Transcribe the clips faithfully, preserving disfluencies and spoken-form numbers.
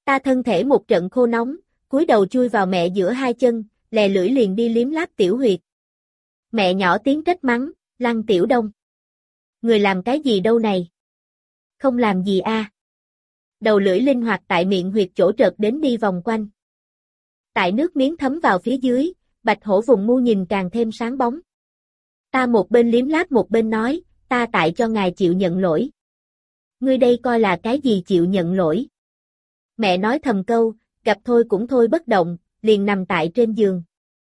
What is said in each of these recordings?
Ta thân thể một trận khô nóng, cúi đầu chui vào mẹ giữa hai chân, lè lưỡi liền đi liếm láp tiểu huyệt. Mẹ nhỏ tiếng trách mắng, Lăng Tiểu Đông. Người làm cái gì đâu này? Không làm gì a. À. Đầu lưỡi linh hoạt tại miệng huyệt chỗ trợt đến đi vòng quanh. Tại nước miếng thấm vào phía dưới, bạch hổ vùng mu nhìn càng thêm sáng bóng. Ta một bên liếm láp một bên nói, ta tại cho ngài chịu nhận lỗi. Ngươi đây coi là cái gì chịu nhận lỗi? Mẹ nói thầm câu, gặp thôi cũng thôi bất động, liền nằm tại trên giường.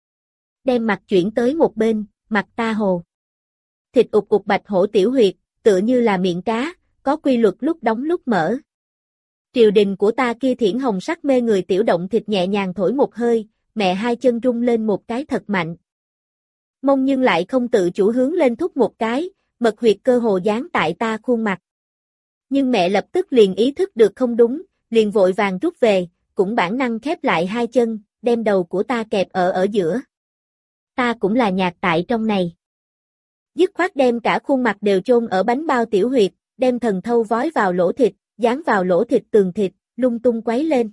Đem mặt chuyển tới một bên, mặt ta hồ. Thịt ục ục bạch hổ tiểu huyệt, tựa như là miệng cá, có quy luật lúc đóng lúc mở. Triều đình của ta kia thiển hồng sắc mê người tiểu động thịt nhẹ nhàng thổi một hơi, mẹ hai chân rung lên một cái thật mạnh. Mông nhưng lại không tự chủ hướng lên thúc một cái, mật huyệt cơ hồ dán tại ta khuôn mặt. Nhưng mẹ lập tức liền ý thức được không đúng, liền vội vàng rút về, cũng bản năng khép lại hai chân, đem đầu của ta kẹp ở ở giữa. Ta cũng là nhạt tại trong này. Dứt khoát đem cả khuôn mặt đều chôn ở bánh bao tiểu huyệt, đem thần thâu vói vào lỗ thịt, dán vào lỗ thịt tường thịt, lung tung quấy lên.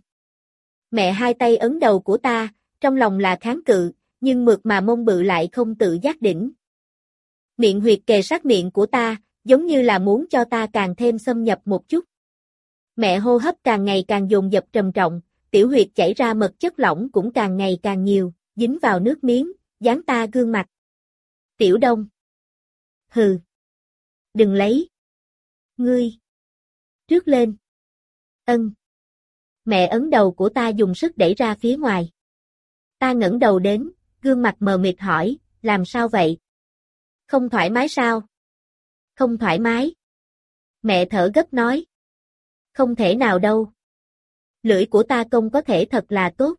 Mẹ hai tay ấn đầu của ta, trong lòng là kháng cự, nhưng mượt mà mông bự lại không tự giác đỉnh. Miệng huyệt kề sát miệng của ta, giống như là muốn cho ta càng thêm xâm nhập một chút. Mẹ hô hấp càng ngày càng dồn dập trầm trọng, tiểu huyệt chảy ra mật chất lỏng cũng càng ngày càng nhiều, dính vào nước miếng, dán ta gương mặt. Tiểu Đông. Hừ. Đừng lấy. Ngươi. Trước lên. Ân. Mẹ ấn đầu của ta dùng sức đẩy ra phía ngoài. Ta ngẩng đầu đến, gương mặt mờ mịt hỏi, làm sao vậy? Không thoải mái sao? Không thoải mái. Mẹ thở gấp nói. Không thể nào đâu. Lưỡi của ta công có thể thật là tốt.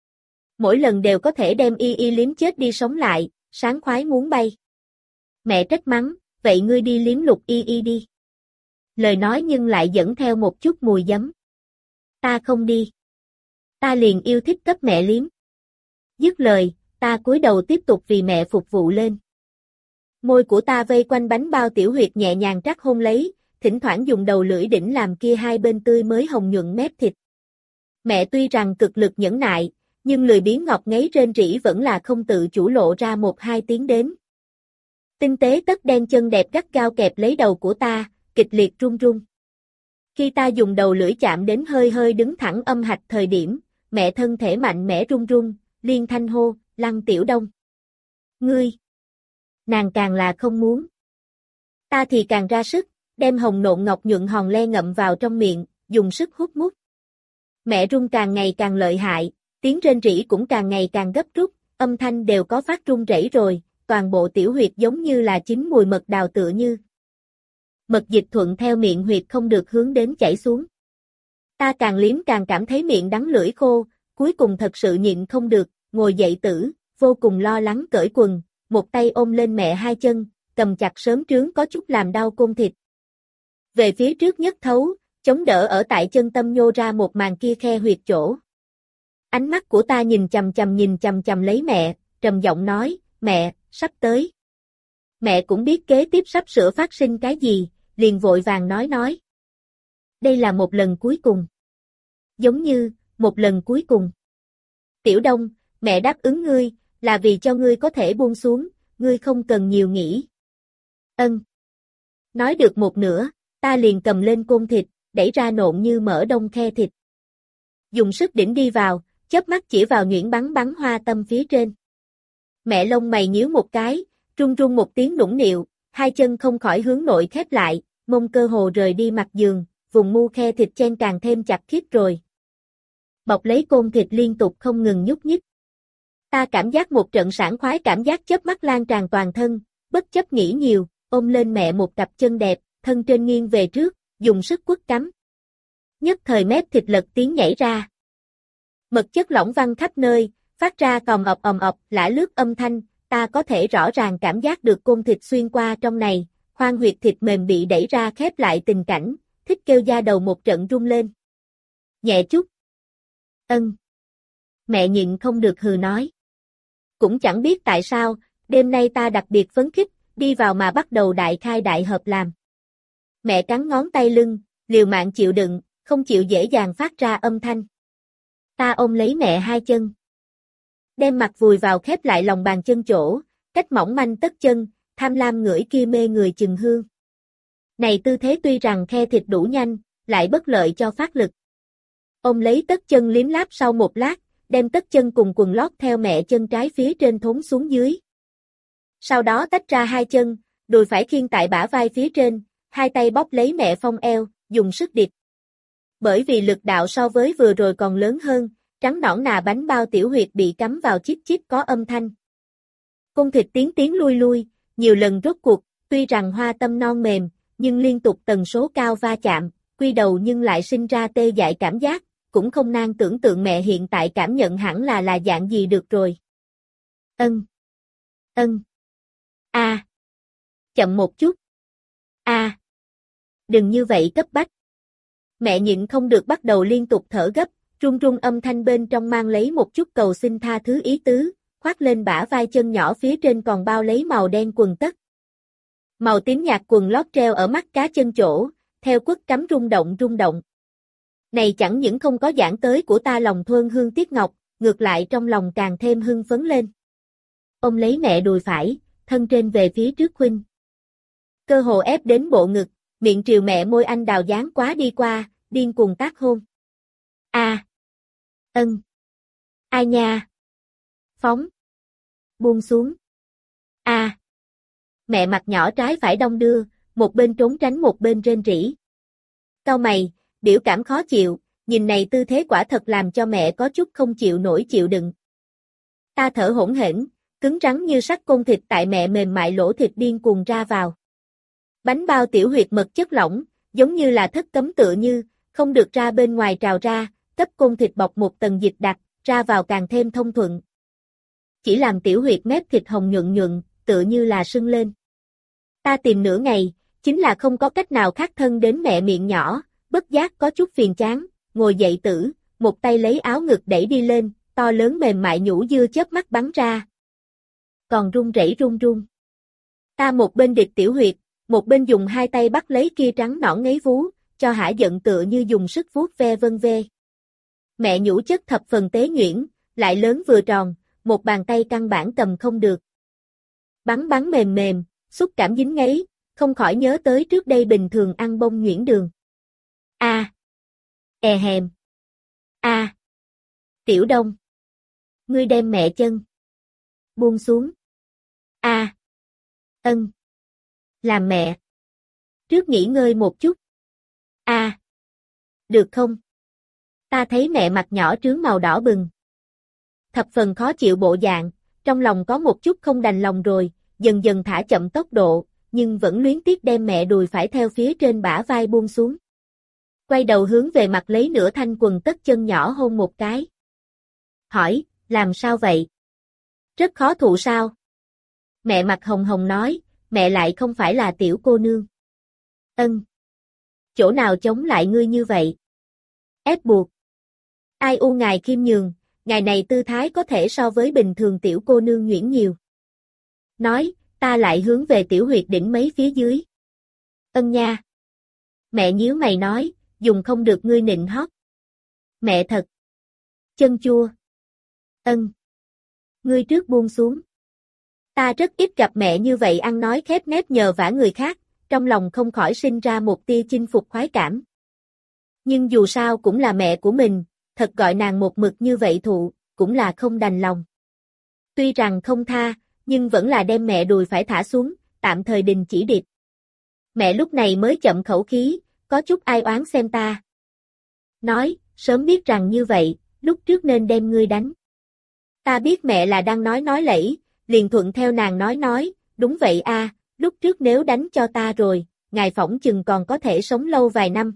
Mỗi lần đều có thể đem y y liếm chết đi sống lại, sáng khoái muốn bay. Mẹ trách mắng, vậy ngươi đi liếm lục y y đi. Lời nói nhưng lại dẫn theo một chút mùi giấm. Ta không đi. Ta liền yêu thích cấp mẹ liếm. Dứt lời, ta cúi đầu tiếp tục vì mẹ phục vụ lên. Môi của ta vây quanh bánh bao tiểu huyệt nhẹ nhàng trắc hôn lấy, thỉnh thoảng dùng đầu lưỡi đỉnh làm kia hai bên tươi mới hồng nhuận mép thịt. Mẹ tuy rằng cực lực nhẫn nại, nhưng lười biếng ngọc ngấy rên rỉ vẫn là không tự chủ lộ ra một hai tiếng đến. Tinh tế tất đen chân đẹp gắt gao kẹp lấy đầu của ta, kịch liệt run run. Khi ta dùng đầu lưỡi chạm đến hơi hơi đứng thẳng âm hạch thời điểm, mẹ thân thể mạnh mẽ run run, liên thanh hô, Lăng Tiểu Đông. Ngươi! Nàng càng là không muốn. Ta thì càng ra sức, đem hồng nộn ngọc nhuận hòn le ngậm vào trong miệng, dùng sức hút mút. Mẹ run càng ngày càng lợi hại, tiếng rên rỉ cũng càng ngày càng gấp rút, âm thanh đều có phát run rẩy rồi, toàn bộ tiểu huyệt giống như là chín mùi mật đào tựa như. Mật dịch thuận theo miệng huyệt không được hướng đến chảy xuống. Ta càng liếm càng cảm thấy miệng đắng lưỡi khô, cuối cùng thật sự nhịn không được, ngồi dậy tử, vô cùng lo lắng cởi quần, một tay ôm lên mẹ hai chân, cầm chặt sớm trướng có chút làm đau côn thịt. Về phía trước nhất thấu, chống đỡ ở tại chân tâm nhô ra một màn kia khe huyệt chỗ. Ánh mắt của ta nhìn chằm chằm nhìn chằm chằm lấy mẹ, trầm giọng nói, mẹ, sắp tới. Mẹ cũng biết kế tiếp sắp sửa phát sinh cái gì, liền vội vàng nói nói. Đây là một lần cuối cùng. Giống như, một lần cuối cùng. Tiểu Đông, mẹ đáp ứng ngươi, là vì cho ngươi có thể buông xuống, ngươi không cần nhiều nghĩ. Ân. Nói được một nửa, ta liền cầm lên côn thịt, đẩy ra nộn như mỡ đông khe thịt. Dùng sức đỉnh đi vào, chớp mắt chỉ vào nhuyễn bắn bắn hoa tâm phía trên. Mẹ lông mày nhíu một cái, run run một tiếng nũng nịu, hai chân không khỏi hướng nội khép lại, mông cơ hồ rời đi mặt giường, vùng mu khe thịt chen càng thêm chặt khít rồi. Bọc lấy côn thịt liên tục không ngừng nhúc nhích. Ta cảm giác một trận sảng khoái cảm giác chớp mắt lan tràn toàn thân, bất chấp nghĩ nhiều, ôm lên mẹ một cặp chân đẹp, thân trên nghiêng về trước, dùng sức quất cắm. Nhất thời mép thịt lật tiếng nhảy ra. Mật chất lỏng văng khắp nơi, phát ra còm ọc ầm ọc, lả lướt âm thanh, ta có thể rõ ràng cảm giác được côn thịt xuyên qua trong này, khoang huyệt thịt mềm bị đẩy ra khép lại tình cảnh, thích kêu da đầu một trận rung lên. Nhẹ chút. Ân. Mẹ nhịn không được hừ nói. Cũng chẳng biết tại sao, đêm nay ta đặc biệt phấn khích, đi vào mà bắt đầu đại khai đại hợp làm. Mẹ cắn ngón tay lưng, liều mạng chịu đựng, không chịu dễ dàng phát ra âm thanh. Ta ôm lấy mẹ hai chân. Đem mặt vùi vào khép lại lòng bàn chân chỗ, cách mỏng manh tất chân, tham lam ngửi kia mê người chừng hương. Này tư thế tuy rằng khe thịt đủ nhanh, lại bất lợi cho phát lực. Ôm lấy tất chân liếm láp sau một lát, đem tất chân cùng quần lót theo mẹ chân trái phía trên thốn xuống dưới. Sau đó tách ra hai chân, đùi phải khiêng tại bả vai phía trên, hai tay bóp lấy mẹ phong eo, dùng sức điệp. Bởi vì lực đạo so với vừa rồi còn lớn hơn, trắng nõn nà bánh bao tiểu huyệt bị cắm vào chip chip có âm thanh. Cung thịt tiến tiến lui lui, nhiều lần rốt cuộc, tuy rằng hoa tâm non mềm, nhưng liên tục tần số cao va chạm, quy đầu nhưng lại sinh ra tê dại cảm giác, cũng không nan tưởng tượng mẹ hiện tại cảm nhận hẳn là là dạng gì được rồi. Ân. Ân. A. Chậm một chút. A. Đừng như vậy cấp bách. Mẹ nhịn không được bắt đầu liên tục thở gấp, run run âm thanh bên trong mang lấy một chút cầu xin tha thứ ý tứ, khoác lên bả vai chân nhỏ phía trên còn bao lấy màu đen quần tất. Màu tím nhạt quần lót treo ở mắt cá chân chỗ, theo quất cắm rung động rung động. Này chẳng những không có giãn tới của ta lòng thuần hương tiếc ngọc, ngược lại trong lòng càng thêm hưng phấn lên. Ôm lấy mẹ đùi phải, thân trên về phía trước khuynh. Cơ hồ ép đến bộ ngực, miệng triều mẹ môi anh đào dán quá đi qua, điên cuồng tác hôn. A. Ân. Ai nha. Phóng. Buông xuống. A. Mẹ mặt nhỏ trái phải đong đưa, một bên trốn tránh một bên rên rỉ. Cau mày, biểu cảm khó chịu, nhìn này tư thế quả thật làm cho mẹ có chút không chịu nổi chịu đựng. Ta thở hỗn hển, cứng rắn như sắt côn thịt tại mẹ mềm mại lỗ thịt điên cuồng ra vào. Bánh bao tiểu huyệt mật chất lỏng, giống như là thất cấm tựa như, không được ra bên ngoài trào ra, cấp côn thịt bọc một tầng dịch đặc, ra vào càng thêm thông thuận. Chỉ làm tiểu huyệt mép thịt hồng nhuận nhuận, tựa như là sưng lên. Ta tìm nửa ngày, chính là không có cách nào khác thân đến mẹ miệng nhỏ, bất giác có chút phiền chán, ngồi dậy tử, một tay lấy áo ngực đẩy đi lên, to lớn mềm mại nhũ dưa chớp mắt bắn ra. Còn run rẩy run run. Ta một bên địch tiểu huyệt, một bên dùng hai tay bắt lấy kia trắng nõn ngấy vú, cho hả giận tựa như dùng sức vuốt ve vân ve. Mẹ nhũ chất thập phần tế nhuyễn, lại lớn vừa tròn, một bàn tay căn bản cầm không được. Bắn bắn mềm mềm, xúc cảm dính ngấy, không khỏi nhớ tới trước đây bình thường ăn bông nhuyễn đường. A. À. E hèm. A. À. Tiểu Đông. Ngươi đem mẹ chân. Buông xuống. A. À. Ân. Làm mẹ. Trước nghỉ ngơi một chút. A. À. Được không? Ta thấy mẹ mặt nhỏ trướng màu đỏ bừng. Thập phần khó chịu bộ dạng, trong lòng có một chút không đành lòng rồi, dần dần thả chậm tốc độ, nhưng vẫn luyến tiếc đem mẹ đùi phải theo phía trên bả vai buông xuống. Quay đầu hướng về mặt lấy nửa thanh quần tất chân nhỏ hôn một cái. Hỏi, làm sao vậy? Rất khó thụ sao? Mẹ mặt hồng hồng nói, mẹ lại không phải là tiểu cô nương. Ân. Chỗ nào chống lại ngươi như vậy? Ép buộc. Ai u ngài khiêm nhường, ngài này tư thái có thể so với bình thường tiểu cô nương nhuyễn nhiều. Nói, ta lại hướng về tiểu huyệt đỉnh mấy phía dưới. Ân nha. Mẹ nhíu mày nói, dùng không được ngươi nịnh hót. Mẹ thật. Chân chua. Ân. Ngươi trước buông xuống. Ta rất ít gặp mẹ như vậy ăn nói khép nép nhờ vả người khác, trong lòng không khỏi sinh ra một tia chinh phục khoái cảm. Nhưng dù sao cũng là mẹ của mình, thật gọi nàng một mực như vậy thụ, cũng là không đành lòng. Tuy rằng không tha, nhưng vẫn là đem mẹ đùi phải thả xuống, tạm thời đình chỉ điệp. Mẹ lúc này mới chậm khẩu khí, có chút ai oán xem ta. Nói, sớm biết rằng như vậy, lúc trước nên đem ngươi đánh. Ta biết mẹ là đang nói nói lẫy, liền thuận theo nàng nói nói, đúng vậy a, lúc trước nếu đánh cho ta rồi, ngài phỏng chừng còn có thể sống lâu vài năm.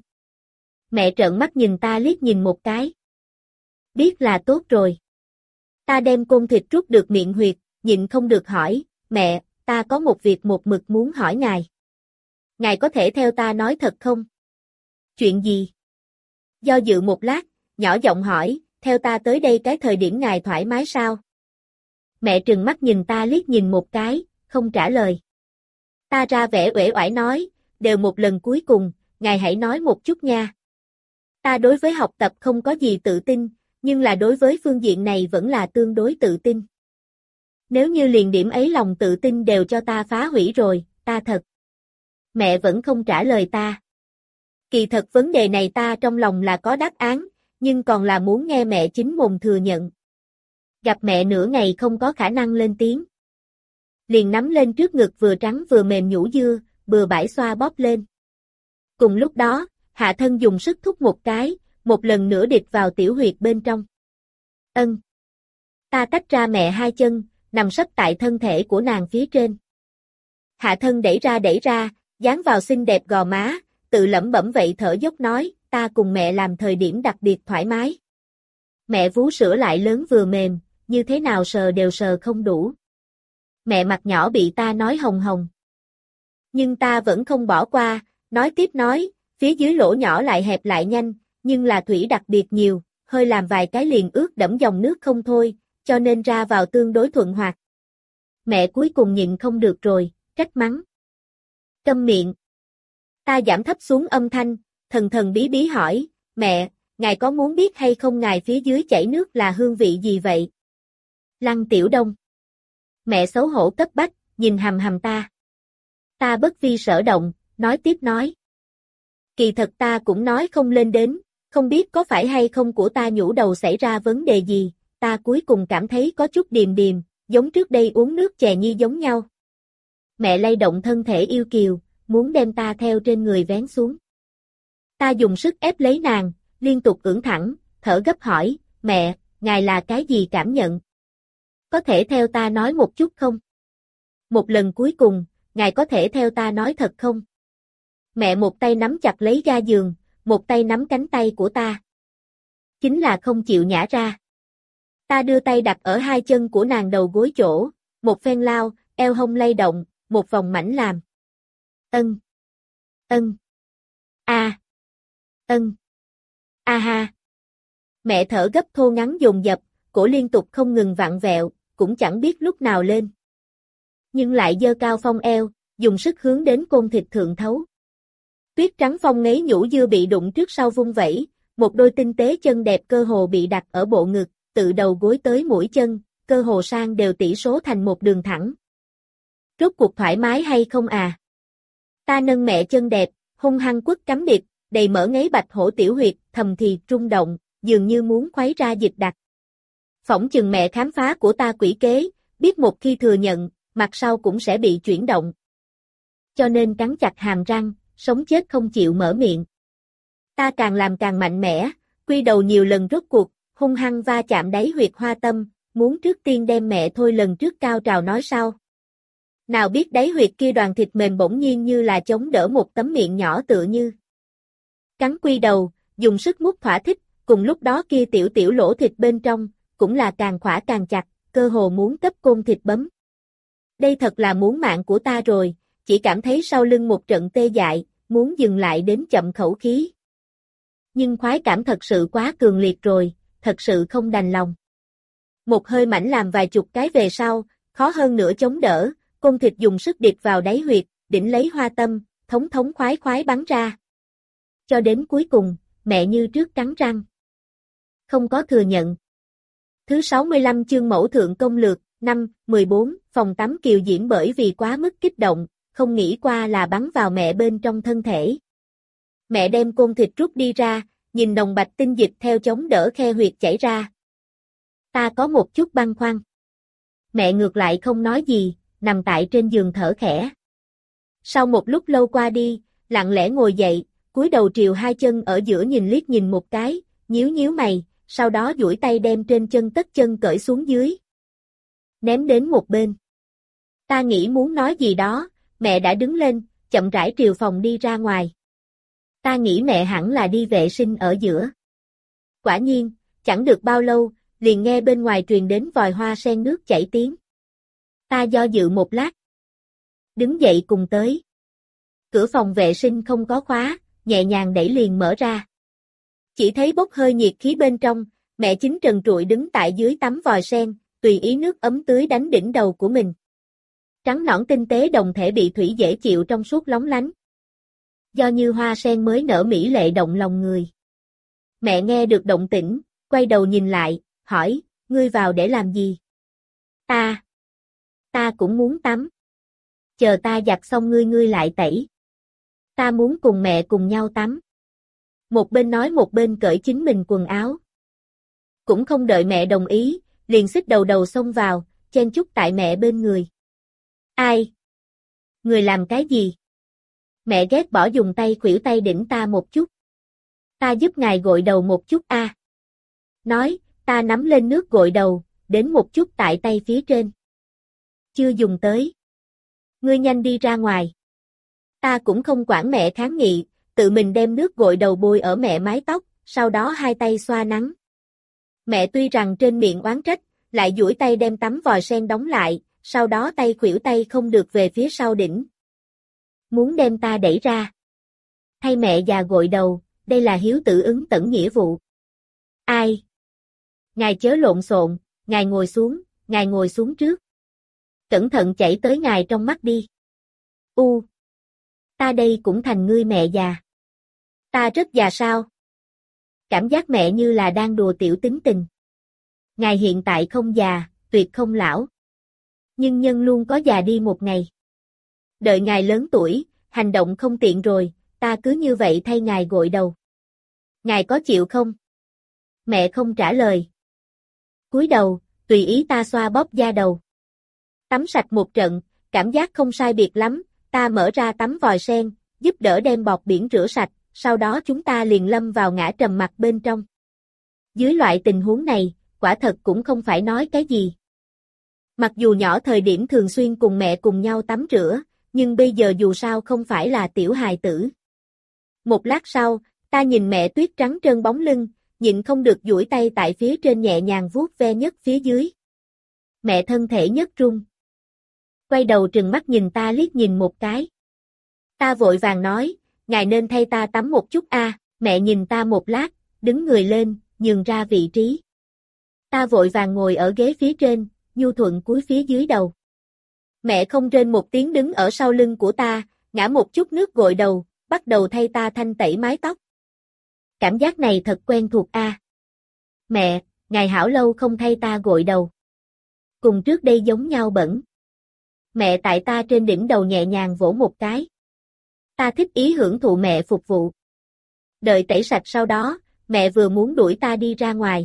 Mẹ trợn mắt nhìn ta liếc nhìn một cái. Biết là tốt rồi. Ta đem côn thịt rút được miệng huyệt, nhịn không được hỏi, mẹ, ta có một việc một mực muốn hỏi ngài. Ngài có thể theo ta nói thật không? Chuyện gì? Do dự một lát, nhỏ giọng hỏi, theo ta tới đây cái thời điểm ngài thoải mái sao? Mẹ trừng mắt nhìn ta liếc nhìn một cái, không trả lời. Ta ra vẻ uể oải nói, đều một lần cuối cùng, ngài hãy nói một chút nha. Ta đối với học tập không có gì tự tin, nhưng là đối với phương diện này vẫn là tương đối tự tin. Nếu như liền điểm ấy lòng tự tin đều cho ta phá hủy rồi, ta thật. Mẹ vẫn không trả lời ta. Kỳ thật vấn đề này ta trong lòng là có đáp án, nhưng còn là muốn nghe mẹ chính mồm thừa nhận. Gặp mẹ nửa ngày không có khả năng lên tiếng. Liền nắm lên trước ngực vừa trắng vừa mềm nhũ dưa, bừa bãi xoa bóp lên. Cùng lúc đó, hạ thân dùng sức thúc một cái, một lần nữa địch vào tiểu huyệt bên trong. Ân. Ta tách ra mẹ hai chân, nằm sấp tại thân thể của nàng phía trên. Hạ thân đẩy ra đẩy ra, dán vào xinh đẹp gò má, tự lẩm bẩm vậy thở dốc nói, ta cùng mẹ làm thời điểm đặc biệt thoải mái. Mẹ vú sữa lại lớn vừa mềm, như thế nào sờ đều sờ không đủ. Mẹ mặt nhỏ bị ta nói hồng hồng. Nhưng ta vẫn không bỏ qua, nói tiếp nói, phía dưới lỗ nhỏ lại hẹp lại nhanh, nhưng là thủy đặc biệt nhiều, hơi làm vài cái liền ướt đẫm dòng nước không thôi, cho nên ra vào tương đối thuận hoạt. Mẹ cuối cùng nhịn không được rồi, trách mắng. Câm miệng. Ta giảm thấp xuống âm thanh, thần thần bí bí hỏi, mẹ, ngài có muốn biết hay không ngài phía dưới chảy nước là hương vị gì vậy? Lăng Tiểu Đông. Mẹ xấu hổ cấp bách, nhìn hầm hầm ta. Ta bất vi sở động, nói tiếp nói. Kỳ thật ta cũng nói không lên đến, không biết có phải hay không của ta nhũ đầu xảy ra vấn đề gì, ta cuối cùng cảm thấy có chút điềm điềm, giống trước đây uống nước chè nhi giống nhau. Mẹ lay động thân thể yêu kiều, muốn đem ta theo trên người vén xuống. Ta dùng sức ép lấy nàng, liên tục ưỡn thẳng, thở gấp hỏi, mẹ, ngài là cái gì cảm nhận? Có thể theo ta nói một chút không? Một lần cuối cùng, ngài có thể theo ta nói thật không? Mẹ một tay nắm chặt lấy ga giường, một tay nắm cánh tay của ta. Chính là không chịu nhả ra. Ta đưa tay đặt ở hai chân của nàng đầu gối chỗ, một phen lao, eo hông lay động, một vòng mảnh làm. Ân. Ân. A. Ân. A ha. Mẹ thở gấp thô ngắn dồn dập, cổ liên tục không ngừng vặn vẹo, cũng chẳng biết lúc nào lên. Nhưng lại giơ cao phong eo, dùng sức hướng đến côn thịt thượng thấu. Tuyết trắng phong ngấy nhũ dưa bị đụng trước sau vung vẩy, một đôi tinh tế chân đẹp cơ hồ bị đặt ở bộ ngực, từ đầu gối tới mũi chân, cơ hồ sang đều tỷ số thành một đường thẳng. Rốt cuộc thoải mái hay không à? Ta nâng mẹ chân đẹp, hung hăng quất cắm điệp, đầy mỡ ngấy bạch hổ tiểu huyệt, thầm thì trung động, dường như muốn khuấy ra dịch đặc. Phỏng chừng mẹ khám phá của ta quỷ kế, biết một khi thừa nhận, mặt sau cũng sẽ bị chuyển động. Cho nên cắn chặt hàm răng, sống chết không chịu mở miệng. Ta càng làm càng mạnh mẽ, quy đầu nhiều lần rốt cuộc, hung hăng va chạm đáy huyệt hoa tâm, muốn trước tiên đem mẹ thôi lần trước cao trào nói sau. Nào biết đáy huyệt kia đoàn thịt mềm bỗng nhiên như là chống đỡ một tấm miệng nhỏ tựa như. Cắn quy đầu, dùng sức mút thỏa thích, cùng lúc đó kia tiểu tiểu lỗ thịt bên trong, cũng là càng khỏa càng chặt, cơ hồ muốn cấp côn thịt bấm. Đây thật là muốn mạng của ta rồi, chỉ cảm thấy sau lưng một trận tê dại, muốn dừng lại đến chậm khẩu khí. Nhưng khoái cảm thật sự quá cường liệt rồi, thật sự không đành lòng. Một hơi mảnh làm vài chục cái về sau, khó hơn nữa chống đỡ, côn thịt dùng sức điệp vào đáy huyệt, đỉnh lấy hoa tâm, thống thống khoái khoái bắn ra. Cho đến cuối cùng, mẹ như trước cắn răng. Không có thừa nhận. Thứ sáu mươi lăm chương mẫu thượng công lược, năm, mười bốn, phòng tắm kiều diễm bởi vì quá mức kích động, không nghĩ qua là bắn vào mẹ bên trong thân thể. Mẹ đem côn thịt rút đi ra, nhìn nồng bạch tinh dịch theo chống đỡ khe huyệt chảy ra. Ta có một chút băn khoăn. Mẹ ngược lại không nói gì, nằm tại trên giường thở khẽ. Sau một lúc lâu qua đi, lặng lẽ ngồi dậy, cúi đầu triều hai chân ở giữa nhìn liếc nhìn một cái, nhíu nhíu mày, sau đó duỗi tay đem trên chân tất chân cởi xuống dưới. Ném đến một bên. Ta nghĩ muốn nói gì đó, mẹ đã đứng lên, chậm rãi triều phòng đi ra ngoài. Ta nghĩ mẹ hẳn là đi vệ sinh ở giữa. Quả nhiên, chẳng được bao lâu, liền nghe bên ngoài truyền đến vòi hoa sen nước chảy tiếng. Ta do dự một lát. Đứng dậy cùng tới. Cửa phòng vệ sinh không có khóa, nhẹ nhàng đẩy liền mở ra. Chỉ thấy bốc hơi nhiệt khí bên trong, mẹ chính trần trụi đứng tại dưới tắm vòi sen, tùy ý nước ấm tưới đánh đỉnh đầu của mình. Trắng nõn tinh tế đồng thể bị thủy dễ chịu trong suốt lóng lánh. Do như hoa sen mới nở mỹ lệ động lòng người. Mẹ nghe được động tĩnh, quay đầu nhìn lại, hỏi, ngươi vào để làm gì? Ta, ta cũng muốn tắm. Chờ ta giặt xong ngươi ngươi lại tẩy. Ta muốn cùng mẹ cùng nhau tắm. Một bên nói một bên cởi chính mình quần áo. Cũng không đợi mẹ đồng ý, liền xích đầu đầu xông vào, chen chúc tại mẹ bên người. Ai? Người làm cái gì? Mẹ ghét bỏ dùng tay khuỷu tay đỉnh ta một chút. Ta giúp ngài gội đầu một chút a. À. Nói, ta nắm lên nước gội đầu, đến một chút tại tay phía trên. Chưa dùng tới. Ngươi nhanh đi ra ngoài. Ta cũng không quản mẹ kháng nghị, tự mình đem nước gội đầu bôi ở mẹ mái tóc, sau đó hai tay xoa nắng. Mẹ tuy rằng trên miệng oán trách, lại duỗi tay đem tắm vòi sen đóng lại, sau đó tay khuỷu tay không được về phía sau đỉnh. Muốn đem ta đẩy ra. Thay mẹ già gội đầu, đây là hiếu tử ứng tẩn nghĩa vụ. Ai? Ngài chớ lộn xộn, ngài ngồi xuống, ngài ngồi xuống trước. Cẩn thận chảy tới ngài trong mắt đi. U. Ta đây cũng thành ngươi mẹ già. Ta rất già sao? Cảm giác mẹ như là đang đùa tiểu tính tình. Ngài hiện tại không già, tuyệt không lão. Nhưng nhân luôn có già đi một ngày. Đợi ngài lớn tuổi, hành động không tiện rồi, ta cứ như vậy thay ngài gội đầu. Ngài có chịu không? Mẹ không trả lời. Cúi đầu, tùy ý ta xoa bóp da đầu. Tắm sạch một trận, cảm giác không sai biệt lắm, ta mở ra tắm vòi sen, giúp đỡ đem bọt biển rửa sạch, sau đó chúng ta liền lâm vào ngã trầm mặt bên trong. Dưới loại tình huống này, quả thật cũng không phải nói cái gì. Mặc dù nhỏ thời điểm thường xuyên cùng mẹ cùng nhau tắm rửa, nhưng bây giờ dù sao không phải là tiểu hài tử. Một lát sau, ta nhìn mẹ tuyết trắng trơn bóng lưng, nhịn không được duỗi tay tại phía trên nhẹ nhàng vuốt ve nhất phía dưới. Mẹ thân thể nhất run. Quay đầu trừng mắt nhìn ta liếc nhìn một cái. Ta vội vàng nói, ngài nên thay ta tắm một chút a. À. Mẹ nhìn ta một lát, đứng người lên, nhường ra vị trí. Ta vội vàng ngồi ở ghế phía trên, nhu thuận cúi phía dưới đầu. Mẹ không rên một tiếng đứng ở sau lưng của ta, ngã một chút nước gội đầu, bắt đầu thay ta thanh tẩy mái tóc. Cảm giác này thật quen thuộc a. À. Mẹ, ngài hảo lâu không thay ta gội đầu. Cùng trước đây giống nhau bẩn. Mẹ tại ta trên đỉnh đầu nhẹ nhàng vỗ một cái. Ta thích ý hưởng thụ mẹ phục vụ. Đợi tẩy sạch sau đó, mẹ vừa muốn đuổi ta đi ra ngoài.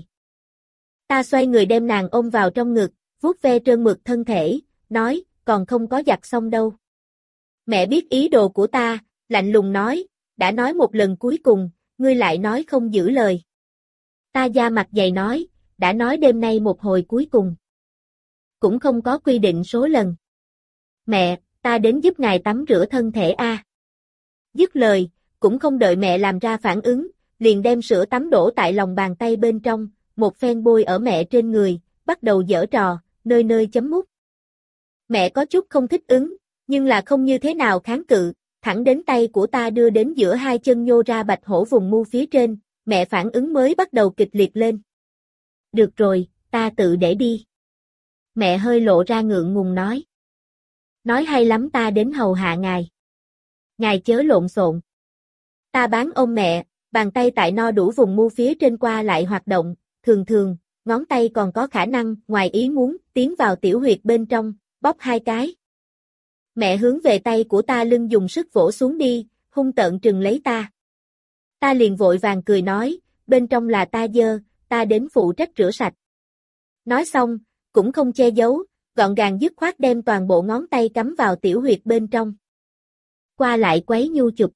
Ta xoay người đem nàng ôm vào trong ngực, vuốt ve trơn mượt thân thể, nói, còn không có giặt xong đâu. Mẹ biết ý đồ của ta, lạnh lùng nói, đã nói một lần cuối cùng, ngươi lại nói không giữ lời. Ta da mặt dày nói, đã nói đêm nay một hồi cuối cùng. Cũng không có quy định số lần. Mẹ, ta đến giúp ngài tắm rửa thân thể a. À. Dứt lời, cũng không đợi mẹ làm ra phản ứng, liền đem sữa tắm đổ tại lòng bàn tay bên trong, một phen bôi ở mẹ trên người, bắt đầu giở trò, nơi nơi chấm mút. Mẹ có chút không thích ứng, nhưng là không như thế nào kháng cự, thẳng đến tay của ta đưa đến giữa hai chân nhô ra bạch hổ vùng mu phía trên, mẹ phản ứng mới bắt đầu kịch liệt lên. Được rồi, ta tự để đi. Mẹ hơi lộ ra ngượng ngùng nói. Nói hay lắm ta đến hầu hạ ngài. Ngài chớ lộn xộn. Ta bán ôm mẹ, bàn tay tại no đủ vùng mu phía trên qua lại hoạt động, thường thường, ngón tay còn có khả năng, ngoài ý muốn, tiến vào tiểu huyệt bên trong, bóp hai cái. Mẹ hướng về tay của ta lưng dùng sức vỗ xuống đi, hung tợn trừng lấy ta. Ta liền vội vàng cười nói, bên trong là ta dơ, ta đến phụ trách rửa sạch. Nói xong, cũng không che giấu, gọn gàng dứt khoát đem toàn bộ ngón tay cắm vào tiểu huyệt bên trong. Qua lại quấy nhu chụp.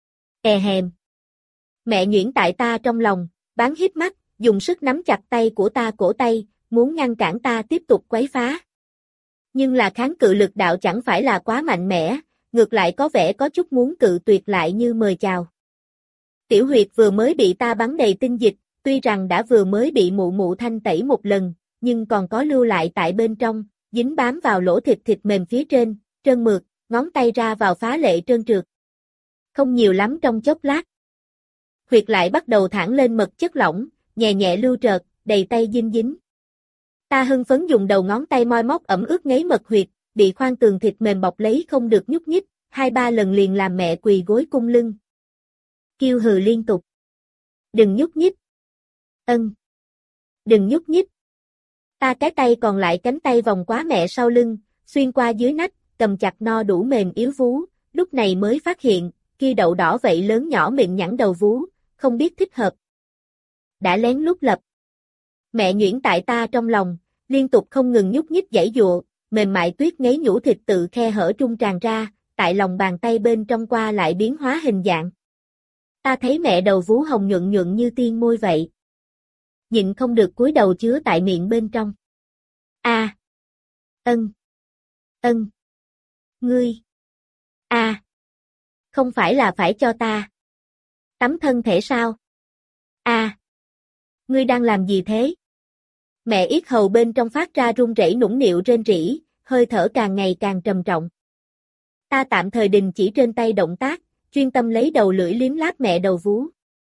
E hèm. Mẹ nhuyễn tại ta trong lòng, bán híp mắt, dùng sức nắm chặt tay của ta cổ tay, muốn ngăn cản ta tiếp tục quấy phá. Nhưng là kháng cự lực đạo chẳng phải là quá mạnh mẽ, ngược lại có vẻ có chút muốn cự tuyệt lại như mời chào. Tiểu huyệt vừa mới bị ta bắn đầy tinh dịch, tuy rằng đã vừa mới bị mụ mụ thanh tẩy một lần, nhưng còn có lưu lại tại bên trong, dính bám vào lỗ thịt thịt mềm phía trên, trơn mượt, ngón tay ra vào phá lệ trơn trượt. Không nhiều lắm trong chốc lát. Huyệt lại bắt đầu thẳng lên mật chất lỏng, nhẹ nhẹ lưu trợt, đầy tay dinh dính. Ta hưng phấn dùng đầu ngón tay moi móc ẩm ướt ngấy mật huyệt, bị khoan tường thịt mềm bọc lấy không được nhúc nhích, hai ba lần liền làm mẹ quỳ gối cung lưng. Kêu hừ liên tục. Đừng nhúc nhích. Ân. Đừng nhúc nhích. Ta cái tay còn lại cánh tay vòng qua mẹ sau lưng, xuyên qua dưới nách, cầm chặt no đủ mềm yếu vú, lúc này mới phát hiện, kia đậu đỏ vậy lớn nhỏ mịn nhẵn đầu vú, không biết thích hợp. Đã lén lút lập. Mẹ nhuyễn tại ta trong lòng, liên tục không ngừng nhúc nhích giãy giụa, mềm mại tuyết ngấy nhũ thịt tự khe hở trung tràn ra, tại lòng bàn tay bên trong qua lại biến hóa hình dạng. Ta thấy mẹ đầu vú hồng nhuận nhuận như tiên môi vậy. Nhịn không được cúi đầu chứa tại miệng bên trong. A. À. Ân. Ân. Ngươi. A. À. Không phải là phải cho ta tắm thân thể sao? A. À. Ngươi đang làm gì thế? Mẹ yết hầu bên trong phát ra run rẩy nũng nịu rên rỉ, hơi thở càng ngày càng trầm trọng. Ta tạm thời đình chỉ trên tay động tác, chuyên tâm lấy đầu lưỡi liếm láp mẹ đầu vú.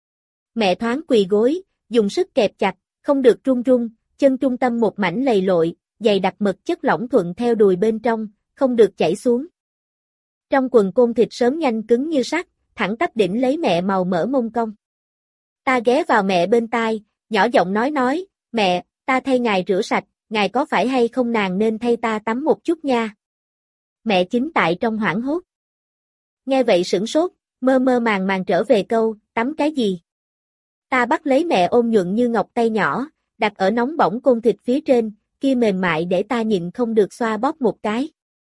Mẹ thoáng quỳ gối, dùng sức kẹp chặt, không được run run, chân trung tâm một mảnh lầy lội, dày đặc mật chất lỏng thuận theo đùi bên trong, không được chảy xuống. Trong quần côn thịt sớm nhanh cứng như sắt, thẳng tắp đỉnh lấy mẹ màu mỡ mông cong. Ta ghé vào mẹ bên tai, nhỏ giọng nói nói, mẹ, ta thay ngài rửa sạch, ngài có phải hay không nàng nên thay ta tắm một chút nha. Mẹ chính tại trong hoảng hốt. Nghe vậy sửng sốt, mơ mơ màng màng trở về câu, tắm cái gì? Ta bắt lấy mẹ ôm nhuận như ngọc tay nhỏ, đặt ở nóng bỏng côn thịt phía trên, kia mềm mại để ta nhịn không được xoa bóp một cái.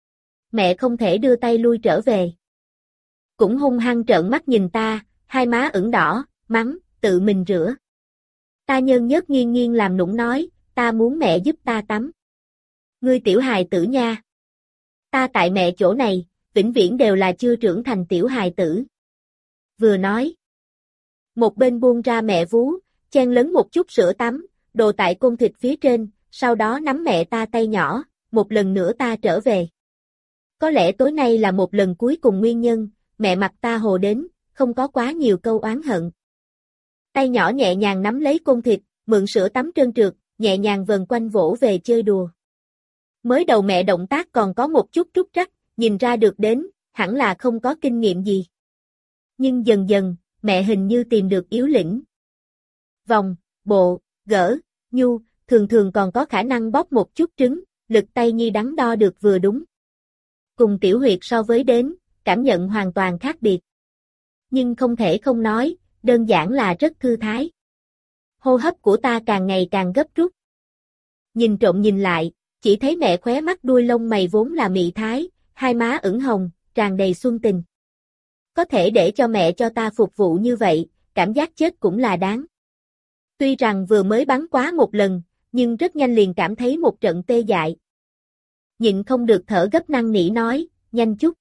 Mẹ không thể đưa tay lui trở về. Cũng hung hăng trợn mắt nhìn ta, hai má ửng đỏ, mắng, tự mình rửa. Ta nhơn nhớt nghiêng nghiêng làm nũng nói, ta muốn mẹ giúp ta tắm. Ngươi tiểu hài tử nha. Ta tại mẹ chỗ này, vĩnh viễn đều là chưa trưởng thành tiểu hài tử. Vừa nói. Một bên buông ra mẹ vú, chen lấn một chút sữa tắm, đồ tại côn thịt phía trên, sau đó nắm mẹ ta tay nhỏ, một lần nữa ta trở về. Có lẽ tối nay là một lần cuối cùng nguyên nhân, mẹ mặt ta hồ đến, không có quá nhiều câu oán hận. Tay nhỏ nhẹ nhàng nắm lấy côn thịt, mượn sữa tắm trơn trượt, nhẹ nhàng vần quanh vỗ về chơi đùa. Mới đầu mẹ động tác còn có một chút trúc trắc, nhìn ra được đến, hẳn là không có kinh nghiệm gì. Nhưng dần dần, mẹ hình như tìm được yếu lĩnh. Vòng, bộ, gỡ, nhu, thường thường còn có khả năng bóp một chút trứng, lực tay nhi đắn đo được vừa đúng. Cùng tiểu huyệt so với đến, cảm nhận hoàn toàn khác biệt. Nhưng không thể không nói, đơn giản là rất thư thái. Hô hấp của ta càng ngày càng gấp rút. Nhìn trộm nhìn lại, chỉ thấy mẹ khóe mắt đuôi lông mày vốn là mị thái, hai má ửng hồng, tràn đầy xuân tình. Có thể để cho mẹ cho ta phục vụ như vậy, cảm giác chết cũng là đáng. Tuy rằng vừa mới bắn quá một lần, nhưng rất nhanh liền cảm thấy một trận tê dại. Nhịn không được thở gấp năn nỉ nói, nhanh chút.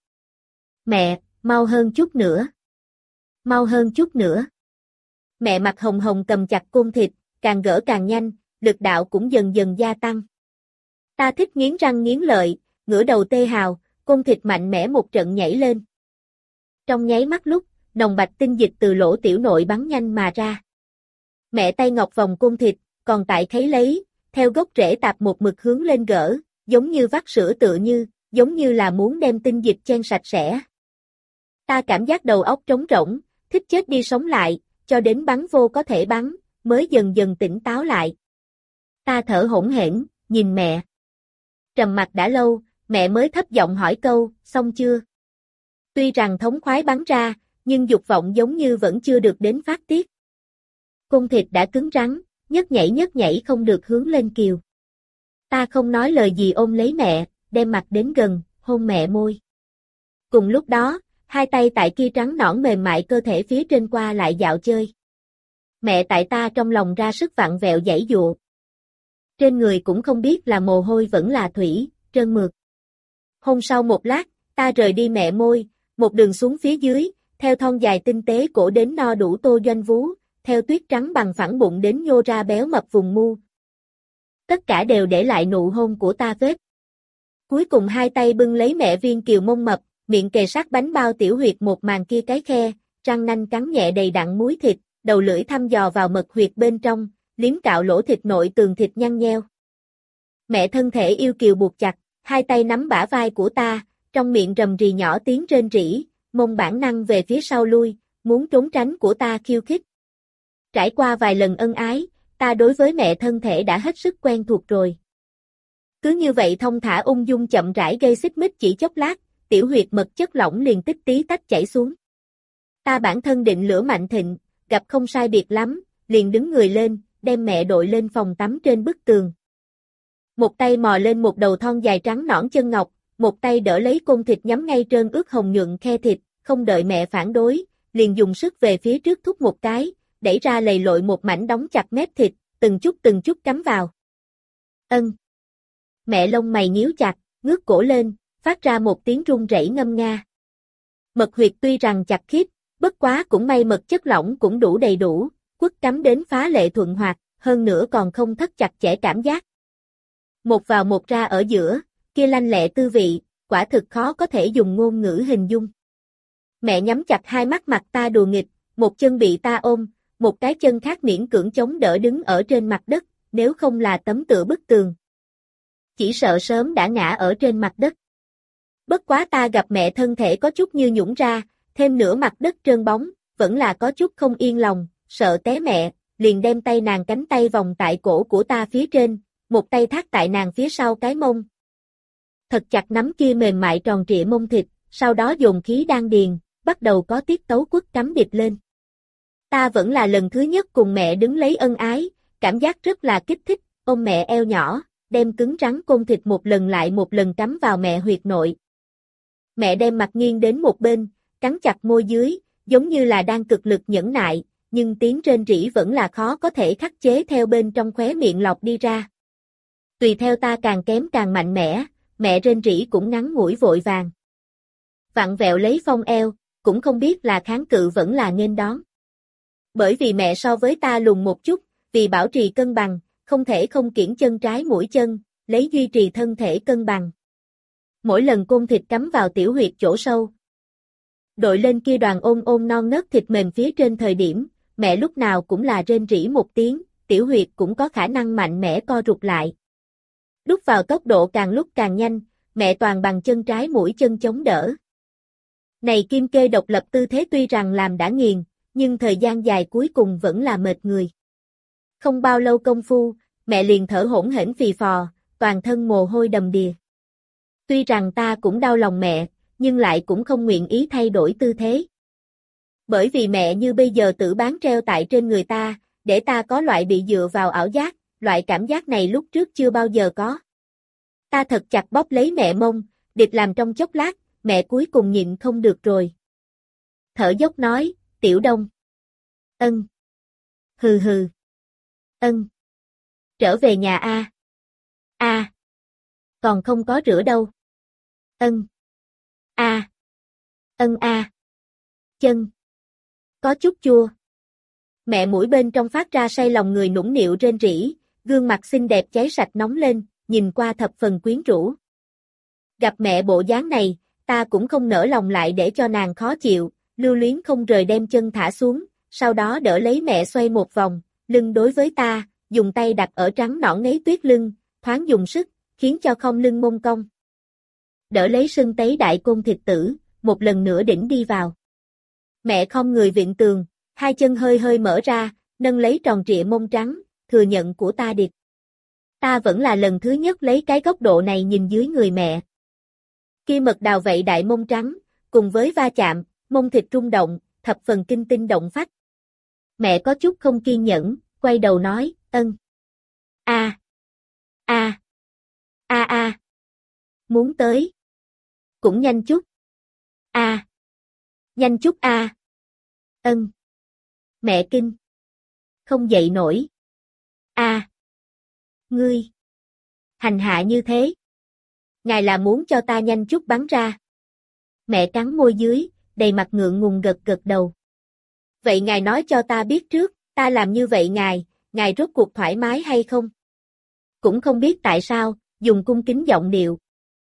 Mẹ, mau hơn chút nữa. Mau hơn chút nữa. Mẹ mặt hồng hồng cầm chặt côn thịt, càng gỡ càng nhanh, lực đạo cũng dần dần gia tăng. Ta thích nghiến răng nghiến lợi, ngửa đầu tê hào, côn thịt mạnh mẽ một trận nhảy lên. Trong nháy mắt lúc, nồng bạch tinh dịch từ lỗ tiểu nội bắn nhanh mà ra. Mẹ tay ngọc vòng côn thịt, còn tại khấy lấy, theo gốc rễ tạp một mực hướng lên gỡ, giống như vắt sữa tựa như, giống như là muốn đem tinh dịch chen sạch sẽ. Ta cảm giác đầu óc trống rỗng, thích chết đi sống lại, cho đến bắn vô có thể bắn, mới dần dần tỉnh táo lại. Ta thở hổn hển, nhìn mẹ. Trầm mặc đã lâu, mẹ mới thấp giọng hỏi câu, xong chưa? Tuy rằng thống khoái bắn ra, nhưng dục vọng giống như vẫn chưa được đến phát tiết. Côn thịt đã cứng rắn, nhấc nhảy nhấc nhảy không được hướng lên kiều. Ta không nói lời gì ôm lấy mẹ, đem mặt đến gần, hôn mẹ môi. Cùng lúc đó, hai tay tại kia trắng nõn mềm mại cơ thể phía trên qua lại dạo chơi. Mẹ tại ta trong lòng ra sức vặn vẹo giãy giụa. Trên người cũng không biết là mồ hôi vẫn là thủy, trơn mượt. Hôm sau một lát, ta rời đi mẹ môi, một đường xuống phía dưới, theo thon dài tinh tế cổ đến no đủ tô doanh vú, theo tuyết trắng bằng phẳng bụng đến nhô ra béo mập vùng mu. Tất cả đều để lại nụ hôn của ta vết. Cuối cùng hai tay bưng lấy mẹ viên kiều mông mập, miệng kề sát bánh bao tiểu huyệt một màn kia cái khe, răng nanh cắn nhẹ đầy đặn muối thịt, đầu lưỡi thăm dò vào mật huyệt bên trong, liếm cạo lỗ thịt nội tường thịt nhăn nheo. Mẹ thân thể yêu kiều buộc chặt, hai tay nắm bả vai của ta, trong miệng rầm rì nhỏ tiếng rên rỉ, mông bản năng về phía sau lui, muốn trốn tránh của ta khiêu khích. Trải qua vài lần ân ái, ta đối với mẹ thân thể đã hết sức quen thuộc rồi. Cứ như vậy thông thả ung dung chậm rãi gây xích mích chỉ chốc lát, tiểu huyệt mật chất lỏng liền tích tí tách chảy xuống. Ta bản thân định lửa mạnh thịnh, gặp không sai biệt lắm, liền đứng người lên, đem mẹ đội lên phòng tắm trên bức tường. Một tay mò lên một đầu thon dài trắng nõn chân ngọc, một tay đỡ lấy côn thịt nhắm ngay trơn ướt hồng nhuận khe thịt, không đợi mẹ phản đối, liền dùng sức về phía trước thúc một cái, đẩy ra lầy lội một mảnh đóng chặt mép thịt, từng chút từng chút cắm vào. Ân. Mẹ lông mày nhíu chặt, ngước cổ lên, phát ra một tiếng rung rẩy ngâm nga. Mật huyệt tuy rằng chặt khít, bất quá cũng may mật chất lỏng cũng đủ đầy đủ, quất cắm đến phá lệ thuận hoạt, hơn nữa còn không thất chặt chẽ cảm giác. Một vào một ra ở giữa, kia lanh lẹ tư vị, quả thực khó có thể dùng ngôn ngữ hình dung. Mẹ nhắm chặt hai mắt mặt ta đùa nghịch, một chân bị ta ôm, một cái chân khác miễn cưỡng chống đỡ đứng ở trên mặt đất, nếu không là tấm tựa bức tường. Chỉ sợ sớm đã ngã ở trên mặt đất. Bất quá ta gặp mẹ thân thể có chút như nhũn ra, thêm nửa mặt đất trơn bóng, vẫn là có chút không yên lòng, sợ té mẹ, liền đem tay nàng cánh tay vòng tại cổ của ta phía trên, một tay thắt tại nàng phía sau cái mông. Thật chặt nắm kia mềm mại tròn trịa mông thịt, sau đó dồn khí đan điền, bắt đầu có tiết tấu quất cắm địch lên. Ta vẫn là lần thứ nhất cùng mẹ đứng lấy ân ái, cảm giác rất là kích thích, ôm mẹ eo nhỏ, đem cứng rắn côn thịt một lần lại một lần cắm vào mẹ huyệt nội. Mẹ đem mặt nghiêng đến một bên, cắn chặt môi dưới, giống như là đang cực lực nhẫn nại, nhưng tiếng rên rỉ vẫn là khó có thể khắc chế theo bên trong khóe miệng lọc đi ra. Tùy theo ta càng kém càng mạnh mẽ, mẹ rên rỉ cũng ngắn ngủi vội vàng. Vặn vẹo lấy phong eo, cũng không biết là kháng cự vẫn là nghênh đón. Bởi vì mẹ so với ta lùn một chút, vì bảo trì cân bằng, không thể không kiễng chân trái mũi chân, lấy duy trì thân thể cân bằng. Mỗi lần côn thịt cắm vào tiểu huyệt chỗ sâu, đội lên kia đoàn ôm ôm non nớt thịt mềm phía trên thời điểm, mẹ lúc nào cũng là rên rỉ một tiếng, tiểu huyệt cũng có khả năng mạnh mẽ co rụt lại. Đút vào tốc độ càng lúc càng nhanh, mẹ toàn bằng chân trái mũi chân chống đỡ. Này kim kê độc lập tư thế tuy rằng làm đã nghiền, nhưng thời gian dài cuối cùng vẫn là mệt người. Không bao lâu công phu, mẹ liền thở hổn hển phì phò, toàn thân mồ hôi đầm đìa. Tuy rằng ta cũng đau lòng mẹ, nhưng lại cũng không nguyện ý thay đổi tư thế. Bởi vì mẹ như bây giờ tự bán treo tại trên người ta, để ta có loại bị dựa vào ảo giác, loại cảm giác này lúc trước chưa bao giờ có. Ta thật chặt bóp lấy mẹ mông, địch làm trong chốc lát, mẹ cuối cùng nhịn không được rồi. Thở dốc nói, Tiểu Đông. Ân. Hừ hừ. Ân. Trở về nhà a. A. Còn không có rửa đâu. Ân. A. Ân a. Chân. Có chút chua. Mẹ mũi bên trong phát ra say lòng người nũng nịu rên rỉ, gương mặt xinh đẹp cháy sạch nóng lên, nhìn qua thập phần quyến rũ. Gặp mẹ bộ dáng này, ta cũng không nỡ lòng lại để cho nàng khó chịu, lưu luyến không rời đem chân thả xuống, sau đó đỡ lấy mẹ xoay một vòng, lưng đối với ta, dùng tay đặt ở trắng nõn ngấy tuyết lưng, thoáng dùng sức, khiến cho không lưng mông cong. Đỡ lấy sưng tấy đại côn thịt tử, một lần nữa đỉnh đi vào. Mẹ không người vịn tường, hai chân hơi hơi mở ra, nâng lấy tròn trịa mông trắng, thừa nhận của ta điệp. Ta vẫn là lần thứ nhất lấy cái góc độ này nhìn dưới người mẹ. Kia mật đào vậy đại mông trắng, cùng với va chạm, mông thịt rung động, thập phần kinh tinh động phách. Mẹ có chút không kiên nhẫn, quay đầu nói, ân. A. A. A a. Muốn tới. Cũng nhanh chút. A. Nhanh chút a. Ân. Mẹ kinh. Không dậy nổi. A. Ngươi. Hành hạ như thế. Ngài là muốn cho ta nhanh chút bắn ra. Mẹ cắn môi dưới, đầy mặt ngượng ngùng gật gật đầu. Vậy ngài nói cho ta biết trước, ta làm như vậy ngài, ngài rốt cuộc thoải mái hay không? Cũng không biết tại sao, dùng cung kính giọng điệu.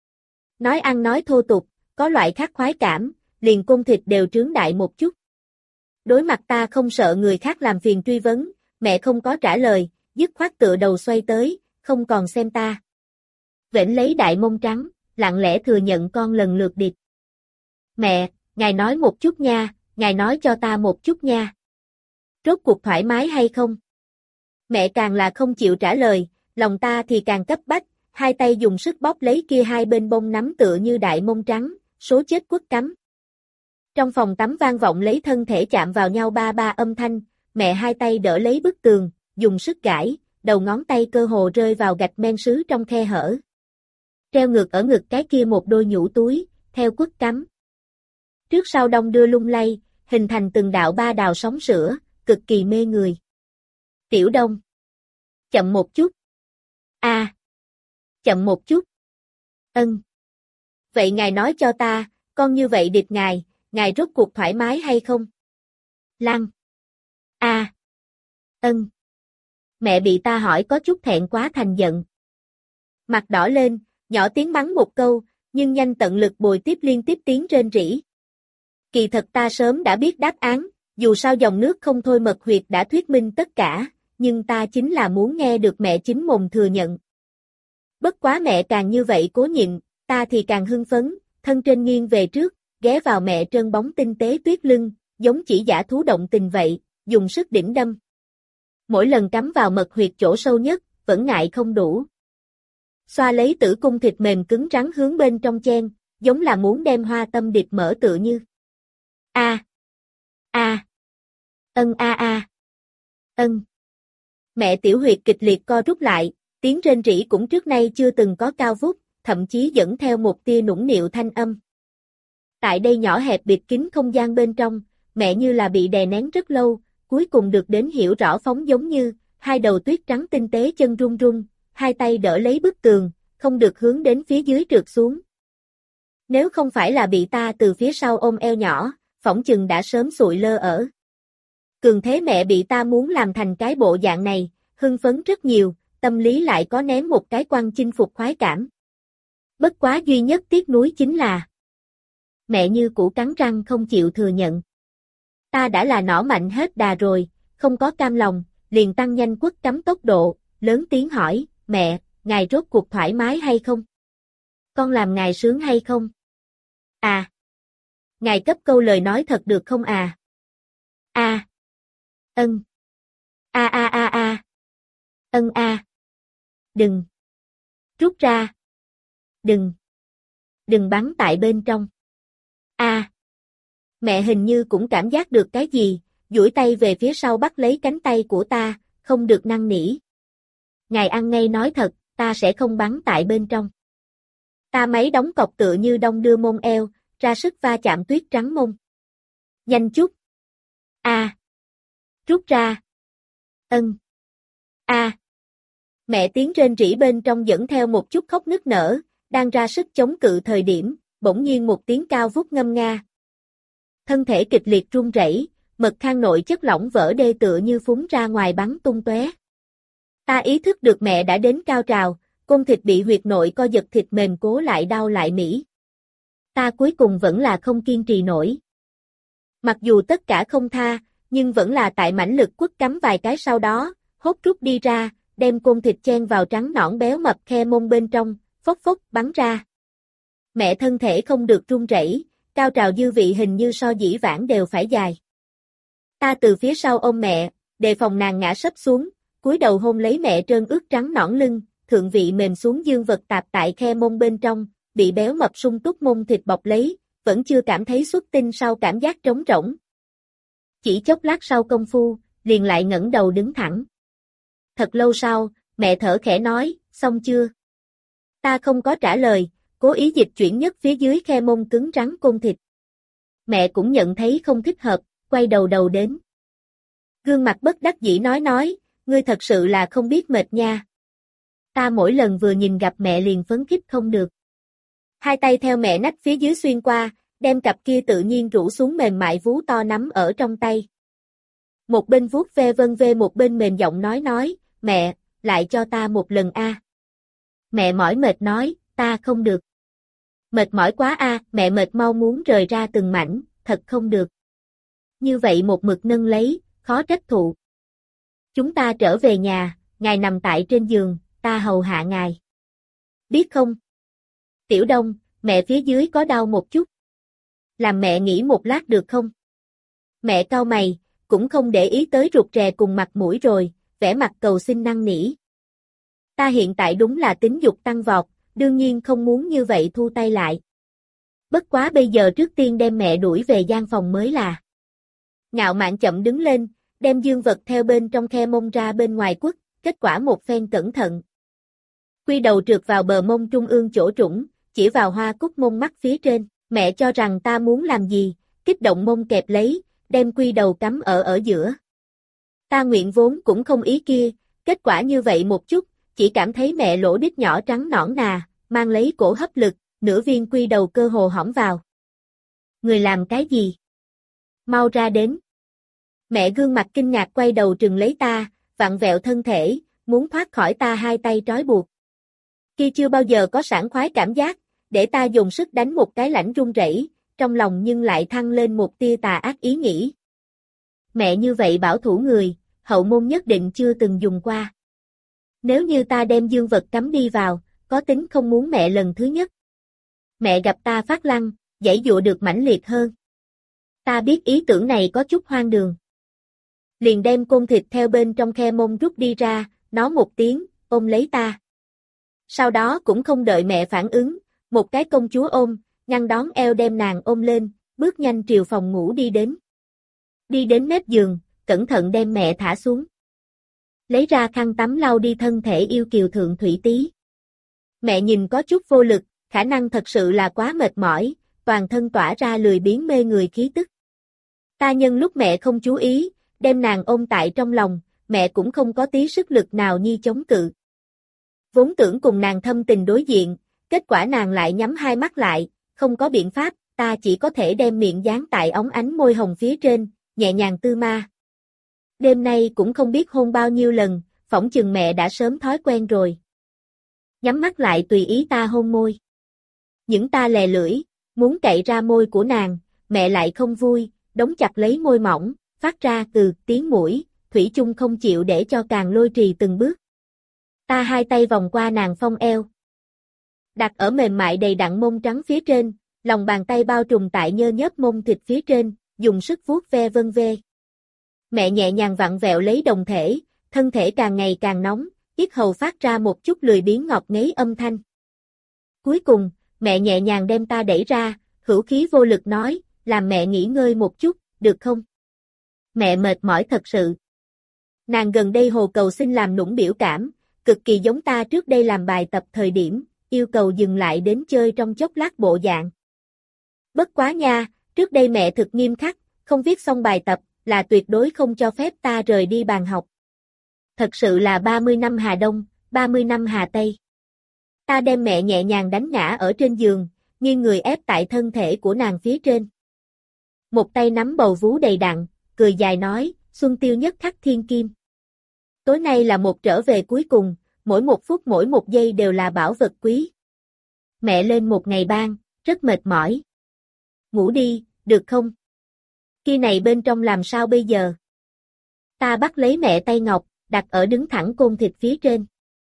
Nói ăn nói thô tục, có loại khắc khoái cảm, liền cung thịt đều trướng đại một chút. Đối mặt ta không sợ người khác làm phiền truy vấn, mẹ không có trả lời, dứt khoát tựa đầu xoay tới, không còn xem ta. Vểnh lấy đại mông trắng, lặng lẽ thừa nhận con lần lượt điệp. Mẹ, ngài nói một chút nha, ngài nói cho ta một chút nha. Rốt cuộc thoải mái hay không? Mẹ càng là không chịu trả lời, lòng ta thì càng cấp bách, hai tay dùng sức bóp lấy kia hai bên bông nắm tựa như đại mông trắng, số chết quất cắm. Trong phòng tắm vang vọng lấy thân thể chạm vào nhau ba ba âm thanh, mẹ hai tay đỡ lấy bức tường, dùng sức gãi, đầu ngón tay cơ hồ rơi vào gạch men sứ trong khe hở. Treo ngược ở ngực cái kia một đôi nhũ túi, theo quất cắm. Trước sau đông đưa lung lay, hình thành từng đạo ba đào sóng sữa, cực kỳ mê người. Tiểu Đông. Chậm một chút. A. À. Chậm một chút. Ân. Vậy ngài nói cho ta, con như vậy địch ngài, ngài rốt cuộc thoải mái hay không? Lăng. A. À. Ân. Mẹ bị ta hỏi có chút thẹn quá thành giận. Mặt đỏ lên, nhỏ tiếng mắng một câu, nhưng nhanh tận lực bồi tiếp liên tiếp tiếng rên rỉ. Kỳ thật ta sớm đã biết đáp án, dù sao dòng nước không thôi mật huyệt đã thuyết minh tất cả, nhưng ta chính là muốn nghe được mẹ chính mồm thừa nhận. Bất quá mẹ càng như vậy cố nhịn, ta thì càng hưng phấn, thân trên nghiêng về trước, ghé vào mẹ trơn bóng tinh tế tuyết lưng, giống chỉ giả thú động tình vậy, dùng sức đỉnh đâm. Mỗi lần cắm vào mật huyệt chỗ sâu nhất, vẫn ngại không đủ. Xoa lấy tử cung thịt mềm cứng rắn hướng bên trong chen, giống là muốn đem hoa tâm điệp mở tựa như. A. A. Ân a a. Ân. Mẹ tiểu huyệt kịch liệt co rút lại, tiếng rên rỉ cũng trước nay chưa từng có cao vút, thậm chí dẫn theo một tia nũng nịu thanh âm. Tại đây nhỏ hẹp bịt kín không gian bên trong, mẹ như là bị đè nén rất lâu, cuối cùng được đến hiểu rõ phóng giống như, hai đầu tuyết trắng tinh tế chân run run, hai tay đỡ lấy bức tường, không được hướng đến phía dưới trượt xuống. Nếu không phải là bị ta từ phía sau ôm eo nhỏ, phỏng chừng đã sớm sụi lơ ở. Cường thế mẹ bị ta muốn làm thành cái bộ dạng này, hưng phấn rất nhiều, tâm lý lại có ném một cái quăng chinh phục khoái cảm. Bất quá duy nhất tiếc nuối chính là mẹ như cũ cắn răng không chịu thừa nhận. Ta đã là nỏ mạnh hết đà rồi, không có cam lòng, liền tăng nhanh quất cắm tốc độ, lớn tiếng hỏi, mẹ, ngài rốt cuộc thoải mái hay không? Con làm ngài sướng hay không? À! Ngài cấp câu lời nói thật được không à? A. Ân. A a a a. Ân a. Đừng. Rút ra. Đừng. Đừng bắn tại bên trong. A. Mẹ hình như cũng cảm giác được cái gì, duỗi tay về phía sau bắt lấy cánh tay của ta, không được năn nỉ. Ngài ăn ngay nói thật, ta sẽ không bắn tại bên trong. Ta máy đóng cọc tựa như đong đưa mông eo, ra sức va chạm tuyết trắng mông. Nhanh chút. A. Rút ra. Ân. A. Mẹ tiếng rên rỉ bên trong dẫn theo một chút khóc nức nở, đang ra sức chống cự thời điểm, bỗng nhiên một tiếng cao vút ngâm nga. Thân thể kịch liệt run rẩy, mật khang nội chất lỏng vỡ đê tựa như phúng ra ngoài bắn tung tóe. Ta ý thức được mẹ đã đến cao trào, côn thịt bị huyệt nội co giật thịt mềm cố lại đau lại mỉ. Ta cuối cùng vẫn là không kiên trì nổi. Mặc dù tất cả không tha, nhưng vẫn là tại mãnh lực quất cắm vài cái sau đó, hốt rút đi ra, đem côn thịt chen vào trắng nõn béo mập khe mông bên trong, phốc phốc bắn ra. Mẹ thân thể không được run rẩy, cao trào dư vị hình như so dĩ vãng đều phải dài. Ta từ phía sau ôm mẹ, đề phòng nàng ngã sấp xuống, cúi đầu hôn lấy mẹ trơn ướt trắng nõn lưng, thượng vị mềm xuống dương vật tạp tại khe mông bên trong, bị béo mập sung túc mông thịt bọc lấy, vẫn chưa cảm thấy xuất tinh sau cảm giác trống rỗng. Chỉ chốc lát sau công phu, liền lại ngẩng đầu đứng thẳng. Thật lâu sau, mẹ thở khẽ nói, xong chưa? Ta không có trả lời, cố ý dịch chuyển nhất phía dưới khe mông cứng rắn côn thịt. Mẹ cũng nhận thấy không thích hợp, quay đầu đầu đến. Gương mặt bất đắc dĩ nói nói, ngươi thật sự là không biết mệt nha. Ta mỗi lần vừa nhìn gặp mẹ liền phấn khích không được. Hai tay theo mẹ nách phía dưới xuyên qua, đem cặp kia tự nhiên rũ xuống mềm mại vú to nắm ở trong tay. Một bên vuốt ve vân vê một bên mềm giọng nói nói, mẹ, lại cho ta một lần a. Mẹ mỏi mệt nói, ta không được. Mệt mỏi quá a, mẹ mệt mau muốn rời ra từng mảnh, thật không được. Như vậy một mực nâng lấy, khó trách thụ. Chúng ta trở về nhà, ngài nằm tại trên giường, ta hầu hạ ngài. Biết không? Tiểu Đông, mẹ phía dưới có đau một chút. Làm mẹ nghỉ một lát được không? Mẹ cau mày, cũng không để ý tới rụt rè cùng mặt mũi rồi, vẻ mặt cầu xin năn nỉ. Ta hiện tại đúng là tính dục tăng vọt, đương nhiên không muốn như vậy thu tay lại. Bất quá bây giờ trước tiên đem mẹ đuổi về gian phòng mới là. Ngạo Mạn chậm đứng lên, đem dương vật theo bên trong khe mông ra bên ngoài quất, kết quả một phen cẩn thận. Quy đầu trượt vào bờ mông trung ương chỗ trũng, chỉ vào hoa cúc mông mắt phía trên, mẹ cho rằng ta muốn làm gì, kích động mông kẹp lấy, đem quy đầu cắm ở ở giữa. Ta nguyện vốn cũng không ý kia, kết quả như vậy một chút, chỉ cảm thấy mẹ lỗ đít nhỏ trắng nõn nà, mang lấy cổ hấp lực, nửa viên quy đầu cơ hồ hõm vào. Người làm cái gì? Mau ra đến. Mẹ gương mặt kinh ngạc quay đầu trừng lấy ta, vặn vẹo thân thể, muốn thoát khỏi ta hai tay trói buộc. Kia chưa bao giờ có sảng khoái cảm giác, để ta dùng sức đánh một cái lãnh run rẩy, trong lòng nhưng lại thăng lên một tia tà ác ý nghĩ. Mẹ như vậy bảo thủ người, hậu môn nhất định chưa từng dùng qua. Nếu như ta đem dương vật cắm đi vào, có tính không muốn mẹ lần thứ nhất. Mẹ gặp ta phát lăng, giãy dụa được mãnh liệt hơn. Ta biết ý tưởng này có chút hoang đường. Liền đem côn thịt theo bên trong khe mông rút đi ra, nó một tiếng, ôm lấy ta. Sau đó cũng không đợi mẹ phản ứng, một cái công chúa ôm, ngăn đón eo đem nàng ôm lên, bước nhanh triều phòng ngủ đi đến. Đi đến mép giường, cẩn thận đem mẹ thả xuống. Lấy ra khăn tắm lau đi thân thể yêu kiều thượng thủy tí. Mẹ nhìn có chút vô lực, khả năng thật sự là quá mệt mỏi, toàn thân tỏa ra lười biếng mê người khí tức. Ta nhân lúc mẹ không chú ý, đem nàng ôm tại trong lòng, mẹ cũng không có tí sức lực nào nhi chống cự. Vốn tưởng cùng nàng thâm tình đối diện, kết quả nàng lại nhắm hai mắt lại, không có biện pháp, ta chỉ có thể đem miệng dán tại óng ánh môi hồng phía trên, nhẹ nhàng tư ma. Đêm nay cũng không biết hôn bao nhiêu lần, phỏng chừng mẹ đã sớm thói quen rồi. Nhắm mắt lại tùy ý ta hôn môi. Những ta lè lưỡi, muốn cậy ra môi của nàng, mẹ lại không vui, đóng chặt lấy môi mỏng, phát ra từ tiếng mũi, thủy chung không chịu để cho càng lôi trì từng bước. Ta hai tay vòng qua nàng phong eo. Đặt ở mềm mại đầy đặn mông trắng phía trên, lòng bàn tay bao trùm tại nhơ nhớp mông thịt phía trên, dùng sức vuốt ve vân ve. Mẹ nhẹ nhàng vặn vẹo lấy đồng thể, thân thể càng ngày càng nóng, yết hầu phát ra một chút lười biếng ngọt ngấy âm thanh. Cuối cùng, mẹ nhẹ nhàng đem ta đẩy ra, hữu khí vô lực nói, làm mẹ nghỉ ngơi một chút, được không? Mẹ mệt mỏi thật sự. Nàng gần đây hồ cầu xin làm nũng biểu cảm, cực kỳ giống ta trước đây làm bài tập thời điểm, yêu cầu dừng lại đến chơi trong chốc lát bộ dạng. Bất quá nha, trước đây mẹ thực nghiêm khắc, không viết xong bài tập, là tuyệt đối không cho phép ta rời đi bàn học. Thật sự là ba mươi năm Hà Đông, ba mươi năm Hà Tây. Ta đem mẹ nhẹ nhàng đánh ngã ở trên giường, nghiêng người ép tại thân thể của nàng phía trên. Một tay nắm bầu vú đầy đặn, cười dài nói, xuân tiêu nhất khắc thiên kim. Tối nay là một trở về cuối cùng, mỗi một phút mỗi một giây đều là bảo vật quý. Mẹ lên một ngày ban, rất mệt mỏi. Ngủ đi, được không? Kia này bên trong làm sao bây giờ? Ta bắt lấy mẹ tay ngọc, đặt ở đứng thẳng côn thịt phía trên.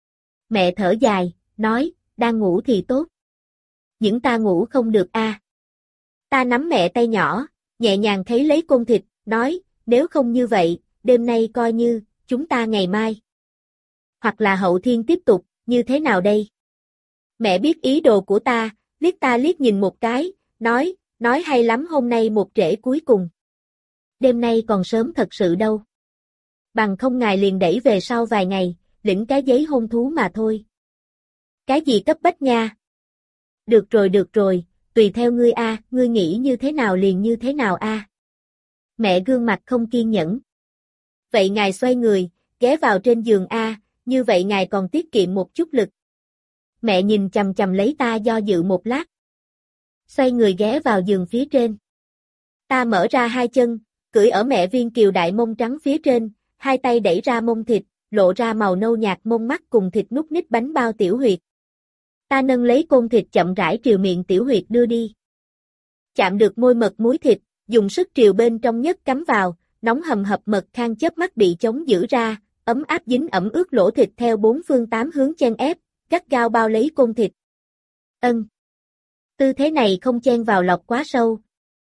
Mẹ thở dài, nói, đang ngủ thì tốt. Những ta ngủ không được a. À. Ta nắm mẹ tay nhỏ, nhẹ nhàng thấy lấy côn thịt, nói, nếu không như vậy, đêm nay coi như, chúng ta ngày mai. Hoặc là hậu thiên tiếp tục, như thế nào đây? Mẹ biết ý đồ của ta, liếc ta liếc nhìn một cái, nói, nói hay lắm hôm nay một trễ cuối cùng. Đêm nay còn sớm thật sự đâu. Bằng không ngài liền đẩy về sau vài ngày, lĩnh cái giấy hôn thú mà thôi. Cái gì cấp bách nha? Được rồi được rồi, tùy theo ngươi a, ngươi nghĩ như thế nào liền như thế nào a. Mẹ gương mặt không kiên nhẫn. Vậy ngài xoay người, ghé vào trên giường a, như vậy ngài còn tiết kiệm một chút lực. Mẹ nhìn chằm chằm lấy ta do dự một lát. Xoay người ghé vào giường phía trên. Ta mở ra hai chân, cưỡi ở mẹ viên kiều đại mông trắng phía trên, hai tay đẩy ra mông thịt, lộ ra màu nâu nhạt mông mắt cùng thịt nút nít bánh bao tiểu huyệt. Ta nâng lấy côn thịt chậm rãi triều miệng tiểu huyệt đưa đi. Chạm được môi mật muối thịt, dùng sức triều bên trong nhất cắm vào, nóng hầm hập mật khang chớp mắt bị chống giữ ra, ấm áp dính ẩm ướt lỗ thịt theo bốn phương tám hướng chen ép, gắt gao bao lấy côn thịt. Ân. Tư thế này không chen vào lọc quá sâu.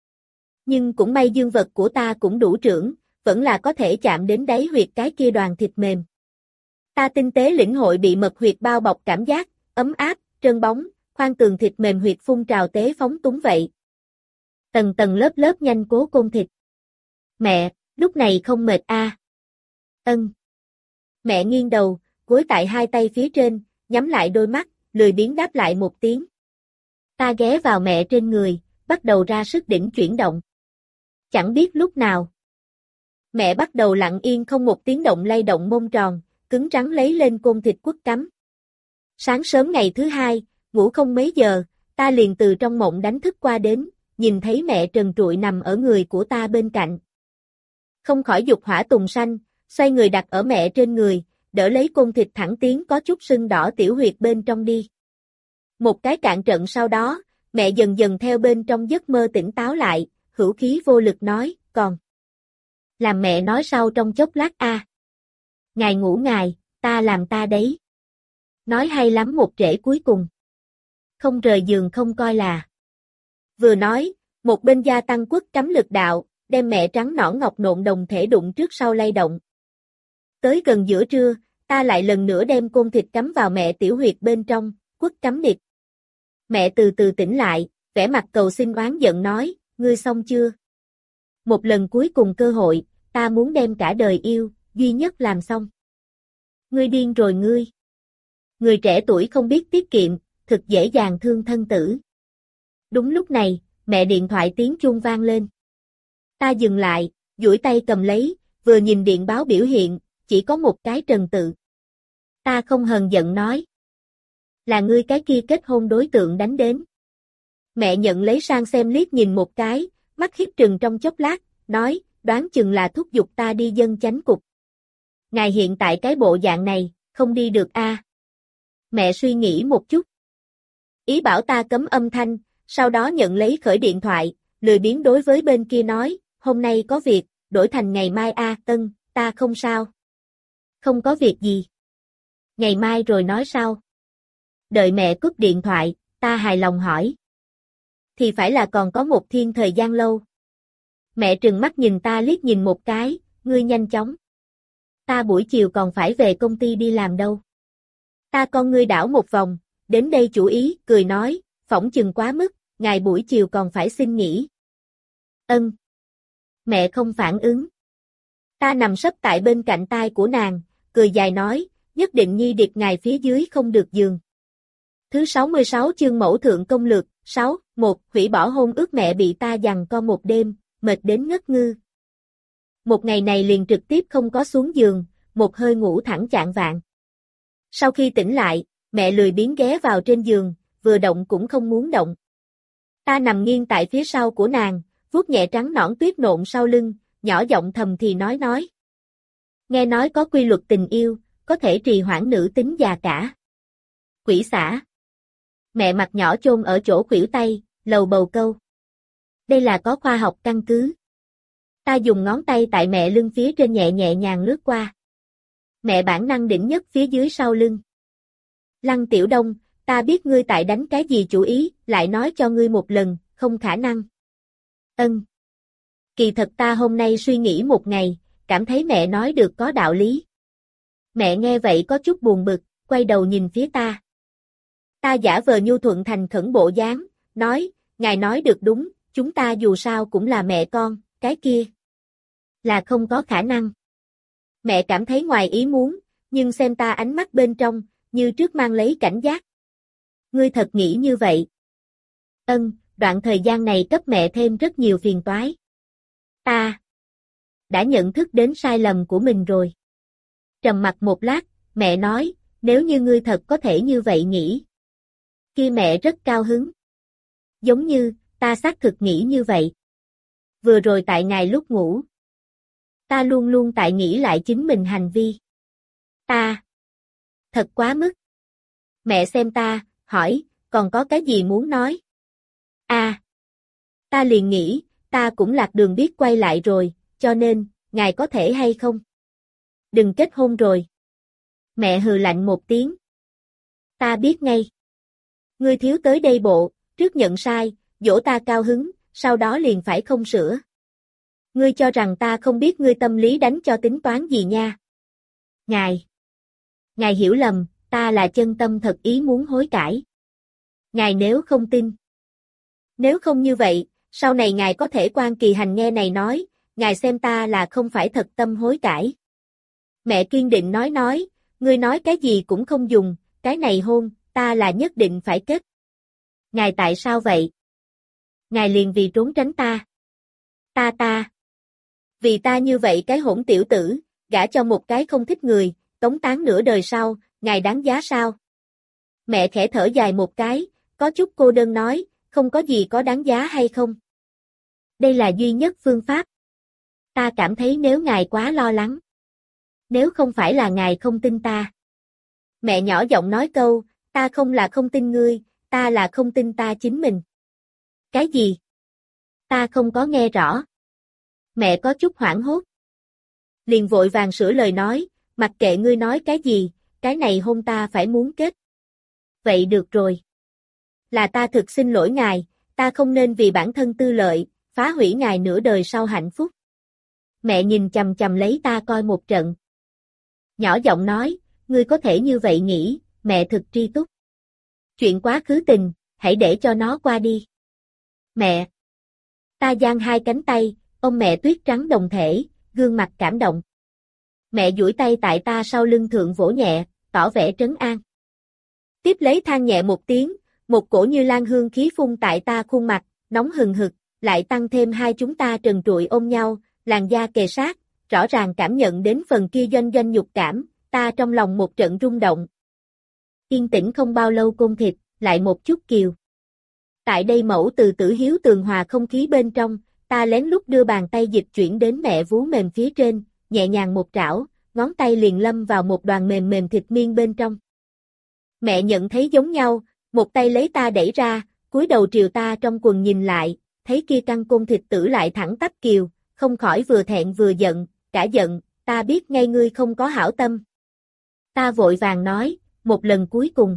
Nhưng cũng may dương vật của ta cũng đủ trưởng, vẫn là có thể chạm đến đáy huyệt cái kia đoàn thịt mềm. Ta tinh tế lĩnh hội bị mật huyệt bao bọc cảm giác, ấm áp, trơn bóng, khoan tường thịt mềm huyệt phun trào tế phóng túng vậy. Tầng tầng lớp lớp nhanh cố côn thịt. Mẹ, lúc này không mệt a? À? Ân. Mẹ nghiêng đầu, gối tại hai tay phía trên, nhắm lại đôi mắt, lười biếng đáp lại một tiếng. Ta ghé vào mẹ trên người, bắt đầu ra sức đỉnh chuyển động. Chẳng biết lúc nào. Mẹ bắt đầu lặng yên không một tiếng động lay động mông tròn, cứng rắn lấy lên côn thịt quất cắm. Sáng sớm ngày thứ hai, ngủ không mấy giờ, ta liền từ trong mộng đánh thức qua đến, nhìn thấy mẹ trần trụi nằm ở người của ta bên cạnh. Không khỏi dục hỏa tùng sanh, xoay người đặt ở mẹ trên người, đỡ lấy côn thịt thẳng tiến có chút sưng đỏ tiểu huyệt bên trong đi. Một cái cạn trận sau đó, mẹ dần dần theo bên trong giấc mơ tỉnh táo lại, hữu khí vô lực nói, còn. Làm mẹ nói sau trong chốc lát a. À. Ngài ngủ ngài, ta làm ta đấy. Nói hay lắm một trễ cuối cùng. Không rời giường không coi là. Vừa nói, một bên gia tăng quất cắm lực đạo, đem mẹ trắng nõn ngọc nộn đồng thể đụng trước sau lay động. Tới gần giữa trưa, ta lại lần nữa đem côn thịt cắm vào mẹ tiểu huyệt bên trong, quất cắm địch. Mẹ từ từ tỉnh lại, vẻ mặt cầu xin oán giận nói, ngươi xong chưa? Một lần cuối cùng cơ hội, ta muốn đem cả đời yêu, duy nhất làm xong. Ngươi điên rồi ngươi. Người trẻ tuổi không biết tiết kiệm, thực dễ dàng thương thân tử. Đúng lúc này, mẹ điện thoại tiếng chuông vang lên. Ta dừng lại, duỗi tay cầm lấy, vừa nhìn điện báo biểu hiện, chỉ có một cái Trần tự. Ta không hờn giận nói. Là ngươi cái kia kết hôn đối tượng đánh đến. Mẹ nhận lấy sang xem liếc nhìn một cái, mắt hiếp trừng trong chốc lát, nói, đoán chừng là thúc giục ta đi dân chánh cục. Ngài hiện tại cái bộ dạng này, không đi được a. À? Mẹ suy nghĩ một chút. Ý bảo ta cấm âm thanh, sau đó nhận lấy khởi điện thoại, lười biếng đối với bên kia nói, hôm nay có việc, đổi thành ngày mai a. À, Tân, ta không sao. Không có việc gì. Ngày mai rồi nói sau. Đợi mẹ cúp điện thoại, ta hài lòng hỏi. Thì phải là còn có một thiên thời gian lâu. Mẹ trừng mắt nhìn ta liếc nhìn một cái, ngươi nhanh chóng. Ta buổi chiều còn phải về công ty đi làm đâu. Ta con ngươi đảo một vòng, đến đây chủ ý, cười nói, phỏng chừng quá mức, ngày buổi chiều còn phải xin nghỉ. Ân. Mẹ không phản ứng. Ta nằm sấp tại bên cạnh tai của nàng, cười dài nói, nhất định nhi điệp ngài phía dưới không được giường. Thứ sáu mươi sáu chương mẫu thượng công lược, sáu, một, hủy bỏ hôn ước mẹ bị ta giằng co một đêm, mệt đến ngất ngư. Một ngày này liền trực tiếp không có xuống giường, một hơi ngủ thẳng chạng vạng. Sau khi tỉnh lại, mẹ lười biếng ghé vào trên giường, vừa động cũng không muốn động. Ta nằm nghiêng tại phía sau của nàng, vuốt nhẹ trắng nõn tuyết nộn sau lưng, nhỏ giọng thầm thì nói nói. Nghe nói có quy luật tình yêu, có thể trì hoãn nữ tính già cả. Quỷ xả. Mẹ mặt nhỏ chôn ở chỗ khuỷu tay, lầu bầu câu. Đây là có khoa học căn cứ. Ta dùng ngón tay tại mẹ lưng phía trên nhẹ nhẹ nhàng lướt qua. Mẹ bản năng đỉnh nhất phía dưới sau lưng. Lăng Tiểu Đông, ta biết ngươi tại đánh cái gì chủ ý, lại nói cho ngươi một lần, không khả năng. Ân. Kỳ thật ta hôm nay suy nghĩ một ngày, cảm thấy mẹ nói được có đạo lý. Mẹ nghe vậy có chút buồn bực, quay đầu nhìn phía ta. Ta giả vờ nhu thuận thành khẩn bộ dáng, nói, ngài nói được đúng, chúng ta dù sao cũng là mẹ con, cái kia là không có khả năng. Mẹ cảm thấy ngoài ý muốn, nhưng xem ta ánh mắt bên trong, như trước mang lấy cảnh giác. Ngươi thật nghĩ như vậy? Ân, đoạn thời gian này cấp mẹ thêm rất nhiều phiền toái. Ta đã nhận thức đến sai lầm của mình rồi. Trầm mặc một lát, mẹ nói, nếu như ngươi thật có thể như vậy nghĩ. Kia mẹ rất cao hứng. Giống như, ta xác thực nghĩ như vậy. Vừa rồi tại ngài lúc ngủ. Ta luôn luôn tại nghĩ lại chính mình hành vi. Ta. Thật quá mức. Mẹ xem ta, hỏi, còn có cái gì muốn nói? À. Ta liền nghĩ, ta cũng lạc đường biết quay lại rồi, cho nên, ngài có thể hay không? Đừng kết hôn rồi. Mẹ hừ lạnh một tiếng. Ta biết ngay. Ngươi thiếu tới đây bộ, trước nhận sai, dỗ ta cao hứng, sau đó liền phải không sửa. Ngươi cho rằng ta không biết ngươi tâm lý đánh cho tính toán gì nha. Ngài. Ngài hiểu lầm, ta là chân tâm thật ý muốn hối cải. Ngài nếu không tin. Nếu không như vậy, sau này ngài có thể quan kỳ hành nghe này nói, ngài xem ta là không phải thật tâm hối cải. Mẹ kiên định nói nói, ngươi nói cái gì cũng không dùng, cái này hôn, ta là nhất định phải kết. Ngài tại sao vậy? Ngài liền vì trốn tránh ta. Ta ta. Vì ta như vậy cái hỗn tiểu tử, gả cho một cái không thích người, tống tán nửa đời sau, ngài đáng giá sao? Mẹ khẽ thở dài một cái, có chút cô đơn nói, không có gì có đáng giá hay không? Đây là duy nhất phương pháp. Ta cảm thấy nếu ngài quá lo lắng. Nếu không phải là ngài không tin ta. Mẹ nhỏ giọng nói câu, ta không là không tin ngươi, ta là không tin ta chính mình. Cái gì? Ta không có nghe rõ. Mẹ có chút hoảng hốt. Liền vội vàng sửa lời nói, mặc kệ ngươi nói cái gì, cái này hôn ta phải muốn kết. Vậy được rồi. Là ta thực xin lỗi ngài, ta không nên vì bản thân tư lợi, phá hủy ngài nửa đời sau hạnh phúc. Mẹ nhìn chằm chằm lấy ta coi một trận. Nhỏ giọng nói, ngươi có thể như vậy nghĩ, mẹ thực tri túc. Chuyện quá khứ tình, hãy để cho nó qua đi. Mẹ. Ta giang hai cánh tay, ôm mẹ tuyết trắng đồng thể, gương mặt cảm động. Mẹ duỗi tay tại ta sau lưng thượng vỗ nhẹ, tỏ vẻ trấn an. Tiếp lấy than nhẹ một tiếng, một cổ như lan hương khí phun tại ta khuôn mặt, nóng hừng hực, lại tăng thêm hai chúng ta trần trụi ôm nhau, làn da kề sát, rõ ràng cảm nhận đến phần kia doanh doanh nhục cảm, ta trong lòng một trận rung động. Yên tĩnh không bao lâu côn thịt, lại một chút kiều. Tại đây mẫu từ tử hiếu tường hòa không khí bên trong, ta lén lút đưa bàn tay dịch chuyển đến mẹ vú mềm phía trên, nhẹ nhàng một trảo, ngón tay liền lâm vào một đoàn mềm mềm thịt miên bên trong. Mẹ nhận thấy giống nhau, một tay lấy ta đẩy ra, cúi đầu triều ta trong quần nhìn lại, thấy kia căng côn thịt tử lại thẳng tắp kiều, không khỏi vừa thẹn vừa giận, cả giận, ta biết ngay ngươi không có hảo tâm. Ta vội vàng nói, một lần cuối cùng.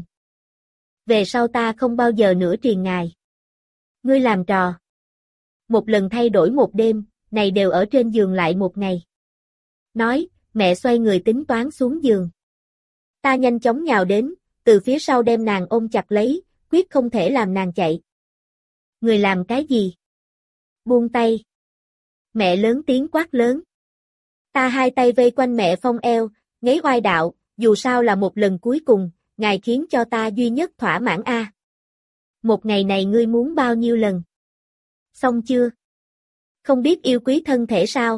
Về sau ta không bao giờ nữa triền ngài. Ngươi làm trò. Một lần thay đổi một đêm, này đều ở trên giường lại một ngày. Nói, mẹ xoay người tính toán xuống giường. Ta nhanh chóng nhào đến, từ phía sau đem nàng ôm chặt lấy, quyết không thể làm nàng chạy. Người làm cái gì? Buông tay. Mẹ lớn tiếng quát lớn. Ta hai tay vây quanh mẹ phong eo, ngáy oai đạo, dù sao là một lần cuối cùng, ngài khiến cho ta duy nhất thỏa mãn a. Một ngày này ngươi muốn bao nhiêu lần? Xong chưa? Không biết yêu quý thân thể sao?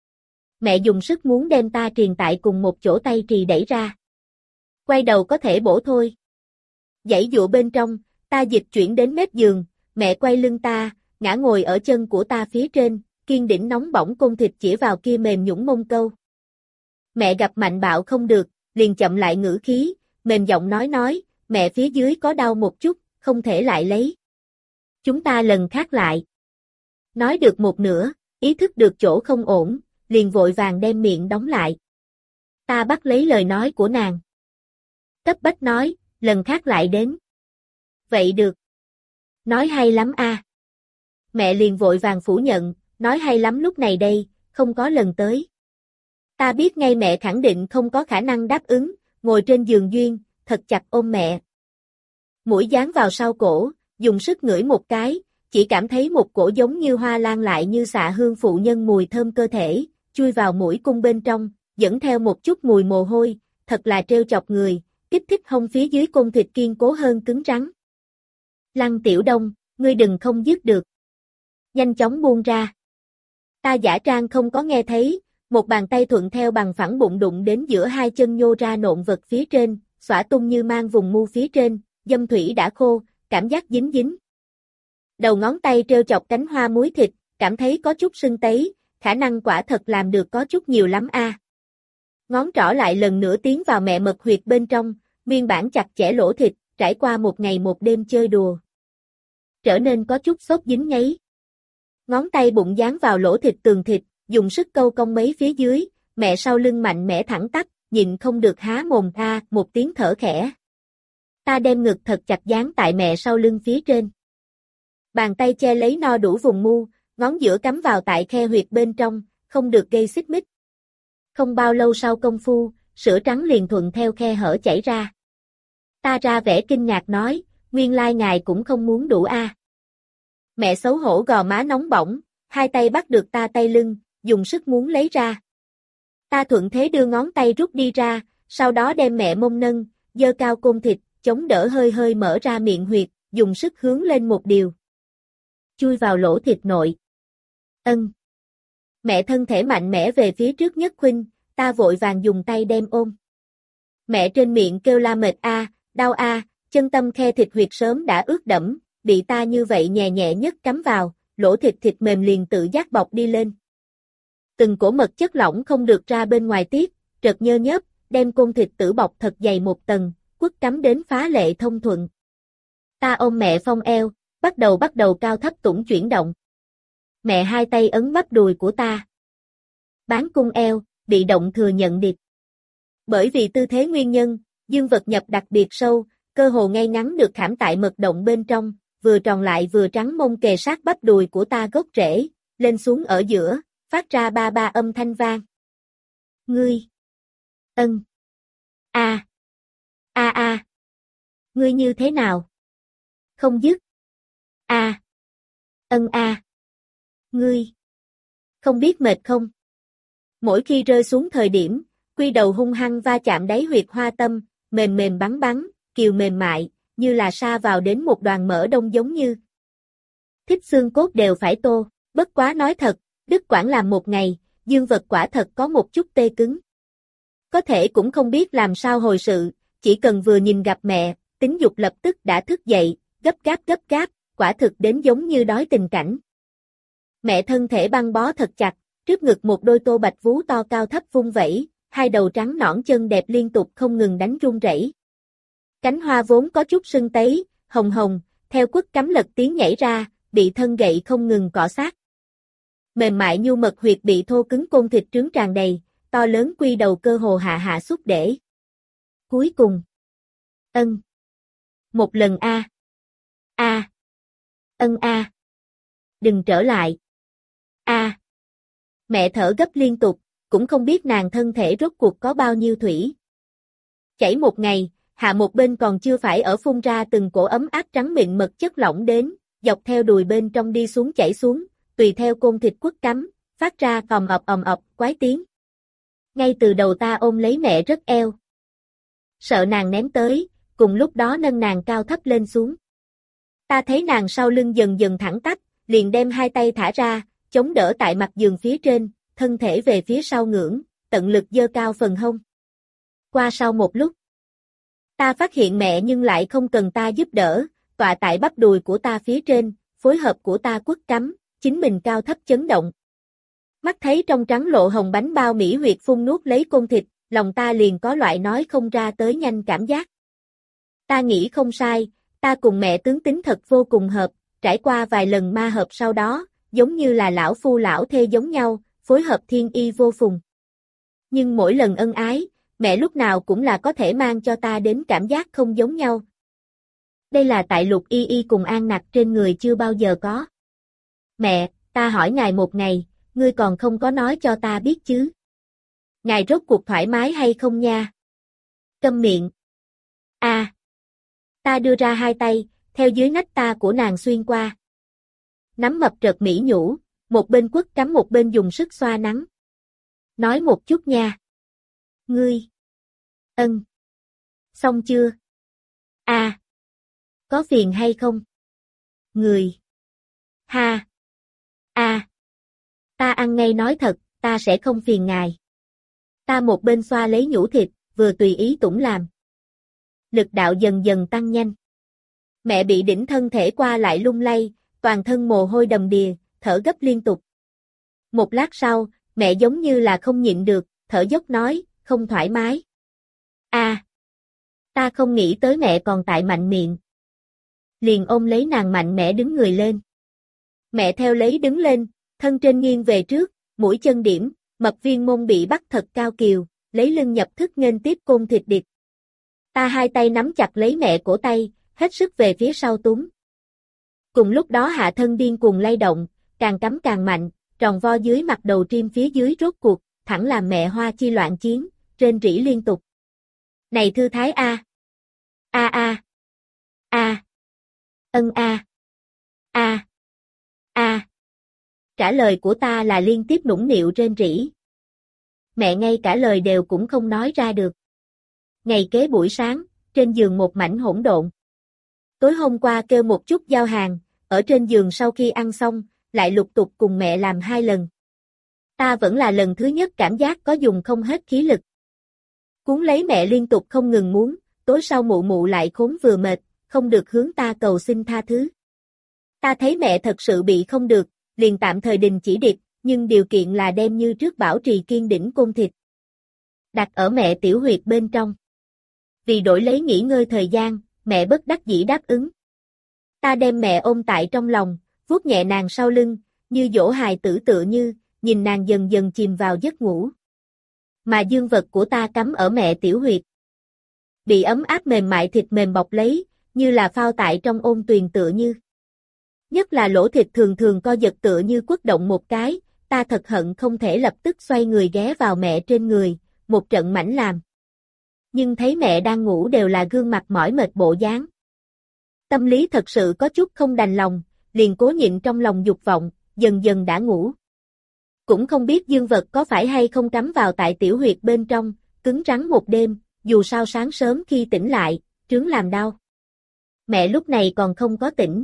Mẹ dùng sức muốn đem ta triền tại cùng một chỗ tay trì đẩy ra. Quay đầu có thể bổ thôi. Giãy giụa bên trong, ta dịch chuyển đến mép giường, mẹ quay lưng ta, ngã ngồi ở chân của ta phía trên, kiên đỉnh nóng bỏng côn thịt chỉ vào kia mềm nhũn mông câu. Mẹ gặp mạnh bạo không được, liền chậm lại ngữ khí, mềm giọng nói nói, mẹ phía dưới có đau một chút, không thể lại lấy. Chúng ta lần khác lại. Nói được một nửa, ý thức được chỗ không ổn, liền vội vàng đem miệng đóng lại. Ta bắt lấy lời nói của nàng. Cấp bách nói, lần khác lại đến. Vậy được. Nói hay lắm a. Mẹ liền vội vàng phủ nhận, nói hay lắm lúc này đây, không có lần tới. Ta biết ngay mẹ khẳng định không có khả năng đáp ứng, ngồi trên giường duyên, thật chặt ôm mẹ. Mũi dán vào sau cổ, dùng sức ngửi một cái, chỉ cảm thấy một cổ giống như hoa lan lại như xạ hương phụ nhân mùi thơm cơ thể, chui vào mũi cung bên trong, dẫn theo một chút mùi mồ hôi, thật là trêu chọc người, kích thích hông phía dưới côn thịt kiên cố hơn cứng rắn. Lăng Tiểu Đông, ngươi đừng không dứt được. Nhanh chóng buông ra. Ta giả trang không có nghe thấy, một bàn tay thuận theo bằng phẳng bụng đụng đến giữa hai chân nhô ra nộn vật phía trên, xõa tung như mang vùng mu phía trên, dâm thủy đã khô, cảm giác dính dính. Đầu ngón tay trêu chọc cánh hoa muối thịt, cảm thấy có chút sưng tấy, khả năng quả thật làm được có chút nhiều lắm a. Ngón trỏ lại lần nữa tiến vào mẹ mật huyệt bên trong, nguyên bản chặt chẽ lỗ thịt, trải qua một ngày một đêm chơi đùa. Trở nên có chút xốp dính ngấy. Ngón tay bụng dán vào lỗ thịt tường thịt, dùng sức câu cong mấy phía dưới, mẹ sau lưng mạnh mẽ thẳng tắp, nhịn không được há mồm a một tiếng thở khẽ. Ta đem ngực thật chặt dán tại mẹ sau lưng phía trên. Bàn tay che lấy no đủ vùng mu, ngón giữa cắm vào tại khe huyệt bên trong, không được gây xích mích. Không bao lâu sau công phu, sữa trắng liền thuận theo khe hở chảy ra. Ta ra vẻ kinh ngạc nói, nguyên lai ngài cũng không muốn đủ a. À. Mẹ xấu hổ gò má nóng bỏng, hai tay bắt được ta tay lưng, dùng sức muốn lấy ra. Ta thuận thế đưa ngón tay rút đi ra, sau đó đem mẹ mông nâng, giơ cao côn thịt, chống đỡ hơi hơi mở ra miệng huyệt, dùng sức hướng lên một điều. Chui vào lỗ thịt nội. Ân. Mẹ thân thể mạnh mẽ về phía trước nhất khuynh, ta vội vàng dùng tay đem ôm. Mẹ trên miệng kêu la mệt a, à, đau a, à, chân tâm khe thịt huyệt sớm đã ướt đẫm, bị ta như vậy nhẹ nhẹ nhất cắm vào, lỗ thịt thịt mềm liền tự giác bọc đi lên. Từng cổ mật chất lỏng không được ra bên ngoài tiết, trật nhơ nhớp, đem côn thịt tử bọc thật dày một tầng, quất cắm đến phá lệ thông thuận. Ta ôm mẹ phong eo, bắt đầu bắt đầu cao thấp tủng chuyển động. Mẹ hai tay ấn bắp đùi của ta. Bán cung eo, bị động thừa nhận điệp. Bởi vì tư thế nguyên nhân, dương vật nhập đặc biệt sâu, cơ hồ ngay ngắn được khảm tại mật động bên trong, vừa tròn lại vừa trắng mông kề sát bắp đùi của ta gốc rễ, lên xuống ở giữa, phát ra ba ba âm thanh vang. Ngươi. Ân. A. A a. Ngươi như thế nào? Không dứt. A. Ân a. Ngươi. Không biết mệt không? Mỗi khi rơi xuống thời điểm, quy đầu hung hăng va chạm đáy huyệt hoa tâm, mềm mềm bắn bắn, kiều mềm mại, như là sa vào đến một đoàn mỡ đông giống như. Thích xương cốt đều phải tô, bất quá nói thật, đứt quãng làm một ngày, dương vật quả thật có một chút tê cứng. Có thể cũng không biết làm sao hồi sự, chỉ cần vừa nhìn gặp mẹ, tính dục lập tức đã thức dậy, gấp gáp gấp gáp, quả thực đến giống như đói tình cảnh. Mẹ thân thể băng bó thật chặt, trước ngực một đôi tô bạch vú to cao thấp vung vẩy, hai đầu trắng nõn chân đẹp liên tục không ngừng đánh run rẩy. Cánh hoa vốn có chút sưng tấy, hồng hồng, theo quất cắm lật tiếng nhảy ra, bị thân gậy không ngừng cọ sát. Mềm mại nhu mật huyệt bị thô cứng côn thịt trướng tràn đầy, to lớn quy đầu cơ hồ hạ hạ xúc để. Cuối cùng. Ân. Một lần a. A. Ân a. Đừng trở lại. A. Mẹ thở gấp liên tục, cũng không biết nàng thân thể rốt cuộc có bao nhiêu thủy. Chảy một ngày, hạ một bên còn chưa phải ở phun ra từng cổ ấm áp trắng mịn mật chất lỏng đến, dọc theo đùi bên trong đi xuống chảy xuống, tùy theo côn thịt quất cắm, phát ra ầm ập ầm ập quái tiếng. Ngay từ đầu ta ôm lấy mẹ rất eo. Sợ nàng ném tới, cùng lúc đó nâng nàng cao thấp lên xuống. Ta thấy nàng sau lưng dần dần thẳng tắp, liền đem hai tay thả ra, chống đỡ tại mặt giường phía trên, thân thể về phía sau ngưỡng, tận lực giơ cao phần hông. Qua sau một lúc, ta phát hiện mẹ nhưng lại không cần ta giúp đỡ, tọa tại bắp đùi của ta phía trên, phối hợp của ta quất cắm, chính mình cao thấp chấn động. Mắt thấy trong trắng lộ hồng bánh bao mỹ huyệt phun nuốt lấy côn thịt, lòng ta liền có loại nói không ra tới nhanh cảm giác. Ta nghĩ không sai, ta cùng mẹ tướng tính thật vô cùng hợp, trải qua vài lần ma hợp sau đó, giống như là lão phu lão thê giống nhau, phối hợp thiên y vô phùng. Nhưng mỗi lần ân ái, mẹ lúc nào cũng là có thể mang cho ta đến cảm giác không giống nhau. Đây là tại Lục Y Y cùng An Nặc trên người chưa bao giờ có. Mẹ, ta hỏi ngài một ngày, ngươi còn không có nói cho ta biết chứ. Ngài rốt cuộc thoải mái hay không nha? Câm miệng. A. À. Ta đưa ra hai tay, theo dưới nách ta của nàng xuyên qua. Nắm mập trợt mỹ nhũ, một bên quất cắm một bên dùng sức xoa nắng. Nói một chút nha. Ngươi. Ân. Xong chưa? A. À. Có phiền hay không? Người. Ha. A. À. Ta ăn ngay nói thật, ta sẽ không phiền ngài. Ta một bên xoa lấy nhũ thịt, vừa tùy ý tủng làm. Lực đạo dần dần tăng nhanh. Mẹ bị đỉnh thân thể qua lại lung lay, toàn thân mồ hôi đầm đìa, thở gấp liên tục. Một lát sau, mẹ giống như là không nhịn được, thở dốc nói, không thoải mái. A. À. Ta không nghĩ tới mẹ còn tại mạnh miệng. Liền ôm lấy nàng mạnh mẽ đứng người lên. Mẹ theo lấy đứng lên, thân trên nghiêng về trước, mũi chân điểm, mập viên mông bị bắt thật cao kiều, lấy lưng nhập thức nghênh tiếp côn thịt điệp. Ta hai tay nắm chặt lấy mẹ cổ tay, hết sức về phía sau túm. Cùng lúc đó hạ thân điên cuồng lay động, càng cắm càng mạnh, tròn vo dưới mặt đầu trim phía dưới rốt cuộc, thẳng làm mẹ hoa chi loạn chiến, rên rỉ liên tục. Này thư thái a. A a. A. Ân a. A. A. Trả lời của ta là liên tiếp nũng nịu rên rỉ. Mẹ ngay cả lời đều cũng không nói ra được. Ngày kế buổi sáng, trên giường một mảnh hỗn độn. Tối hôm qua kêu một chút giao hàng, ở trên giường sau khi ăn xong, lại lục tục cùng mẹ làm hai lần. Ta vẫn là lần thứ nhất cảm giác có dùng không hết khí lực. Cuốn lấy mẹ liên tục không ngừng muốn, tối sau mụ mụ lại khốn vừa mệt, không được hướng ta cầu xin tha thứ. Ta thấy mẹ thật sự bị không được, liền tạm thời đình chỉ điệp, nhưng điều kiện là đem như trước bảo trì kiên đỉnh côn thịt. Đặt ở mẹ tiểu huyệt bên trong. Vì đổi lấy nghỉ ngơi thời gian, mẹ bất đắc dĩ đáp ứng. Ta đem mẹ ôm tại trong lòng, vuốt nhẹ nàng sau lưng, như dỗ hài tử tựa như, nhìn nàng dần dần chìm vào giấc ngủ. Mà dương vật của ta cắm ở mẹ tiểu huyệt. Bị ấm áp mềm mại thịt mềm bọc lấy, như là phao tại trong ôn tuyền tựa như. Nhất là lỗ thịt thường thường co giật tựa như quất động một cái, ta thật hận không thể lập tức xoay người ghé vào mẹ trên người, một trận mảnh làm. Nhưng thấy mẹ đang ngủ đều là gương mặt mỏi mệt bộ dáng. Tâm lý thật sự có chút không đành lòng, liền cố nhịn trong lòng dục vọng, dần dần đã ngủ. Cũng không biết dương vật có phải hay không cắm vào tại tiểu huyệt bên trong, cứng rắn một đêm, dù sao sáng sớm khi tỉnh lại, trướng làm đau. Mẹ lúc này còn không có tỉnh.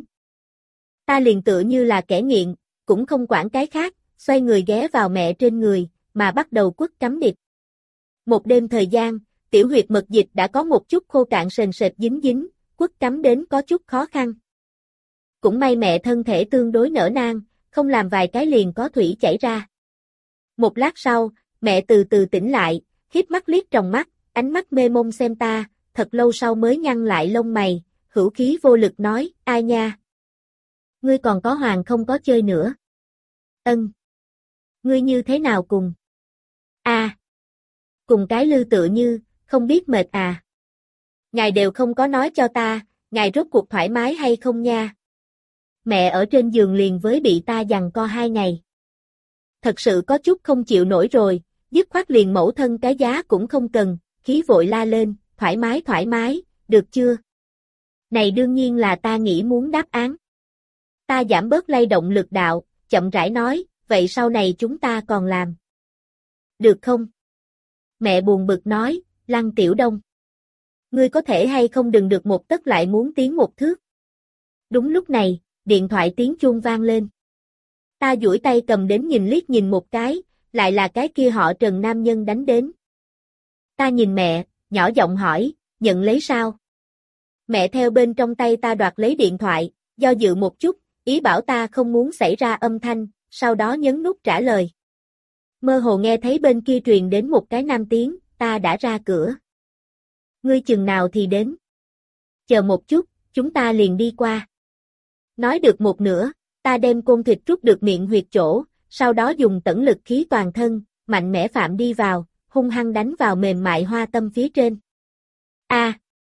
Ta liền tựa như là kẻ nghiện, cũng không quản cái khác, xoay người ghé vào mẹ trên người, mà bắt đầu quất cắm điệp. Một đêm thời gian, tiểu huyệt mật dịch đã có một chút khô cạn sền sệt dính dính, quất cắm đến có chút khó khăn. Cũng may mẹ thân thể tương đối nở nang, không làm vài cái liền có thủy chảy ra. Một lát sau, mẹ từ từ tỉnh lại, híp mắt liếc trong mắt, ánh mắt mê mông xem ta, thật lâu sau mới nhăn lại lông mày, hữu khí vô lực nói, ai nha? Ngươi còn có hoàng không có chơi nữa. Ân. Ngươi như thế nào cùng? A. À. Cùng cái lư tựa như, không biết mệt à. Ngài đều không có nói cho ta, ngài rốt cuộc thoải mái hay không nha. Mẹ ở trên giường liền với bị ta giằng co hai ngày. Thật sự có chút không chịu nổi rồi, dứt khoát liền mẫu thân cái giá cũng không cần, khí vội la lên, thoải mái thoải mái, được chưa? Này đương nhiên là ta nghĩ muốn đáp án. Ta giảm bớt lay động lực đạo, chậm rãi nói, vậy sau này chúng ta còn làm. Được không? Mẹ buồn bực nói, Lăng Tiểu Đông. Ngươi có thể hay không đừng được một tấc lại muốn tiến một thước. Đúng lúc này, điện thoại tiếng chuông vang lên. Ta duỗi tay cầm đến nhìn liếc nhìn một cái, lại là cái kia họ Trần nam nhân đánh đến. Ta nhìn mẹ, nhỏ giọng hỏi, nhận lấy sao? Mẹ theo bên trong tay ta đoạt lấy điện thoại, do dự một chút, ý bảo ta không muốn xảy ra âm thanh, sau đó nhấn nút trả lời. Mơ hồ nghe thấy bên kia truyền đến một cái nam tiếng, ta đã ra cửa. Ngươi chừng nào thì đến? Chờ một chút, chúng ta liền đi qua. Nói được một nửa, ta đem côn thịt rút được miệng huyệt chỗ, sau đó dùng tẩn lực khí toàn thân, mạnh mẽ phạm đi vào, hung hăng đánh vào mềm mại hoa tâm phía trên. A. À.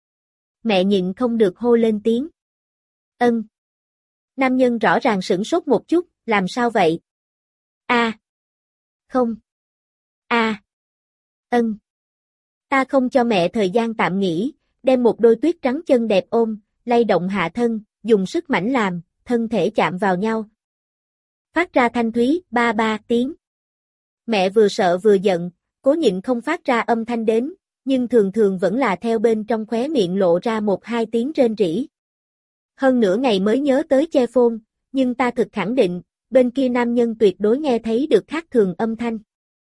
Mẹ nhịn không được hô lên tiếng. Ân. Nam nhân rõ ràng sửng sốt một chút, làm sao vậy? A. À. Không. A. À. Ân. Ta không cho mẹ thời gian tạm nghỉ, đem một đôi tuyết trắng chân đẹp ôm, lay động hạ thân, dùng sức mãnh làm, thân thể chạm vào nhau. Phát ra thanh thúy, ba ba tiếng. Mẹ vừa sợ vừa giận, cố nhịn không phát ra âm thanh đến, nhưng thường thường vẫn là theo bên trong khóe miệng lộ ra một hai tiếng rên rỉ. Hơn nửa ngày mới nhớ tới che phone, nhưng ta thực khẳng định, bên kia nam nhân tuyệt đối nghe thấy được khác thường âm thanh.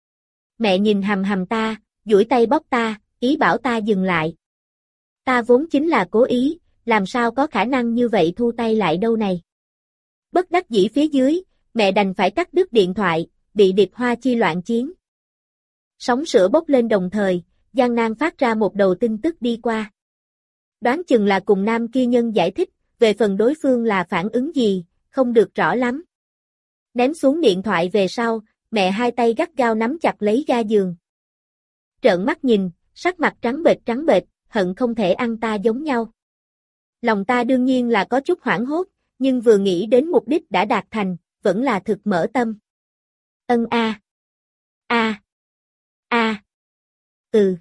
Mẹ nhìn hầm hầm ta, duỗi tay bóp ta, ý bảo ta dừng lại. Ta vốn chính là cố ý, làm sao có khả năng như vậy thu tay lại đâu này. Bất đắc dĩ phía dưới, mẹ đành phải cắt đứt điện thoại, bị điệp hoa chi loạn chiến. Sóng sữa bốc lên đồng thời, gian nan phát ra một đầu tin tức đi qua. Đoán chừng là cùng nam kia nhân giải thích, về phần đối phương là phản ứng gì, không được rõ lắm. Ném xuống điện thoại về sau, mẹ hai tay gắt gao nắm chặt lấy ga giường. Trợn mắt nhìn, sắc mặt trắng bệch trắng bệch, hận không thể ăn ta giống nhau. Lòng ta đương nhiên là có chút hoảng hốt, nhưng vừa nghĩ đến mục đích đã đạt thành, vẫn là thực mở tâm. Ân a. A. A. Ừ.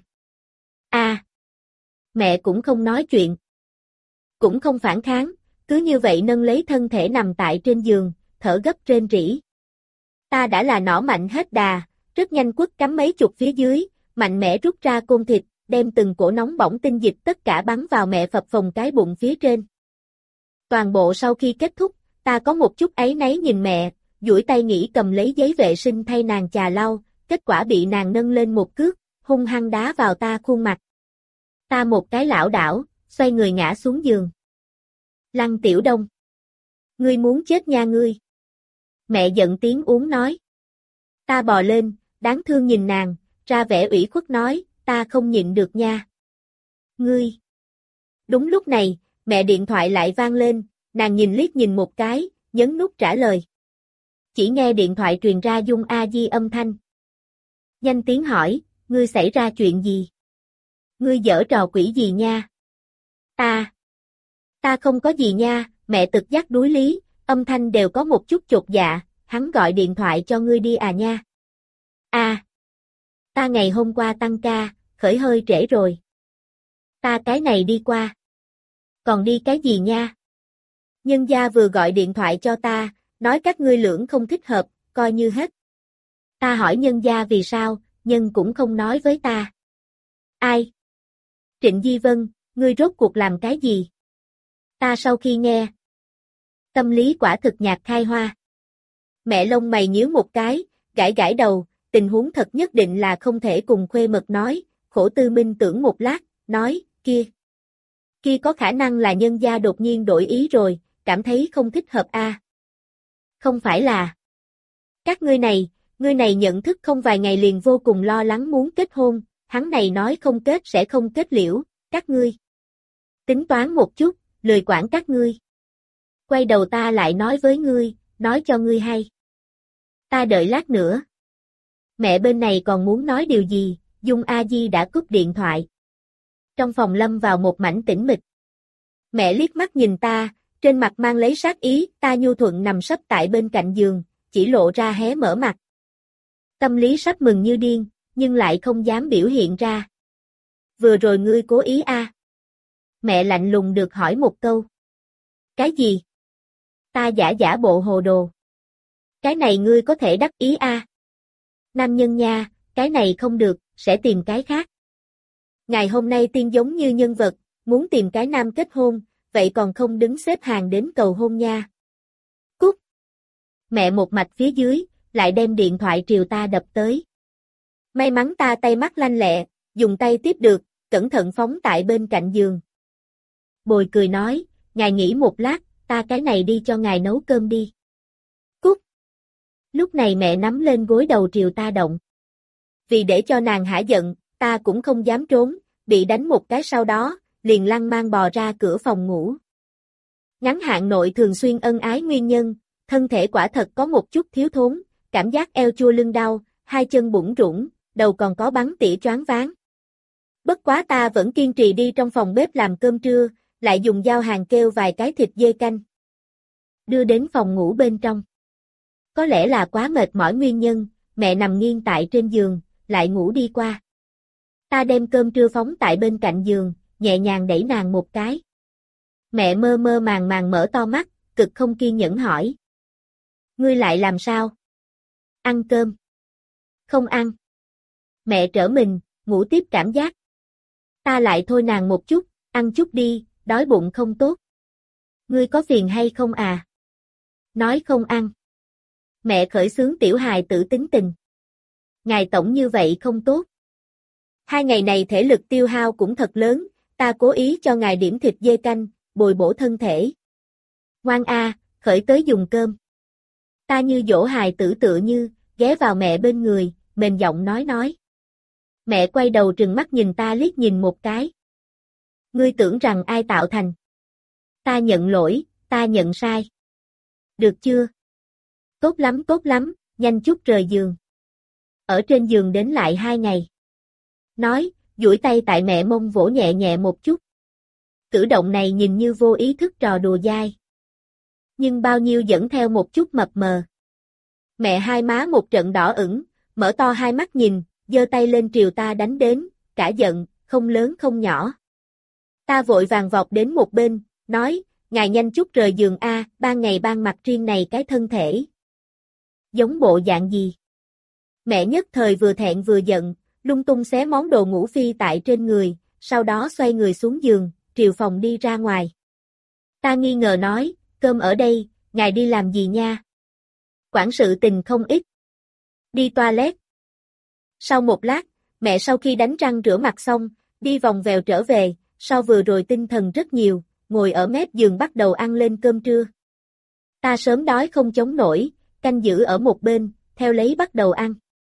A. Mẹ cũng không nói chuyện. Cũng không phản kháng, cứ như vậy nâng lấy thân thể nằm tại trên giường, thở gấp rên rỉ. Ta đã là nỏ mạnh hết đà, rất nhanh quất cắm mấy chục phía dưới, mạnh mẽ rút ra côn thịt, đem từng cổ nóng bỏng tinh dịch tất cả bắn vào mẹ phập phồng cái bụng phía trên. Toàn bộ sau khi kết thúc, ta có một chút áy náy nhìn mẹ, duỗi tay nghĩ cầm lấy giấy vệ sinh thay nàng chà lau, kết quả bị nàng nâng lên một cước, hung hăng đá vào ta khuôn mặt. Ta một cái lảo đảo, xoay người ngã xuống giường. Lăng Tiểu Đông. Ngươi muốn chết nha ngươi. Mẹ giận tiếng uống nói. Ta bò lên, đáng thương nhìn nàng, ra vẻ ủy khuất nói, ta không nhịn được nha. Ngươi. Đúng lúc này, mẹ điện thoại lại vang lên, nàng nhìn liếc nhìn một cái, nhấn nút trả lời. Chỉ nghe điện thoại truyền ra Dung A Di âm thanh. Nhanh tiếng hỏi, ngươi xảy ra chuyện gì? Ngươi giở trò quỷ gì nha? Ta. Ta không có gì nha, mẹ tự giác đuối lý, âm thanh đều có một chút chột dạ, hắn gọi điện thoại cho ngươi đi à nha. À. Ta ngày hôm qua tăng ca, khởi hơi trễ rồi. Ta cái này đi qua. Còn đi cái gì nha? Nhân gia vừa gọi điện thoại cho ta, nói các ngươi lưỡng không thích hợp, coi như hết. Ta hỏi nhân gia vì sao, nhân cũng không nói với ta. Ai? Trịnh Di Vân, ngươi rốt cuộc làm cái gì? Ta sau khi nghe. Tâm lý quả thực nhạt khai hoa. Mẹ lông mày nhíu một cái, gãi gãi đầu, tình huống thật nhất định là không thể cùng khuê mật nói, khổ tư minh tưởng một lát, nói, kia. Kia có khả năng là nhân gia đột nhiên đổi ý rồi, cảm thấy không thích hợp a. À. Không phải là. Các ngươi này, ngươi này nhận thức không vài ngày liền vô cùng lo lắng muốn kết hôn, hắn này nói không kết sẽ không kết liễu, các ngươi. Tính toán một chút, lười quản các ngươi. Quay đầu ta lại nói với ngươi, nói cho ngươi hay. Ta đợi lát nữa. Mẹ bên này còn muốn nói điều gì, Dung A Di đã cúp điện thoại. Trong phòng lâm vào một mảnh tĩnh mịch. Mẹ liếc mắt nhìn ta, trên mặt mang lấy sát ý, ta nhu thuận nằm sấp tại bên cạnh giường, chỉ lộ ra hé mở mặt. Tâm lý sắp mừng như điên, nhưng lại không dám biểu hiện ra. Vừa rồi ngươi cố ý a? À? Mẹ lạnh lùng được hỏi một câu. Cái gì? Ta giả giả bộ hồ đồ. Cái này ngươi có thể đắc ý a? À? Nam nhân nha, cái này không được, sẽ tìm cái khác. Ngày hôm nay tiên giống như nhân vật, muốn tìm cái nam kết hôn, vậy còn không đứng xếp hàng đến cầu hôn nha. Cút. Mẹ một mạch phía dưới, lại đem điện thoại triều ta đập tới. May mắn ta tay mắt lanh lẹ, dùng tay tiếp được, cẩn thận phóng tại bên cạnh giường. Bồi cười nói, ngài nghỉ một lát, ta cái này đi cho ngài nấu cơm đi. Cút. Lúc này mẹ nắm lên gối đầu triều ta động. Vì để cho nàng hả giận, ta cũng không dám trốn, bị đánh một cái sau đó, liền lăn mang bò ra cửa phòng ngủ. Ngắn hạn nội thường xuyên ân ái nguyên nhân, thân thể quả thật có một chút thiếu thốn, cảm giác eo chua lưng đau, hai chân bủn rủn, đầu còn có bắn tỉa choáng váng. Bất quá ta vẫn kiên trì đi trong phòng bếp làm cơm trưa, lại dùng dao hàng kêu vài cái thịt dê canh. Đưa đến phòng ngủ bên trong. Có lẽ là quá mệt mỏi nguyên nhân, mẹ nằm nghiêng tại trên giường, lại ngủ đi qua. Ta đem cơm trưa phóng tại bên cạnh giường, nhẹ nhàng đẩy nàng một cái. Mẹ mơ mơ màng màng mở to mắt, cực không kiên nhẫn hỏi. Ngươi lại làm sao? Ăn cơm. Không ăn. Mẹ trở mình, ngủ tiếp cảm giác. Ta lại thôi nàng một chút, ăn chút đi, đói bụng không tốt. Ngươi có phiền hay không à? Nói không ăn. Mẹ khởi xướng tiểu hài tử tính tình. Ngài tổng như vậy không tốt. Hai ngày này thể lực tiêu hao cũng thật lớn, ta cố ý cho ngài điểm thịt dê canh, bồi bổ thân thể. Ngoan a, khởi tới dùng cơm. Ta như dỗ hài tử tựa như, ghé vào mẹ bên người, mềm giọng nói nói. Mẹ quay đầu trừng mắt nhìn ta liếc nhìn một cái. Ngươi tưởng rằng ai tạo thành? Ta nhận lỗi, ta nhận sai. Được chưa? Tốt lắm tốt lắm, nhanh chút rời giường. Ở trên giường đến lại hai ngày. Nói, duỗi tay tại mẹ mông vỗ nhẹ nhẹ một chút. Cử động này nhìn như vô ý thức trò đùa dai. Nhưng bao nhiêu dẫn theo một chút mập mờ. Mẹ hai má một trận đỏ ửng, mở to hai mắt nhìn, giơ tay lên triều ta đánh đến, cả giận, không lớn không nhỏ. Ta vội vàng vọt đến một bên, nói, ngài nhanh chút rời giường a, ban ngày ban mặt riêng này cái thân thể. Giống bộ dạng gì? Mẹ nhất thời vừa thẹn vừa giận, lung tung xé món đồ ngủ phi tại trên người, sau đó xoay người xuống giường, triều phòng đi ra ngoài. Ta nghi ngờ nói, cơm ở đây, ngài đi làm gì nha? Quản sự tình không ít. Đi toilet. Sau một lát, mẹ sau khi đánh răng rửa mặt xong, đi vòng vèo trở về, sau vừa rồi tinh thần rất nhiều, ngồi ở mép giường bắt đầu ăn lên cơm trưa. Ta sớm đói không chống nổi, canh giữ ở một bên, theo lấy bắt đầu ăn.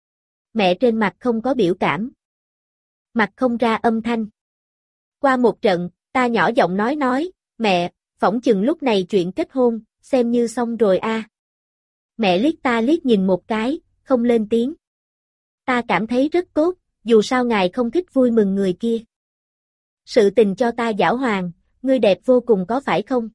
Mẹ trên mặt không có biểu cảm. Mặt không ra âm thanh. Qua một trận, ta nhỏ giọng nói nói, mẹ, phỏng chừng lúc này chuyện kết hôn, xem như xong rồi a. À. Mẹ liếc ta liếc nhìn một cái, không lên tiếng. Ta cảm thấy rất tốt, dù sao ngài không thích vui mừng người kia. Sự tình cho ta giảo hoàng, ngươi đẹp vô cùng có phải không?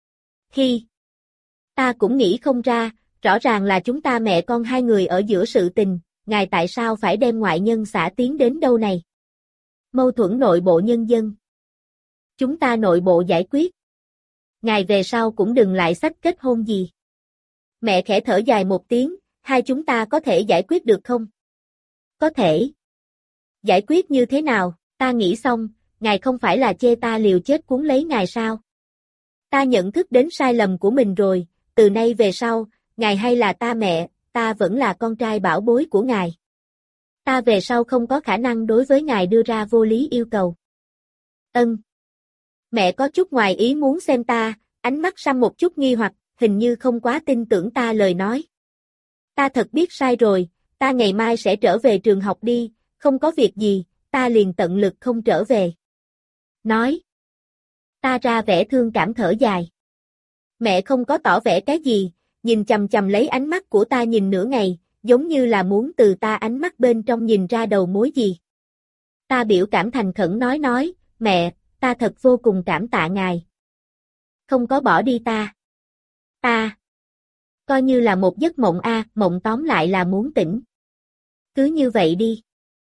Hi. Ta cũng nghĩ không ra, rõ ràng là chúng ta mẹ con hai người ở giữa sự tình, ngài tại sao phải đem ngoại nhân xả tiến đến đâu này? Mâu thuẫn nội bộ nhân dân. Chúng ta nội bộ giải quyết. Ngài về sau cũng đừng lại xách kết hôn gì. Mẹ khẽ thở dài một tiếng, hai chúng ta có thể giải quyết được không? Có thể. Giải quyết như thế nào, ta nghĩ xong, ngài không phải là chê ta liều chết cuốn lấy ngài sao? Ta nhận thức đến sai lầm của mình rồi, từ nay về sau, ngài hay là ta mẹ, ta vẫn là con trai bảo bối của ngài. Ta về sau không có khả năng đối với ngài đưa ra vô lý yêu cầu. Ân. Mẹ có chút ngoài ý muốn xem ta, ánh mắt xăm một chút nghi hoặc, hình như không quá tin tưởng ta lời nói. Ta thật biết sai rồi, ta ngày mai sẽ trở về trường học đi, không có việc gì, ta liền tận lực không trở về. Nói. Ta ra vẻ thương cảm thở dài. Mẹ không có tỏ vẻ cái gì, nhìn chằm chằm lấy ánh mắt của ta nhìn nửa ngày, giống như là muốn từ ta ánh mắt bên trong nhìn ra đầu mối gì. Ta biểu cảm thành khẩn nói nói, mẹ, ta thật vô cùng cảm tạ ngài. Không có bỏ đi ta. Ta. Coi như là một giấc mộng a, mộng tóm lại là muốn tỉnh. Cứ như vậy đi.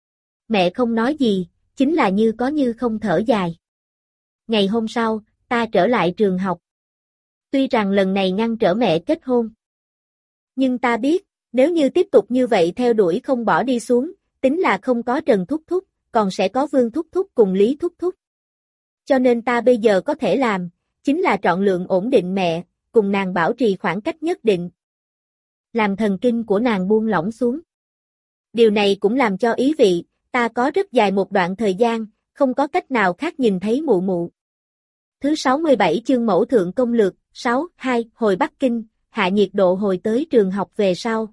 Mẹ không nói gì, chính là như có như không thở dài. Ngày hôm sau, ta trở lại trường học. Tuy rằng lần này ngăn trở mẹ kết hôn. Nhưng ta biết, nếu như tiếp tục như vậy theo đuổi không bỏ đi xuống, tính là không có Trần Thúc Thúc, còn sẽ có Vương Thúc Thúc cùng Lý Thúc Thúc. Cho nên ta bây giờ có thể làm, chính là chọn lượng ổn định mẹ, cùng nàng bảo trì khoảng cách nhất định. Làm thần kinh của nàng buông lỏng xuống. Điều này cũng làm cho ý vị, ta có rất dài một đoạn thời gian, không có cách nào khác nhìn thấy mụ mụ. Thứ sáu mươi bảy chương mẫu thượng công lược, sáu, hai, hồi Bắc Kinh, hạ nhiệt độ hồi tới trường học về sau.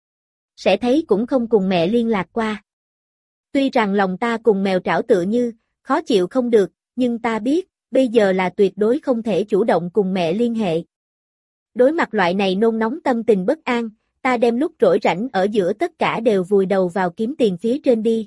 Sẽ thấy cũng không cùng mẹ liên lạc qua. Tuy rằng lòng ta cùng mèo trảo tựa như, khó chịu không được, nhưng ta biết, bây giờ là tuyệt đối không thể chủ động cùng mẹ liên hệ. Đối mặt loại này nôn nóng tâm tình bất an, ta đem lúc rỗi rảnh ở giữa tất cả đều vùi đầu vào kiếm tiền phía trên đi.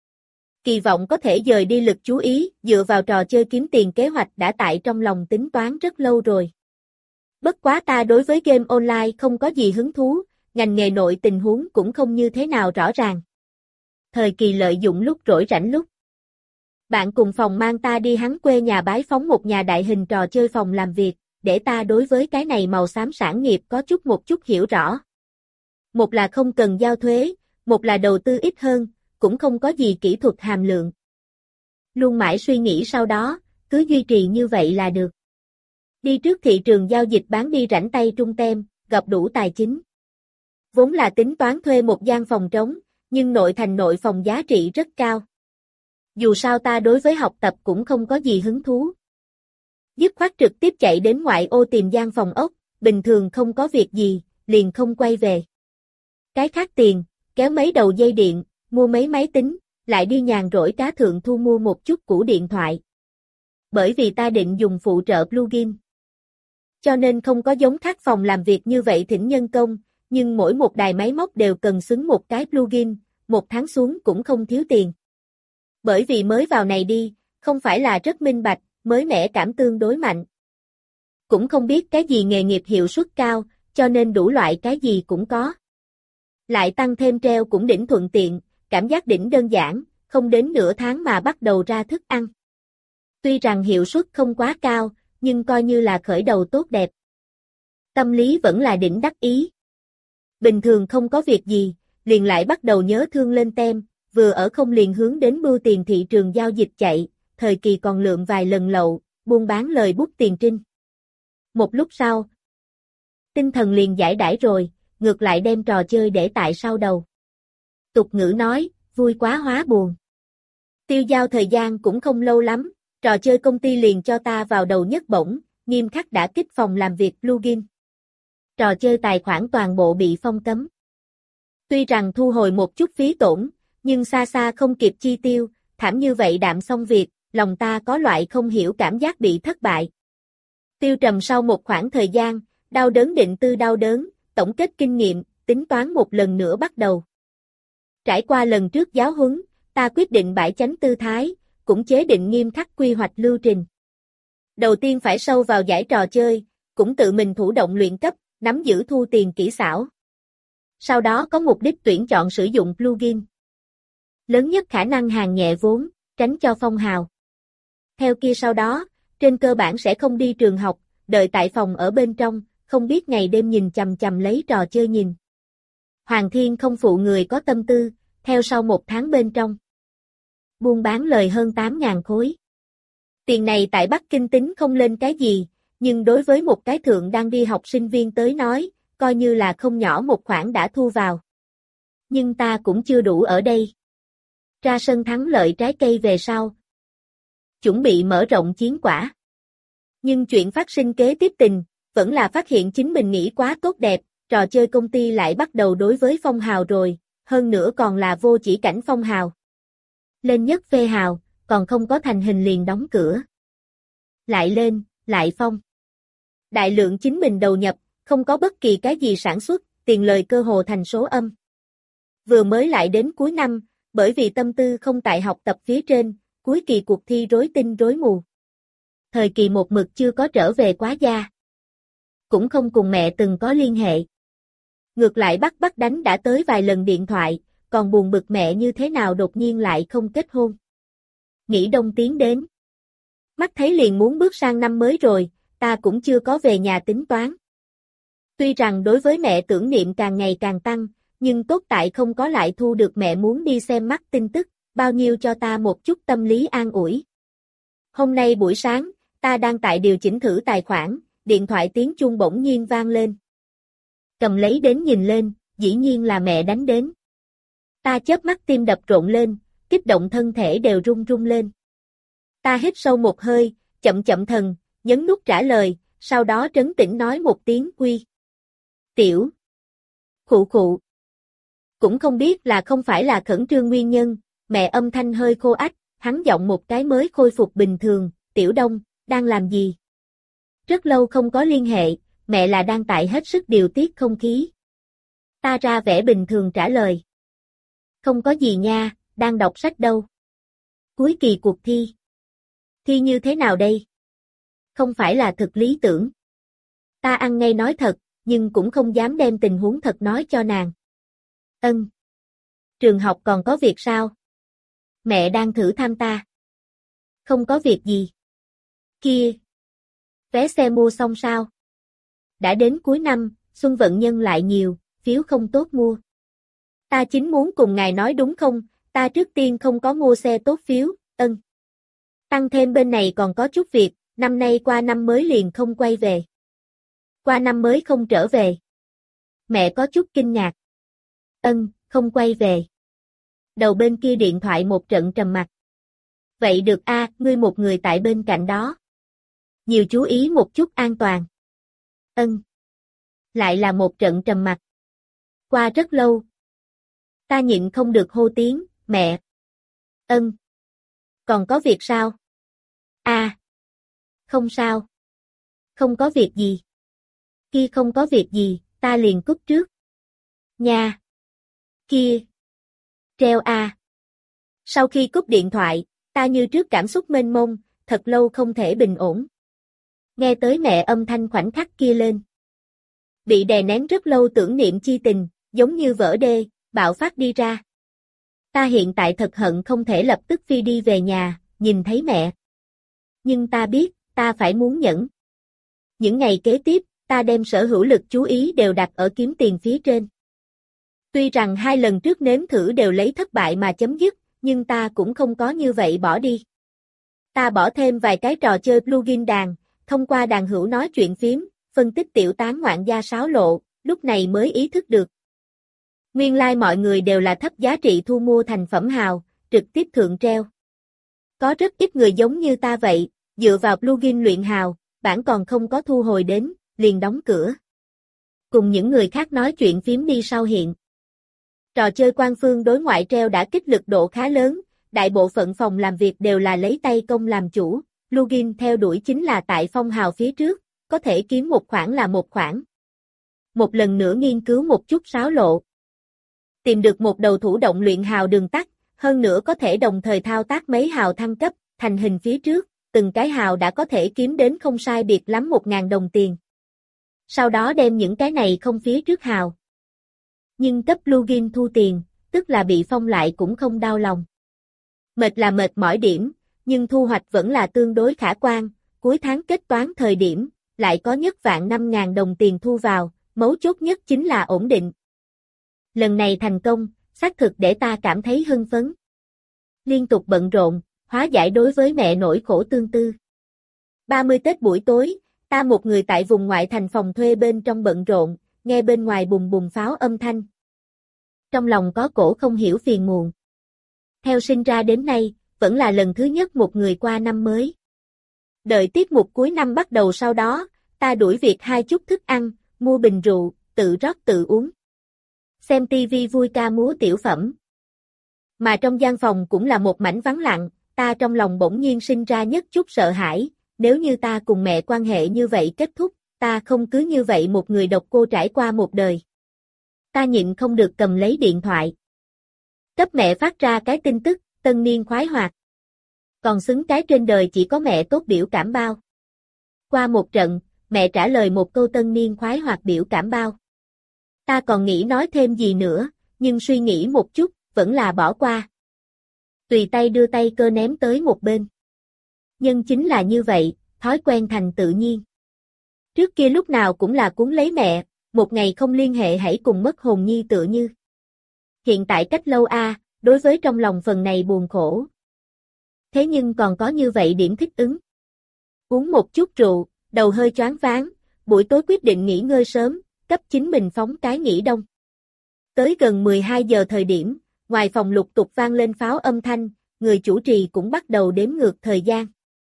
Kỳ vọng có thể dời đi lực chú ý, dựa vào trò chơi kiếm tiền kế hoạch đã tại trong lòng tính toán rất lâu rồi. Bất quá ta đối với game online không có gì hứng thú, ngành nghề nội tình huống cũng không như thế nào rõ ràng. Thời kỳ lợi dụng lúc rỗi rảnh lúc. Bạn cùng phòng mang ta đi hắn quê nhà bái phóng một nhà đại hình trò chơi phòng làm việc, để ta đối với cái này màu xám sản nghiệp có chút một chút hiểu rõ. Một là không cần giao thuế, một là đầu tư ít hơn, cũng không có gì kỹ thuật hàm lượng. Luôn mãi suy nghĩ sau đó, cứ duy trì như vậy là được. Đi trước thị trường giao dịch bán đi rảnh tay trung tem, gặp đủ tài chính. Vốn là tính toán thuê một gian phòng trống, nhưng nội thành nội phòng giá trị rất cao. Dù sao ta đối với học tập cũng không có gì hứng thú. Dứt khoát trực tiếp chạy đến ngoại ô tìm gian phòng ốc, bình thường không có việc gì, liền không quay về. Cái khác tiền, kéo mấy đầu dây điện, mua mấy máy tính, lại đi nhàn rỗi cá thượng thu mua một chút củ điện thoại. Bởi vì ta định dùng phụ trợ plugin. Cho nên không có giống khác phòng làm việc như vậy thỉnh nhân công, nhưng mỗi một đài máy móc đều cần xứng một cái plugin, một tháng xuống cũng không thiếu tiền. Bởi vì mới vào này đi, không phải là rất minh bạch, mới mẻ cảm tương đối mạnh. Cũng không biết cái gì nghề nghiệp hiệu suất cao, cho nên đủ loại cái gì cũng có. Lại tăng thêm treo cũng đỉnh thuận tiện, cảm giác đỉnh đơn giản, không đến nửa tháng mà bắt đầu ra thức ăn. Tuy rằng hiệu suất không quá cao, nhưng coi như là khởi đầu tốt đẹp. Tâm lý vẫn là đỉnh đắc ý. Bình thường không có việc gì, liền lại bắt đầu nhớ thương lên tem, vừa ở không liền hướng đến bưu tiền thị trường giao dịch chạy, thời kỳ còn lượm vài lần lậu, buôn bán lời bút tiền trinh. Một lúc sau, tinh thần liền giải đãi rồi, ngược lại đem trò chơi để tại sau đầu. Tục ngữ nói, vui quá hóa buồn. Tiêu giao thời gian cũng không lâu lắm, trò chơi công ty liền cho ta vào đầu nhất bổng, nghiêm khắc đã kích phòng làm việc plugin. Trò chơi tài khoản toàn bộ bị phong cấm. Tuy rằng thu hồi một chút phí tổn, nhưng xa xa không kịp chi tiêu, thảm như vậy đạm xong việc, lòng ta có loại không hiểu cảm giác bị thất bại. Tiêu trầm sau một khoảng thời gian, đau đớn định tư đau đớn, tổng kết kinh nghiệm, tính toán một lần nữa bắt đầu. Trải qua lần trước giáo huấn, ta quyết định bãi chánh tư thái, cũng chế định nghiêm khắc quy hoạch lưu trình. Đầu tiên phải sâu vào giải trò chơi, cũng tự mình thủ động luyện cấp, nắm giữ thu tiền kỹ xảo. Sau đó có mục đích tuyển chọn sử dụng plugin. Lớn nhất khả năng hàng nhẹ vốn, tránh cho phong hào. Theo kia sau đó, trên cơ bản sẽ không đi trường học, đợi tại phòng ở bên trong, không biết ngày đêm nhìn chằm chằm lấy trò chơi nhìn. Hoàng Thiên không phụ người có tâm tư, theo sau một tháng bên trong. Buôn bán lời hơn tám ngàn khối. Tiền này tại Bắc Kinh tính không lên cái gì, nhưng đối với một cái thượng đang đi học sinh viên tới nói, coi như là không nhỏ một khoản đã thu vào. Nhưng ta cũng chưa đủ ở đây. Ra sân thắng lợi trái cây về sau. Chuẩn bị mở rộng chiến quả. Nhưng chuyện phát sinh kế tiếp tình, vẫn là phát hiện chính mình nghĩ quá tốt đẹp, trò chơi công ty lại bắt đầu đối với phong hào rồi, hơn nữa còn là vô chỉ cảnh phong hào. Lên nhất phê hào, còn không có thành hình liền đóng cửa. Lại lên, lại phong. Đại lượng chính mình đầu nhập, không có bất kỳ cái gì sản xuất, tiền lời cơ hồ thành số âm. Vừa mới lại đến cuối năm, bởi vì tâm tư không tại học tập phía trên, cuối kỳ cuộc thi rối tinh rối mù. Thời kỳ một mực chưa có trở về quá gia. Cũng không cùng mẹ từng có liên hệ. Ngược lại bắt bắt đánh đã tới vài lần điện thoại, còn buồn bực mẹ như thế nào đột nhiên lại không kết hôn. Nghĩ đông tiến đến. Mắt thấy liền muốn bước sang năm mới rồi, ta cũng chưa có về nhà tính toán. Tuy rằng đối với mẹ tưởng niệm càng ngày càng tăng, nhưng tốt tại không có lại thu được mẹ muốn đi xem mắt tin tức, bao nhiêu cho ta một chút tâm lý an ủi. Hôm nay buổi sáng, ta đang tại điều chỉnh thử tài khoản, điện thoại tiếng chuông bỗng nhiên vang lên. Cầm lấy đến nhìn lên, dĩ nhiên là mẹ đánh đến. Ta chớp mắt tim đập rộn lên, kích động thân thể đều run run lên. Ta hít sâu một hơi, chậm chậm thần, nhấn nút trả lời, sau đó trấn tĩnh nói một tiếng quy. Tiểu. Khụ khụ. Cũng không biết là không phải là khẩn trương nguyên nhân, mẹ âm thanh hơi khô ách, hắn giọng một cái mới khôi phục bình thường, Tiểu Đông, đang làm gì? Rất lâu không có liên hệ, mẹ là đang tại hết sức điều tiết không khí. Ta ra vẻ bình thường trả lời. Không có gì nha, đang đọc sách đâu. Cuối kỳ cuộc thi. Thi như thế nào đây? Không phải là thực lý tưởng. Ta ăn ngay nói thật, nhưng cũng không dám đem tình huống thật nói cho nàng. Ân. Trường học còn có việc sao? Mẹ đang thử thăm ta. Không có việc gì. Kia. Vé xe mua xong sao? Đã đến cuối năm, xuân vận nhân lại nhiều, phiếu không tốt mua. Ta chính muốn cùng ngài nói đúng không, ta trước tiên không có mua xe tốt phiếu, ân. Tăng thêm bên này còn có chút việc, năm nay qua năm mới liền không quay về. Qua năm mới không trở về. Mẹ có chút kinh ngạc. Ân, không quay về. Đầu bên kia điện thoại một trận trầm mặc. Vậy được a, ngươi một người tại bên cạnh đó. Nhiều chú ý một chút an toàn. Ân. Lại là một trận trầm mặc. Qua rất lâu. Ta nhịn không được hô tiếng, mẹ. Ân. Còn có việc sao? A. À. Không sao. Không có việc gì. Kia không có việc gì, ta liền cúp trước. Nha. Kia. Treo a. À. Sau khi cúp điện thoại, ta như trước cảm xúc mênh mông, thật lâu không thể bình ổn. Nghe tới mẹ âm thanh khoảnh khắc kia lên. Bị đè nén rất lâu tưởng niệm chi tình, giống như vỡ đê, bạo phát đi ra. Ta hiện tại thật hận không thể lập tức phi đi về nhà, nhìn thấy mẹ. Nhưng ta biết, ta phải muốn nhẫn. Những ngày kế tiếp, ta đem sở hữu lực chú ý đều đặt ở kiếm tiền phía trên. Tuy rằng hai lần trước nếm thử đều lấy thất bại mà chấm dứt, nhưng ta cũng không có như vậy bỏ đi. Ta bỏ thêm vài cái trò chơi plugin đàn, thông qua đàn hữu nói chuyện phím, phân tích tiểu tán ngoạn gia sáo lộ, lúc này mới ý thức được. Nguyên lai like mọi người đều là thấp giá trị thu mua thành phẩm hào, trực tiếp thượng treo. Có rất ít người giống như ta vậy, dựa vào plugin luyện hào, bản còn không có thu hồi đến, liền đóng cửa. Cùng những người khác nói chuyện phím đi sau hiện. Trò chơi quan phương đối ngoại treo đã kích lực độ khá lớn, đại bộ phận phòng làm việc đều là lấy tay công làm chủ, plugin theo đuổi chính là tại phong hào phía trước, có thể kiếm một khoản là một khoản. Một lần nữa nghiên cứu một chút sáo lộ. Tìm được một đầu thủ động luyện hào đường tắt, hơn nữa có thể đồng thời thao tác mấy hào thăng cấp, thành hình phía trước, từng cái hào đã có thể kiếm đến không sai biệt lắm một ngàn đồng tiền. Sau đó đem những cái này không phía trước hào. Nhưng cấp plugin thu tiền, tức là bị phong lại cũng không đau lòng. Mệt là mệt mỏi điểm, nhưng thu hoạch vẫn là tương đối khả quan, cuối tháng kết toán thời điểm, lại có nhất vạn năm ngàn đồng tiền thu vào, mấu chốt nhất chính là ổn định. Lần này thành công, xác thực để ta cảm thấy hưng phấn. Liên tục bận rộn, hóa giải đối với mẹ nỗi khổ tương tư. ba mươi Tết buổi tối, ta một người tại vùng ngoại thành phòng thuê bên trong bận rộn, nghe bên ngoài bùng bùng pháo âm thanh. Trong lòng có cổ không hiểu phiền muộn. Theo sinh ra đến nay, vẫn là lần thứ nhất một người qua năm mới. Đợi tiết mục cuối năm bắt đầu sau đó, ta đuổi việc hai chút thức ăn, mua bình rượu, tự rót tự uống. Xem tivi vui ca múa tiểu phẩm. Mà trong gian phòng cũng là một mảnh vắng lặng, ta trong lòng bỗng nhiên sinh ra nhất chút sợ hãi, nếu như ta cùng mẹ quan hệ như vậy kết thúc, ta không cứ như vậy một người độc cô trải qua một đời. Ta nhịn không được cầm lấy điện thoại. Cấp mẹ phát ra cái tin tức, tân niên khoái hoạt. Còn xứng cái trên đời chỉ có mẹ tốt biểu cảm bao. Qua một trận, mẹ trả lời một câu tân niên khoái hoạt biểu cảm bao. Ta còn nghĩ nói thêm gì nữa, nhưng suy nghĩ một chút, vẫn là bỏ qua. Tùy tay đưa tay cơ ném tới một bên. Nhưng chính là như vậy, thói quen thành tự nhiên. Trước kia lúc nào cũng là cuốn lấy mẹ, một ngày không liên hệ hãy cùng mất hồn nhi tựa như. Hiện tại cách lâu a, à, đối với trong lòng phần này buồn khổ. Thế nhưng còn có như vậy điểm thích ứng. Uống một chút rượu, đầu hơi choáng váng, buổi tối quyết định nghỉ ngơi sớm, cấp chính mình phóng cái nghỉ đông. Tới gần mười hai giờ thời điểm, ngoài phòng lục tục vang lên pháo âm thanh, người chủ trì cũng bắt đầu đếm ngược thời gian.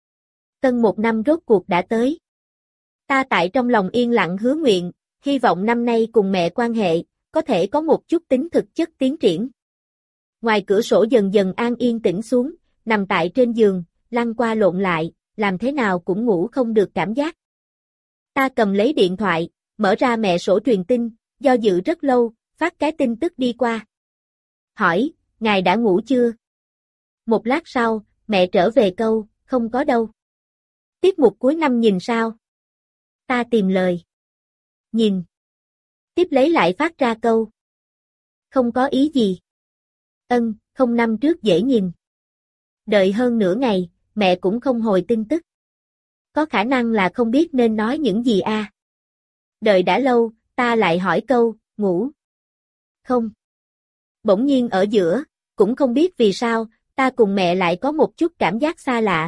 Tân một năm rốt cuộc đã tới. Ta tại trong lòng yên lặng hứa nguyện, hy vọng năm nay cùng mẹ quan hệ, có thể có một chút tính thực chất tiến triển. Ngoài cửa sổ dần dần an yên tĩnh xuống, nằm tại trên giường, lăn qua lộn lại, làm thế nào cũng ngủ không được cảm giác. Ta cầm lấy điện thoại, mở ra mẹ sổ truyền tin, do dự rất lâu, phát cái tin tức đi qua. Hỏi, ngài đã ngủ chưa? Một lát sau, mẹ trở về câu, không có đâu. Tiết mục cuối năm nhìn sao? Ta tìm lời. Nhìn. Tiếp lấy lại phát ra câu. Không có ý gì. Ân, không năm trước dễ nhìn. Đợi hơn nửa ngày, mẹ cũng không hồi tin tức. Có khả năng là không biết nên nói những gì a. À? Đợi đã lâu, ta lại hỏi câu, ngủ. Không. Bỗng nhiên ở giữa, cũng không biết vì sao, ta cùng mẹ lại có một chút cảm giác xa lạ.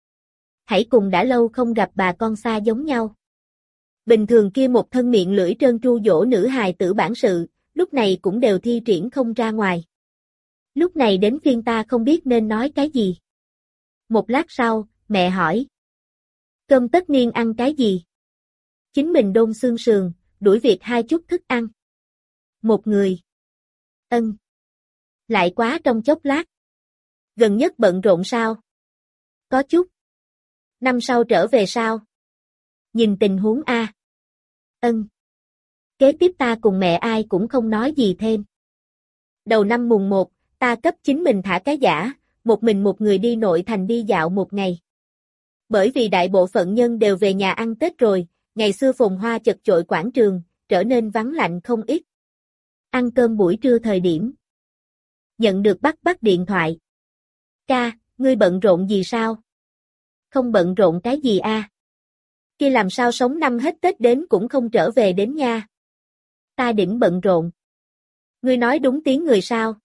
Hãy cùng đã lâu không gặp bà con xa giống nhau. Bình thường kia một thân miệng lưỡi trơn tru dỗ nữ hài tử bản sự, lúc này cũng đều thi triển không ra ngoài. Lúc này đến phiên ta không biết nên nói cái gì. Một lát sau, mẹ hỏi. Cơm tất niên ăn cái gì? Chính mình đôn xương sườn, đuổi việc hai chút thức ăn. Một người. Ân. Lại quá trong chốc lát. Gần nhất bận rộn sao? Có chút. Năm sau trở về sao? Nhìn tình huống a. Ân. Kế tiếp ta cùng mẹ ai cũng không nói gì thêm. Đầu năm mùng một, ta cấp chính mình thả cái giả, một mình một người đi nội thành đi dạo một ngày. Bởi vì đại bộ phận nhân đều về nhà ăn Tết rồi, ngày xưa phồn hoa chật chội quảng trường, trở nên vắng lạnh không ít. Ăn cơm buổi trưa thời điểm. Nhận được Bắc Bắc điện thoại. Ca, ngươi bận rộn gì sao? Không bận rộn cái gì a? Kia làm sao sống năm hết Tết đến cũng không trở về đến nha. Ta đỉnh bận rộn. Ngươi nói đúng tiếng người sao?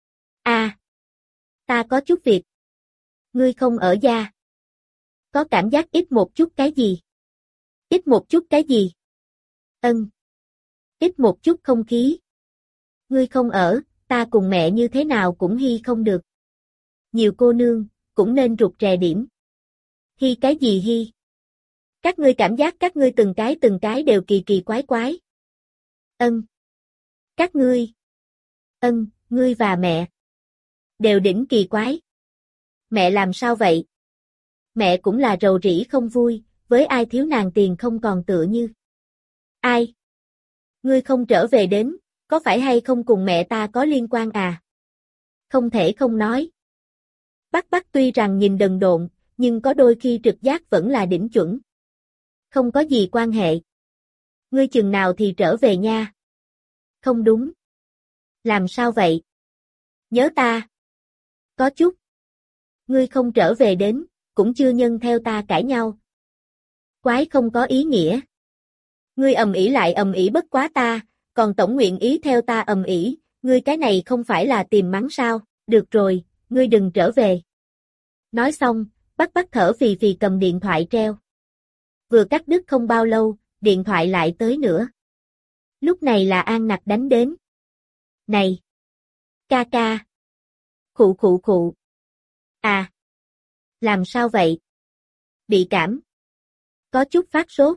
A, ta có chút việc. Ngươi không ở gia. Có cảm giác ít một chút cái gì? Ít một chút cái gì? Ân. Ít một chút không khí. Ngươi không ở, ta cùng mẹ như thế nào cũng hy không được. Nhiều cô nương, cũng nên rụt rè điểm. Hy cái gì hy? Các ngươi cảm giác các ngươi từng cái từng cái đều kỳ kỳ quái quái. Ân. Các ngươi. Ân, ngươi và mẹ. Đều đỉnh kỳ quái. Mẹ làm sao vậy? Mẹ cũng là rầu rĩ không vui, với ai thiếu nàng tiền không còn tựa như. Ai? Ngươi không trở về đến, có phải hay không cùng mẹ ta có liên quan à? Không thể không nói. Bắc Bắc tuy rằng nhìn đần độn, nhưng có đôi khi trực giác vẫn là đỉnh chuẩn. Không có gì quan hệ. Ngươi chừng nào thì trở về nha. Không đúng. Làm sao vậy? Nhớ ta. Có chút. Ngươi không trở về đến, cũng chưa nhân theo ta cãi nhau. Quái không có ý nghĩa. Ngươi ầm ĩ lại ầm ĩ bất quá ta, còn tổng nguyện ý theo ta ầm ĩ, ngươi cái này không phải là tìm mắng sao? Được rồi, ngươi đừng trở về. Nói xong, Bắc Bắc thở phì phì cầm điện thoại treo. Vừa cắt đứt không bao lâu, điện thoại lại tới nữa. Lúc này là An Nặc đánh đến. Này! Ca ca! Khụ khụ khụ! À! Làm sao vậy? Bị cảm. Có chút phát sốt.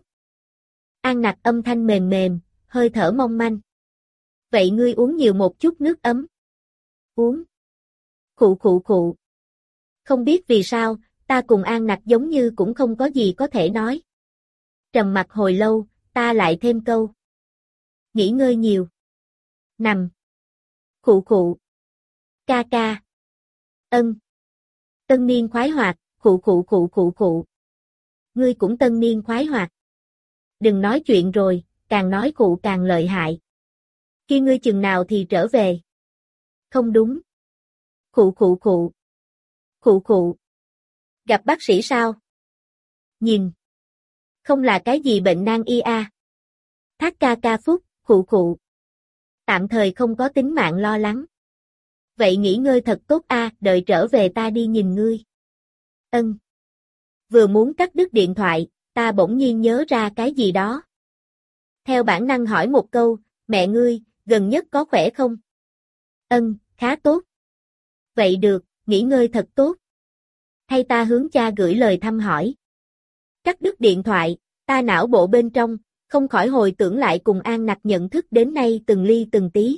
An Nặc âm thanh mềm mềm, hơi thở mong manh. Vậy ngươi uống nhiều một chút nước ấm. Uống. Khụ khụ khụ. Không biết vì sao, ta cùng An Nặc giống như cũng không có gì có thể nói. Trầm mặc hồi lâu, ta lại thêm câu. Nghỉ ngơi nhiều. Nằm. Khụ khụ. Ca ca. Ân. Tân niên khoái hoạt, khụ khụ khụ khụ khụ. Ngươi cũng tân niên khoái hoạt. Đừng nói chuyện rồi, càng nói khụ càng lợi hại. Khi ngươi chừng nào thì trở về. Không đúng. Khụ khụ khụ. Khụ khụ. Gặp bác sĩ sao? Nhìn. Không là cái gì bệnh nan y a. Thác ca ca phúc, khụ khụ. Tạm thời không có tính mạng lo lắng. Vậy nghỉ ngơi thật tốt a, đợi trở về ta đi nhìn ngươi. Ân. Vừa muốn cắt đứt điện thoại, ta bỗng nhiên nhớ ra cái gì đó. Theo bản năng hỏi một câu, mẹ ngươi, gần nhất có khỏe không? Ân, khá tốt. Vậy được, nghỉ ngơi thật tốt. Hay ta hướng cha gửi lời thăm hỏi. Cắt đứt điện thoại, ta não bộ bên trong, không khỏi hồi tưởng lại cùng An Nặc nhận thức đến nay từng ly từng tí.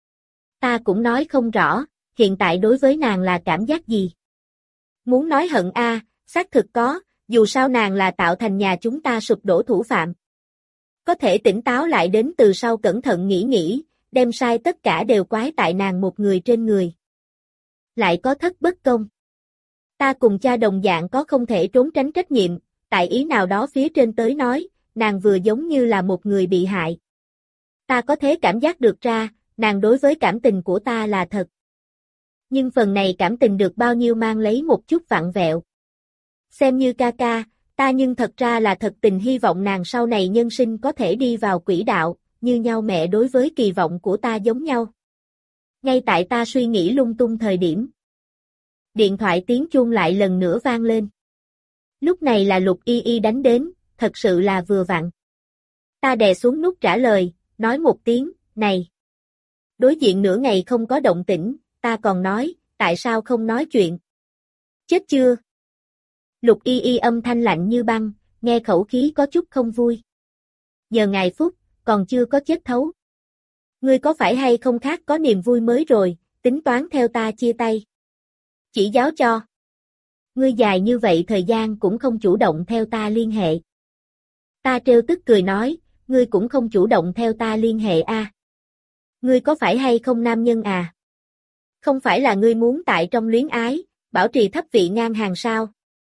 Ta cũng nói không rõ, hiện tại đối với nàng là cảm giác gì. Muốn nói hận a, xác thực có, dù sao nàng là tạo thành nhà chúng ta sụp đổ thủ phạm. Có thể tỉnh táo lại đến từ sau cẩn thận nghĩ nghĩ, đem sai tất cả đều quái tại nàng một người trên người. Lại có thất bất công. Ta cùng cha đồng dạng có không thể trốn tránh trách nhiệm, tại ý nào đó phía trên tới nói, nàng vừa giống như là một người bị hại. Ta có thể cảm giác được ra, nàng đối với cảm tình của ta là thật. Nhưng phần này cảm tình được bao nhiêu mang lấy một chút vặn vẹo. Xem như ca ca, ta nhưng thật ra là thật tình hy vọng nàng sau này nhân sinh có thể đi vào quỹ đạo, như nhau mẹ đối với kỳ vọng của ta giống nhau. Ngay tại ta suy nghĩ lung tung thời điểm. Điện thoại tiếng chuông lại lần nữa vang lên. Lúc này là Lục Y Y đánh đến, thật sự là vừa vặn. Ta đè xuống nút trả lời, nói một tiếng, này. Đối diện nửa ngày không có động tĩnh, ta còn nói, tại sao không nói chuyện? Chết chưa? Lục Y Y âm thanh lạnh như băng, nghe khẩu khí có chút không vui. Giờ ngày phút, còn chưa có chết thấu. Ngươi có phải hay không khác có niềm vui mới rồi, tính toán theo ta chia tay. Chỉ giáo cho. Ngươi dài như vậy thời gian cũng không chủ động theo ta liên hệ. Ta trêu tức cười nói, ngươi cũng không chủ động theo ta liên hệ a. À. Ngươi có phải hay không nam nhân à? Không phải là ngươi muốn tại trong luyến ái, bảo trì thấp vị ngang hàng sao?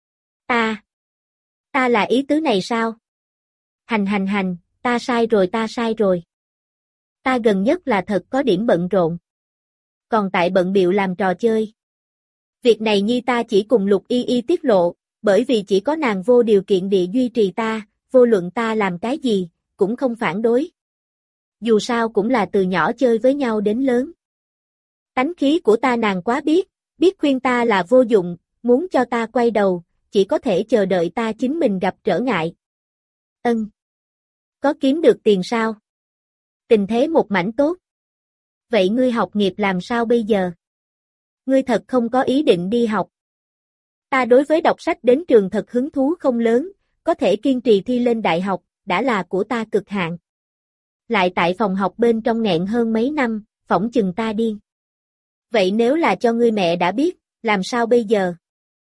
Ta. Ta là ý tứ này sao? Hành hành hành, ta sai rồi ta sai rồi. Ta gần nhất là thật có điểm bận rộn. còn tại bận bịu làm trò chơi. Việc này nhi ta chỉ cùng Lục Y Y tiết lộ, bởi vì chỉ có nàng vô điều kiện địa duy trì ta, vô luận ta làm cái gì, cũng không phản đối. Dù sao cũng là từ nhỏ chơi với nhau đến lớn. Tánh khí của ta nàng quá biết, biết khuyên ta là vô dụng, muốn cho ta quay đầu, chỉ có thể chờ đợi ta chính mình gặp trở ngại. Ân. Có kiếm được tiền sao? Tình thế một mảnh tốt. Vậy ngươi học nghiệp làm sao bây giờ? Ngươi thật không có ý định đi học. Ta đối với đọc sách đến trường thật hứng thú không lớn, có thể kiên trì thi lên đại học, đã là của ta cực hạn. Lại tại phòng học bên trong nghẹn hơn mấy năm, phỏng chừng ta điên. Vậy nếu là cho ngươi mẹ đã biết, làm sao bây giờ?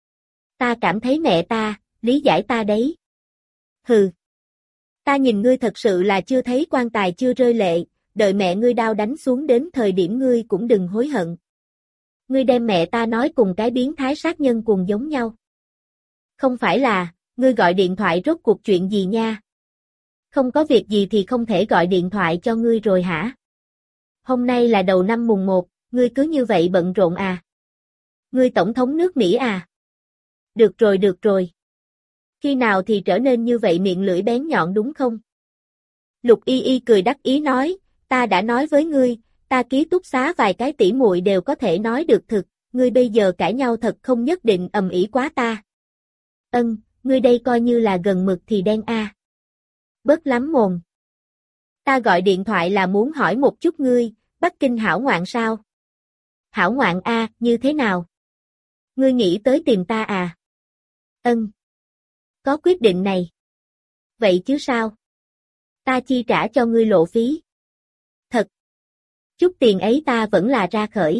Ta cảm thấy mẹ ta, lý giải ta đấy. Hừ. Ta nhìn ngươi thật sự là chưa thấy quan tài chưa rơi lệ, đợi mẹ ngươi đao đánh xuống đến thời điểm ngươi cũng đừng hối hận. Ngươi đem mẹ ta nói cùng cái biến thái sát nhân cùng giống nhau. Không phải là, ngươi gọi điện thoại rốt cuộc chuyện gì nha? Không có việc gì thì không thể gọi điện thoại cho ngươi rồi hả? Hôm nay là đầu năm mùng một, ngươi cứ như vậy bận rộn à? Ngươi tổng thống nước Mỹ à? Được rồi được rồi. Khi nào thì trở nên như vậy miệng lưỡi bén nhọn đúng không? Lục Y Y cười đắc ý nói, ta đã nói với ngươi, ta ký túc xá vài cái tỉ muội đều có thể nói được thực, ngươi bây giờ cãi nhau thật không nhất định ầm ĩ quá ta. Ân, ngươi đây coi như là gần mực thì đen a. À. Bớt lắm mồm. Ta gọi điện thoại là muốn hỏi một chút ngươi, Bắc Kinh hảo ngoạn sao? Hảo ngoạn a, à, như thế nào? Ngươi nghĩ tới tìm ta à? Ân. Có quyết định này. Vậy chứ sao? Ta chi trả cho ngươi lộ phí. Thật. Chút tiền ấy ta vẫn là ra khởi.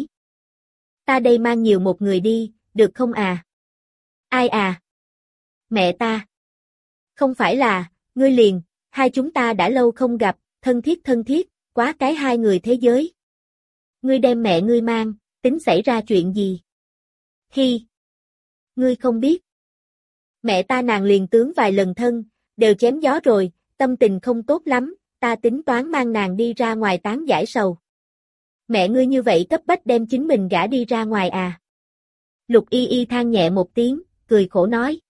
Ta đây mang nhiều một người đi, được không à? Ai à? Mẹ ta. Không phải là, ngươi liền, hai chúng ta đã lâu không gặp, thân thiết thân thiết, quá cái hai người thế giới. Ngươi đem mẹ ngươi mang, tính xảy ra chuyện gì? Hi. Ngươi không biết. Mẹ ta nàng liền tướng vài lần thân, đều chém gió rồi, tâm tình không tốt lắm, ta tính toán mang nàng đi ra ngoài tán giải sầu. Mẹ ngươi như vậy cấp bách đem chính mình gả đi ra ngoài à? Lục Y Y than nhẹ một tiếng, cười khổ nói.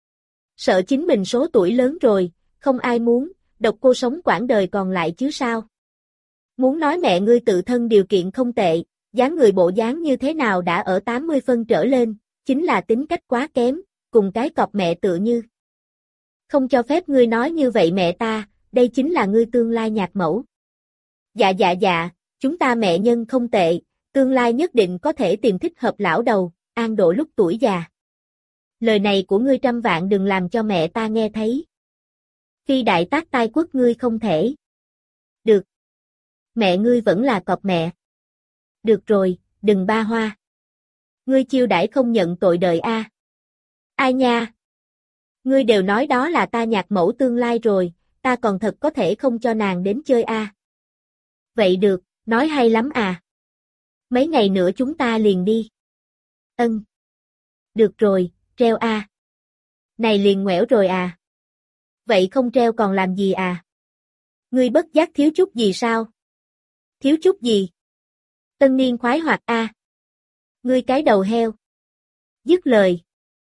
Sợ chính mình số tuổi lớn rồi, không ai muốn, độc cô sống quãng đời còn lại chứ sao? Muốn nói mẹ ngươi tự thân điều kiện không tệ, dáng người bộ dáng như thế nào đã ở tám mươi phân trở lên, chính là tính cách quá kém, cùng cái cọp mẹ tựa như. Không cho phép ngươi nói như vậy mẹ ta, đây chính là ngươi tương lai nhạc mẫu. Dạ dạ dạ, chúng ta mẹ nhân không tệ, tương lai nhất định có thể tìm thích hợp lão đầu, an độ lúc tuổi già. Lời này của ngươi trăm vạn đừng làm cho mẹ ta nghe thấy. Khi đại tác tai quốc ngươi không thể. Được. Mẹ ngươi vẫn là cọp mẹ. Được rồi, đừng ba hoa. Ngươi chiêu đãi không nhận tội đời a. À. Ai nha? Ngươi đều nói đó là ta nhạc mẫu tương lai rồi, ta còn thật có thể không cho nàng đến chơi a. À. Vậy được, nói hay lắm à. Mấy ngày nữa chúng ta liền đi. Ân. Được rồi, treo a. À. Này liền ngoẻo rồi à. Vậy không treo còn làm gì à? Ngươi bất giác thiếu chút gì sao? Thiếu chút gì? Tân niên khoái hoạt a. À. Ngươi cái đầu heo. Dứt lời.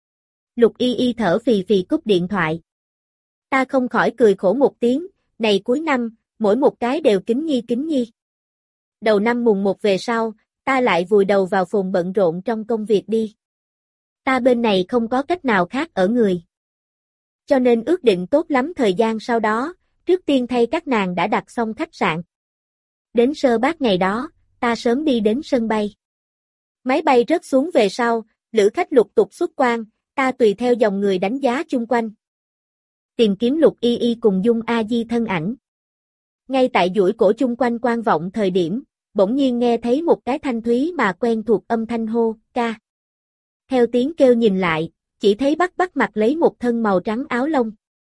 Lục Y Y thở phì phì cúp điện thoại. Ta không khỏi cười khổ một tiếng, này cuối năm, mỗi một cái đều kính nhi kính nhi. Đầu năm mùng một về sau, ta lại vùi đầu vào phồn bận rộn trong công việc đi. Ta bên này không có cách nào khác ở người. Cho nên ước định tốt lắm thời gian sau đó, trước tiên thay các nàng đã đặt xong khách sạn. Đến sơ bát ngày đó, ta sớm đi đến sân bay. Máy bay rớt xuống về sau, lữ khách lục tục xuất quan, ta tùy theo dòng người đánh giá chung quanh. Tìm kiếm Lục Y Y cùng Dung A Di thân ảnh. Ngay tại duỗi cổ chung quanh quan vọng thời điểm, bỗng nhiên nghe thấy một cái thanh thúy mà quen thuộc âm thanh hô, ca. Theo tiếng kêu nhìn lại, chỉ thấy Bắc Bắc mặc lấy một thân màu trắng áo lông.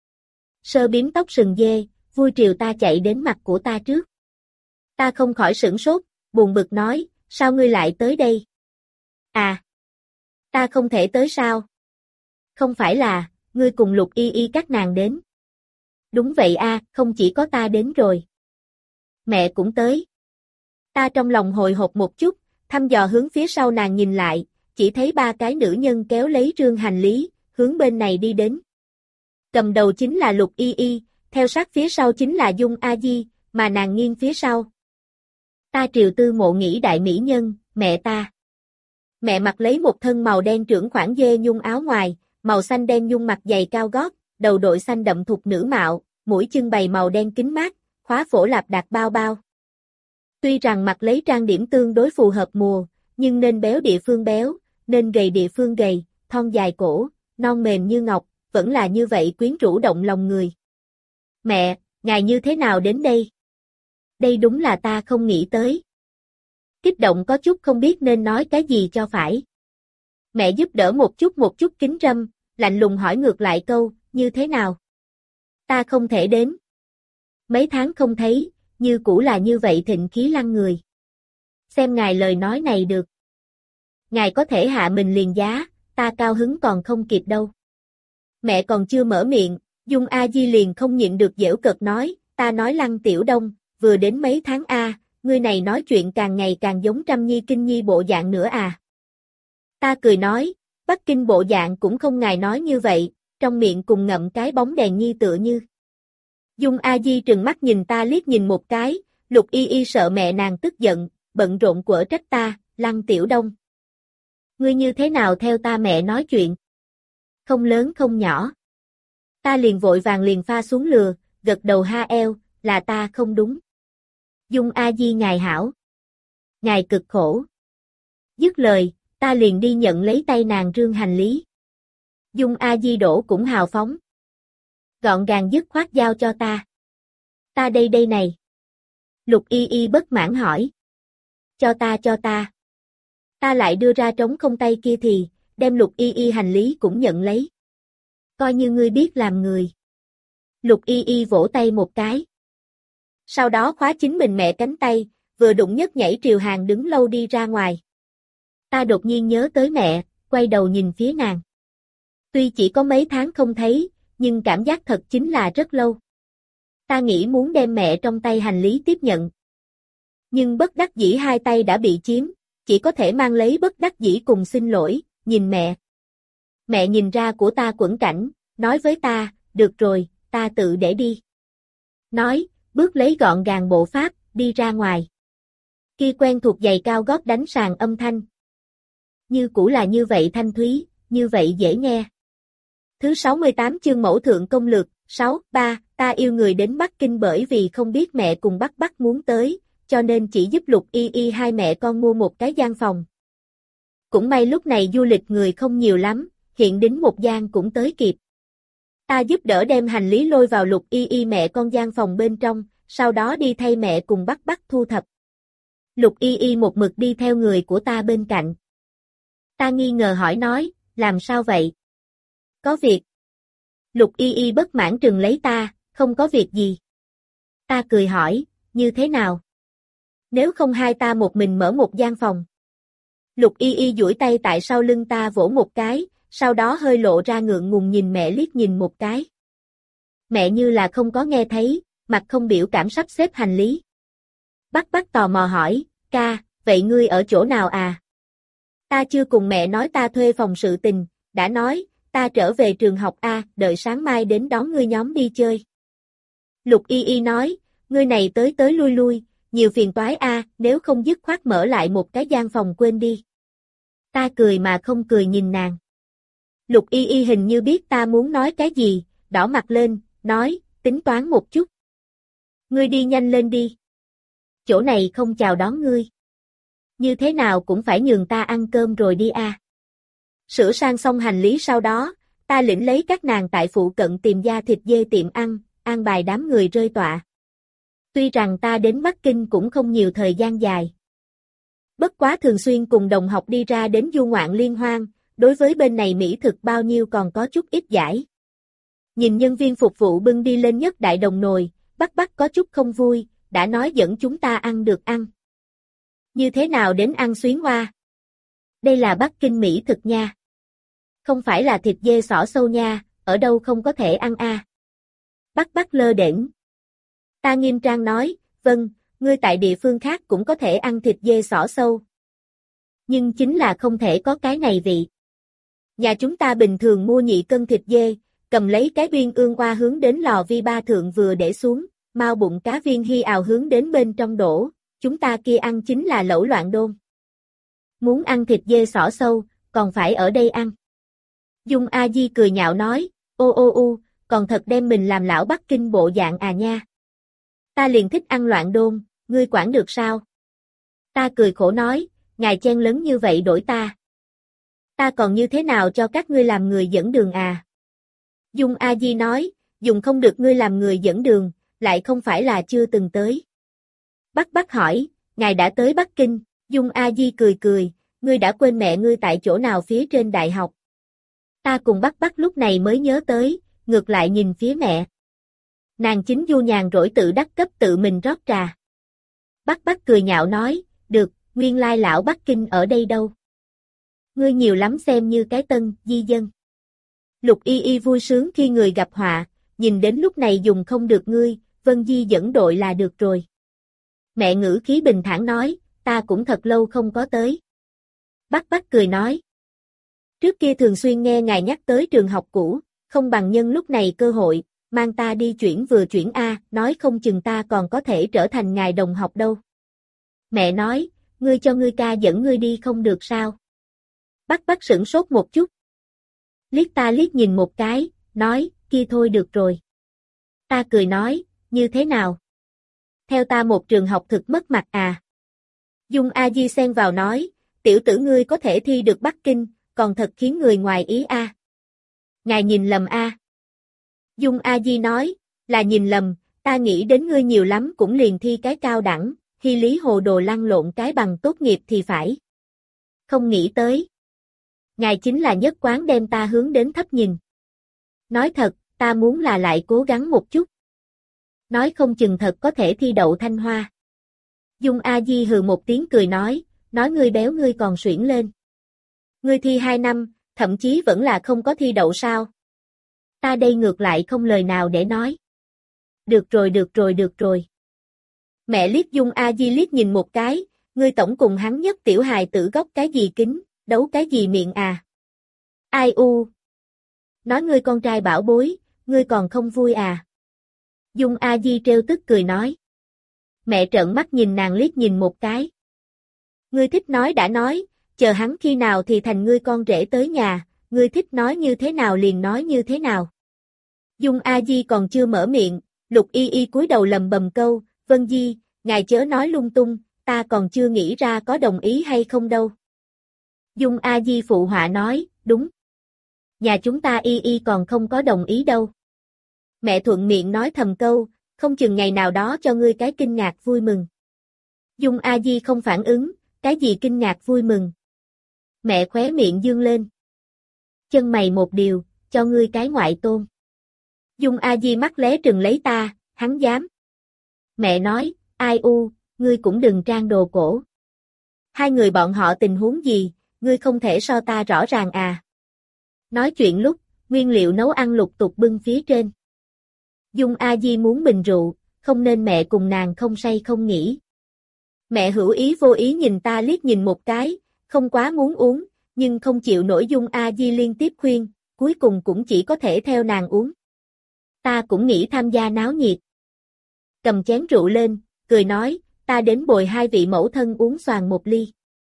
Sơ biếm tóc sừng dê, vui triều ta chạy đến mặt của ta trước. Ta không khỏi sửng sốt, buồn bực nói, sao ngươi lại tới đây? À, ta không thể tới sao? Không phải là, ngươi cùng Lục Y Y các nàng đến. Đúng vậy a, à, không chỉ có ta đến rồi. Mẹ cũng tới. Ta trong lòng hồi hộp một chút, Thăm dò hướng phía sau nàng nhìn lại, chỉ thấy ba cái nữ nhân kéo lấy rương hành lý, hướng bên này đi đến. Cầm đầu chính là Lục Y Y, theo sát phía sau chính là Dung A Di, mà nàng nghiêng phía sau. Ta Triều Tư Mộ nghĩ đại mỹ nhân, mẹ ta. Mẹ mặc lấy một thân màu đen trưởng khoản dê nhung áo ngoài, màu xanh đen nhung mặc giày cao gót, đầu đội xanh đậm thục nữ mạo, mũi trưng bày màu đen kính mát, khóa phổ lạp đạt bao bao. Tuy rằng mặc lấy trang điểm tương đối phù hợp mùa, nhưng nên béo địa phương béo, nên gầy địa phương gầy, thon dài cổ, non mềm như ngọc, vẫn là như vậy quyến rũ động lòng người. Mẹ, ngài như thế nào đến đây? Đây đúng là ta không nghĩ tới. Kích động có chút không biết nên nói cái gì cho phải. Mẹ giúp đỡ một chút một chút kính râm, lạnh lùng hỏi ngược lại câu, như thế nào? Ta không thể đến. Mấy tháng không thấy, như cũ là như vậy thịnh khí lăng người. Xem ngài lời nói này được. Ngài có thể hạ mình liền giá, ta cao hứng còn không kịp đâu. Mẹ còn chưa mở miệng, Dung A Di liền không nhịn được giễu cợt nói, ta nói Lăng Tiểu Đông, vừa đến mấy tháng a, ngươi này nói chuyện càng ngày càng giống Trâm Nhi Kinh Nhi bộ dạng nữa à. Ta cười nói, Bắc Kinh bộ dạng cũng không ngài nói như vậy, trong miệng cùng ngậm cái bóng đèn nhi tựa như. Dung A Di trừng mắt nhìn ta liếc nhìn một cái, Lục Y Y sợ mẹ nàng tức giận, bận rộn quở trách ta, Lăng Tiểu Đông. Ngươi như thế nào theo ta mẹ nói chuyện? Không lớn không nhỏ. Ta liền vội vàng liền pha xuống lừa, gật đầu ha eo, là ta không đúng. Dung A Di ngài hảo. Ngài cực khổ. Dứt lời, ta liền đi nhận lấy tay nàng rương hành lý. Dung A Di đổ cũng hào phóng. Gọn gàng dứt khoát giao cho ta. Ta đây đây này. Lục Y Y bất mãn hỏi. Cho ta cho ta. Ta lại đưa ra trống không tay kia thì, đem Lục Y Y hành lý cũng nhận lấy. Coi như ngươi biết làm người. Lục Y Y vỗ tay một cái. Sau đó khóa chính mình mẹ cánh tay, vừa đụng nhất nhảy triều hàng đứng lâu đi ra ngoài. Ta đột nhiên nhớ tới mẹ, quay đầu nhìn phía nàng. Tuy chỉ có mấy tháng không thấy, nhưng cảm giác thật chính là rất lâu. Ta nghĩ muốn đem mẹ trong tay hành lý tiếp nhận. Nhưng bất đắc dĩ hai tay đã bị chiếm, chỉ có thể mang lấy bất đắc dĩ cùng xin lỗi, nhìn mẹ. Mẹ nhìn ra của ta quẫn cảnh, nói với ta, được rồi, ta tự để đi. Nói, bước lấy gọn gàng bộ pháp, đi ra ngoài. Kia quen thuộc giày cao gót đánh sàn âm thanh. Như cũ là như vậy thanh thúy, như vậy dễ nghe. Thứ sáu mươi tám chương mẫu thượng công lược, sáu, ba, ta yêu người đến Bắc Kinh bởi vì không biết mẹ cùng Bắc Bắc muốn tới, cho nên chỉ giúp Lục Y Y hai mẹ con mua một cái gian phòng. Cũng may lúc này du lịch người không nhiều lắm, hiện đính một gian cũng tới kịp. Ta giúp đỡ đem hành lý lôi vào Lục Y Y mẹ con gian phòng bên trong, sau đó đi thay mẹ cùng Bắc Bắc thu thập. Lục Y Y một mực đi theo người của ta bên cạnh. Ta nghi ngờ hỏi nói, làm sao vậy? Có việc. Lục Y Y bất mãn trừng lấy ta, không có việc gì. Ta cười hỏi, như thế nào? Nếu không hai ta một mình mở một gian phòng. Lục Y Y duỗi tay tại sau lưng ta vỗ một cái, sau đó hơi lộ ra ngượng ngùng nhìn mẹ liếc nhìn một cái. Mẹ như là không có nghe thấy, mặt không biểu cảm sắp xếp hành lý. Bắc Bắc tò mò hỏi, ca, vậy ngươi ở chỗ nào à? Ta chưa cùng mẹ nói ta thuê phòng sự tình, đã nói, ta trở về trường học A, đợi sáng mai đến đón ngươi nhóm đi chơi. Lục Y Y nói, ngươi này tới tới lui lui, nhiều phiền toái A, nếu không dứt khoát mở lại một cái gian phòng quên đi. Ta cười mà không cười nhìn nàng. Lục Y Y hình như biết ta muốn nói cái gì, đỏ mặt lên, nói, tính toán một chút. Ngươi đi nhanh lên đi. Chỗ này không chào đón ngươi. Như thế nào cũng phải nhường ta ăn cơm rồi đi a. Sửa sang xong hành lý sau đó, ta lĩnh lấy các nàng tại phụ cận tìm gia thịt dê tiệm ăn, an bài đám người rơi tọa. Tuy rằng ta đến Bắc Kinh cũng không nhiều thời gian dài. Bất quá thường xuyên cùng đồng học đi ra đến du ngoạn liên hoan, đối với bên này mỹ thực bao nhiêu còn có chút ít giải. Nhìn nhân viên phục vụ bưng đi lên nhất đại đồng nồi, Bắc Bắc có chút không vui, đã nói dẫn chúng ta ăn được ăn. Như thế nào đến ăn xuyến hoa? Đây là Bắc Kinh mỹ thực nha. Không phải là thịt dê xỏ sâu nha, ở đâu không có thể ăn a. À. Bắc Bắc lơ đễnh. Ta nghiêm trang nói, vâng, ngươi tại địa phương khác cũng có thể ăn thịt dê xỏ sâu. Nhưng chính là không thể có cái này vị. Nhà chúng ta bình thường mua nhị cân thịt dê, cầm lấy cái viên ương oa hướng đến lò vi ba thượng vừa để xuống, mau bụng cá viên hy ào hướng đến bên trong đổ, chúng ta kia ăn chính là lẩu loạn đôn. Muốn ăn thịt dê xỏ sâu, còn phải ở đây ăn. Dung A Di cười nhạo nói, ô ô u, còn thật đem mình làm lão Bắc Kinh bộ dạng à nha. Ta liền thích ăn loạn đôn, ngươi quản được sao? Ta cười khổ nói, ngài chen lớn như vậy đổi ta. Ta còn như thế nào cho các ngươi làm người dẫn đường à? Dung A Di nói, dùng không được ngươi làm người dẫn đường, lại không phải là chưa từng tới. Bắc Bắc hỏi, ngài đã tới Bắc Kinh, Dung A Di cười cười, ngươi đã quên mẹ ngươi tại chỗ nào phía trên đại học. Ta cùng Bắc Bắc lúc này mới nhớ tới, ngược lại nhìn phía mẹ. Nàng chính du nhàn rỗi tự đắc cấp tự mình rót trà. Bắc Bắc cười nhạo nói, được, nguyên lai lão Bắc Kinh ở đây đâu. Ngươi nhiều lắm xem như cái tân, di dân. Lục Y Y vui sướng khi người gặp họa, nhìn đến lúc này dùng không được ngươi, Vân Di dẫn đội là được rồi. Mẹ ngữ khí bình thản nói, ta cũng thật lâu không có tới. Bắc Bắc cười nói. Trước kia thường xuyên nghe ngài nhắc tới trường học cũ, không bằng nhân lúc này cơ hội, mang ta đi chuyển vừa chuyển A, nói không chừng ta còn có thể trở thành ngài đồng học đâu. Mẹ nói, ngươi cho ngươi ca dẫn ngươi đi không được sao? Bắc Bắc sửng sốt một chút. Liếc ta liếc nhìn một cái, nói, kia thôi được rồi. Ta cười nói, như thế nào? Theo ta một trường học thực mất mặt à? Dung A Di xen vào nói, tiểu tử ngươi có thể thi được Bắc Kinh, còn thật khiến người ngoài ý a. À. Ngài nhìn lầm a. À. Dung A Di nói, là nhìn lầm, ta nghĩ đến ngươi nhiều lắm cũng liền thi cái cao đẳng, khi lý hồ đồ lăn lộn cái bằng tốt nghiệp thì phải. Không nghĩ tới. Ngài chính là nhất quán đem ta hướng đến thấp nhìn. Nói thật, ta muốn là lại cố gắng một chút. Nói không chừng thật có thể thi đậu Thanh Hoa. Dung A Di hừ một tiếng cười nói, nói ngươi béo ngươi còn suyễn lên. Ngươi thi hai năm, thậm chí vẫn là không có thi đậu sao. Ta đây ngược lại không lời nào để nói. Được rồi được rồi được rồi. Mẹ liếc Dung A Di liếc nhìn một cái, ngươi tổng cùng hắn nhất tiểu hài tử góc cái gì kính, đấu cái gì miệng à. Ai u. Nói ngươi con trai bảo bối, ngươi còn không vui à. Dung A Di trêu tức cười nói. Mẹ trợn mắt nhìn nàng liếc nhìn một cái. Ngươi thích nói đã nói, chờ hắn khi nào thì thành ngươi con rể tới nhà, ngươi thích nói như thế nào liền nói như thế nào. Dung A Di còn chưa mở miệng, Lục Y Y cúi đầu lầm bầm câu, Vân Di, ngài chớ nói lung tung, ta còn chưa nghĩ ra có đồng ý hay không đâu. Dung A Di phụ họa nói, đúng. Nhà chúng ta Y Y còn không có đồng ý đâu. Mẹ thuận miệng nói thầm câu, không chừng ngày nào đó cho ngươi cái kinh ngạc vui mừng. Dung A Di không phản ứng, cái gì kinh ngạc vui mừng. Mẹ khóe miệng dương lên. Chân mày một điều, cho ngươi cái ngoại tôn. Dung A Di mắt lé trừng lấy ta, hắn dám. Mẹ nói, ai u, ngươi cũng đừng trang đồ cổ. Hai người bọn họ tình huống gì, ngươi không thể so ta rõ ràng à. Nói chuyện lúc, nguyên liệu nấu ăn lục tục bưng phía trên. Dung A Di muốn bình rượu, không nên mẹ cùng nàng không say không nghỉ. Mẹ hữu ý vô ý nhìn ta liếc nhìn một cái, không quá muốn uống, nhưng không chịu nổi Dung A Di liên tiếp khuyên, cuối cùng cũng chỉ có thể theo nàng uống. Ta cũng nghĩ tham gia náo nhiệt. Cầm chén rượu lên, cười nói, ta đến bồi hai vị mẫu thân uống xoàng một ly.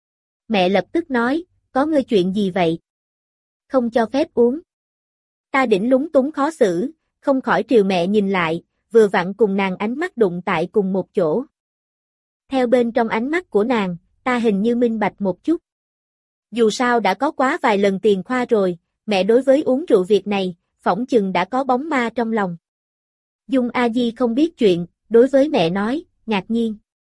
Mẹ lập tức nói, có ngươi chuyện gì vậy? Không cho phép uống. Ta đỉnh lúng túng khó xử, không khỏi triều mẹ nhìn lại, vừa vặn cùng nàng ánh mắt đụng tại cùng một chỗ. Theo bên trong ánh mắt của nàng, ta hình như minh bạch một chút. Dù sao đã có quá vài lần tiền khoa rồi, mẹ đối với uống rượu việc này, phỏng chừng đã có bóng ma trong lòng. Dung A Di không biết chuyện, đối với mẹ nói, ngạc nhiên.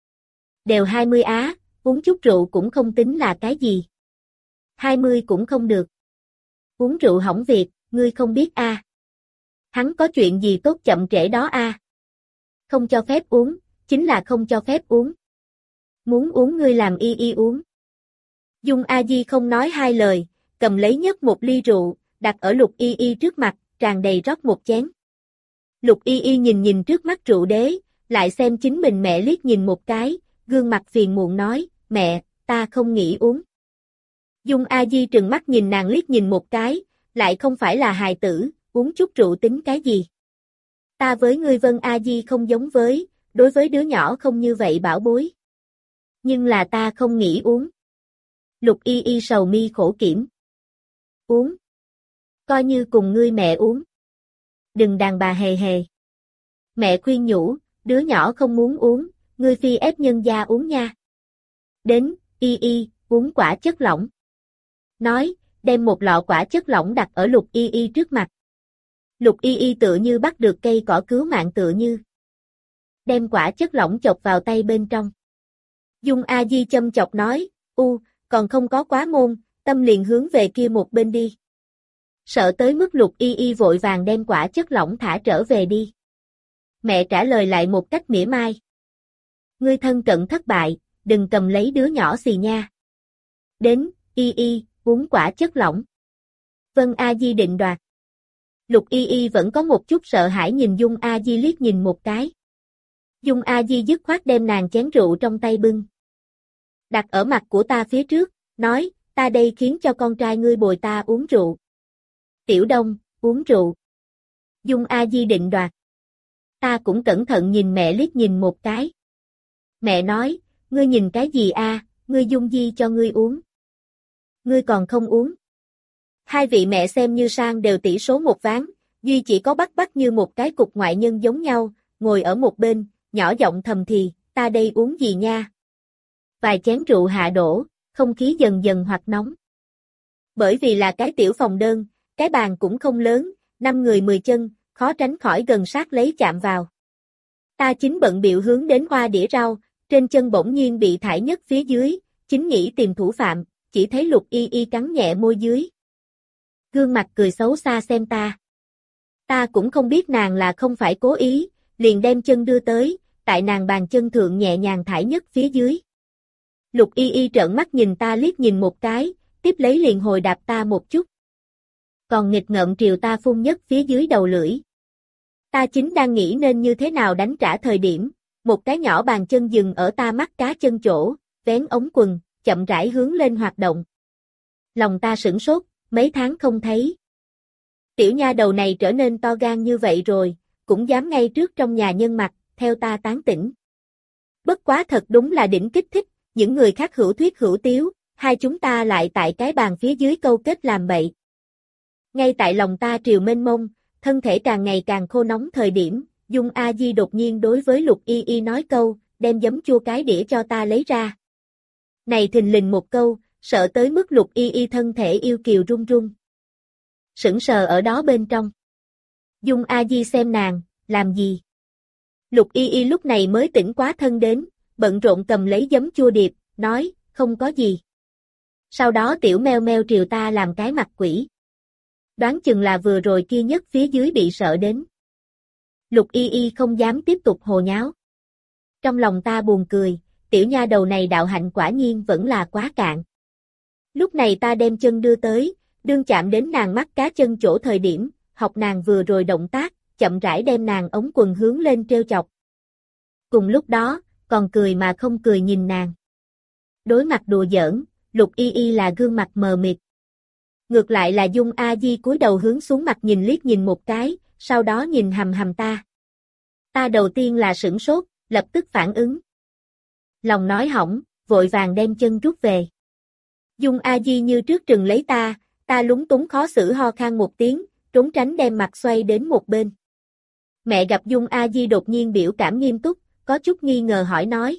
Đều hai mươi á, uống chút rượu cũng không tính là cái gì. hai mươi cũng không được. Uống rượu hỏng việc, ngươi không biết a? À. Hắn có chuyện gì tốt chậm trễ đó a? À. Không cho phép uống, chính là không cho phép uống. Muốn uống ngươi làm Y Y uống. Dung A Di không nói hai lời, cầm lấy nhất một ly rượu, đặt ở Lục Y Y trước mặt, tràn đầy rót một chén. Lục Y Y nhìn nhìn trước mắt rượu đế, lại xem chính mình mẹ liếc nhìn một cái, gương mặt phiền muộn nói, mẹ, ta không nghĩ uống. Dung A Di trừng mắt nhìn nàng liếc nhìn một cái, lại không phải là hài tử, uống chút rượu tính cái gì. Ta với ngươi Vân A Di không giống với, đối với đứa nhỏ không như vậy bảo bối. Nhưng là ta không nghĩ uống. Lục Y Y sầu mi khổ kiểm. Uống. Coi như cùng ngươi mẹ uống. Đừng đàn bà hề hề. Mẹ khuyên nhủ, đứa nhỏ không muốn uống, ngươi phi ép nhân gia uống nha. Đến, Y Y, uống quả chất lỏng. Nói, đem một lọ quả chất lỏng đặt ở Lục Y Y trước mặt. Lục Y Y tựa như bắt được cây cỏ cứu mạng tựa như. Đem quả chất lỏng chọc vào tay bên trong. Dung A Di châm chọc nói, u, còn không có quá môn, tâm liền hướng về kia một bên đi. Sợ tới mức Lục Y Y vội vàng đem quả chất lỏng thả trở về đi. Mẹ trả lời lại một cách mỉa mai. Ngươi thân cận thất bại, đừng cầm lấy đứa nhỏ xì nha. Đến, Y Y, uống quả chất lỏng. Vân A Di định đoạt. Lục Y Y vẫn có một chút sợ hãi nhìn Dung A Di liếc nhìn một cái. Dung A Di dứt khoát đem nàng chén rượu trong tay bưng. Đặt ở mặt của ta phía trước, nói, ta đây khiến cho con trai ngươi bồi ta uống rượu. Tiểu Đông, uống rượu. Dung A Di định đoạt. Ta cũng cẩn thận nhìn mẹ liếc nhìn một cái. Mẹ nói, ngươi nhìn cái gì a, ngươi Dung Di cho ngươi uống. Ngươi còn không uống. Hai vị mẹ xem như sang đều tỷ số một ván, duy chỉ có Bắc Bắc như một cái cục ngoại nhân giống nhau, ngồi ở một bên, nhỏ giọng thầm thì, ta đây uống gì nha. Vài chén rượu hạ đổ, không khí dần dần hoạt nóng. Bởi vì là cái tiểu phòng đơn, cái bàn cũng không lớn, năm người mười chân, khó tránh khỏi gần sát lấy chạm vào. Ta chính bận biểu hướng đến hoa đĩa rau, trên chân bỗng nhiên bị thải nhất phía dưới, chính nghĩ tìm thủ phạm, chỉ thấy Lục Y Y cắn nhẹ môi dưới. Gương mặt cười xấu xa xem ta. Ta cũng không biết nàng là không phải cố ý, liền đem chân đưa tới, tại nàng bàn chân thượng nhẹ nhàng thải nhất phía dưới. Lục Y Y trợn mắt nhìn ta liếc nhìn một cái, tiếp lấy liền hồi đạp ta một chút. Còn nghịch ngợm triều ta phun nhất phía dưới đầu lưỡi. Ta chính đang nghĩ nên như thế nào đánh trả thời điểm, một cái nhỏ bàn chân dừng ở ta mắt cá chân chỗ, vén ống quần, chậm rãi hướng lên hoạt động. Lòng ta sửng sốt, mấy tháng không thấy. Tiểu nha đầu này trở nên to gan như vậy rồi, cũng dám ngay trước trong nhà nhân mặt, theo ta tán tỉnh. Bất quá thật đúng là đỉnh kích thích, những người khác hữu thuyết hữu tiếu, hai chúng ta lại tại cái bàn phía dưới câu kết làm bậy. Ngay tại lòng ta triều mênh mông, thân thể càng ngày càng khô nóng thời điểm, Dung A Di đột nhiên đối với Lục Y Y nói câu, đem giấm chua cái đĩa cho ta lấy ra. Này thình lình một câu, sợ tới mức Lục Y Y thân thể yêu kiều run run. Sững sờ ở đó bên trong. Dung A Di xem nàng, làm gì? Lục Y Y lúc này mới tỉnh quá thân đến, bận rộn cầm lấy giấm chua điệp, nói, không có gì. Sau đó tiểu meo meo triều ta làm cái mặt quỷ. Đoán chừng là vừa rồi kia nhất phía dưới bị sợ đến. Lục Y Y không dám tiếp tục hồ nháo. Trong lòng ta buồn cười, tiểu nha đầu này đạo hạnh quả nhiên vẫn là quá cạn. Lúc này ta đem chân đưa tới, đương chạm đến nàng mắt cá chân chỗ thời điểm, học nàng vừa rồi động tác, chậm rãi đem nàng ống quần hướng lên treo chọc. Cùng lúc đó, còn cười mà không cười nhìn nàng. Đối mặt đùa giỡn, Lục Y Y là gương mặt mờ mịt. Ngược lại là Dung A Di cúi đầu hướng xuống mặt nhìn liếc nhìn một cái, sau đó nhìn hầm hầm ta. Ta đầu tiên là sửng sốt, lập tức phản ứng. Lòng nói hỏng, vội vàng đem chân rút về. Dung A Di như trước trừng lấy ta, ta lúng túng khó xử ho khan một tiếng, trốn tránh đem mặt xoay đến một bên. Mẹ gặp Dung A Di đột nhiên biểu cảm nghiêm túc, có chút nghi ngờ hỏi nói.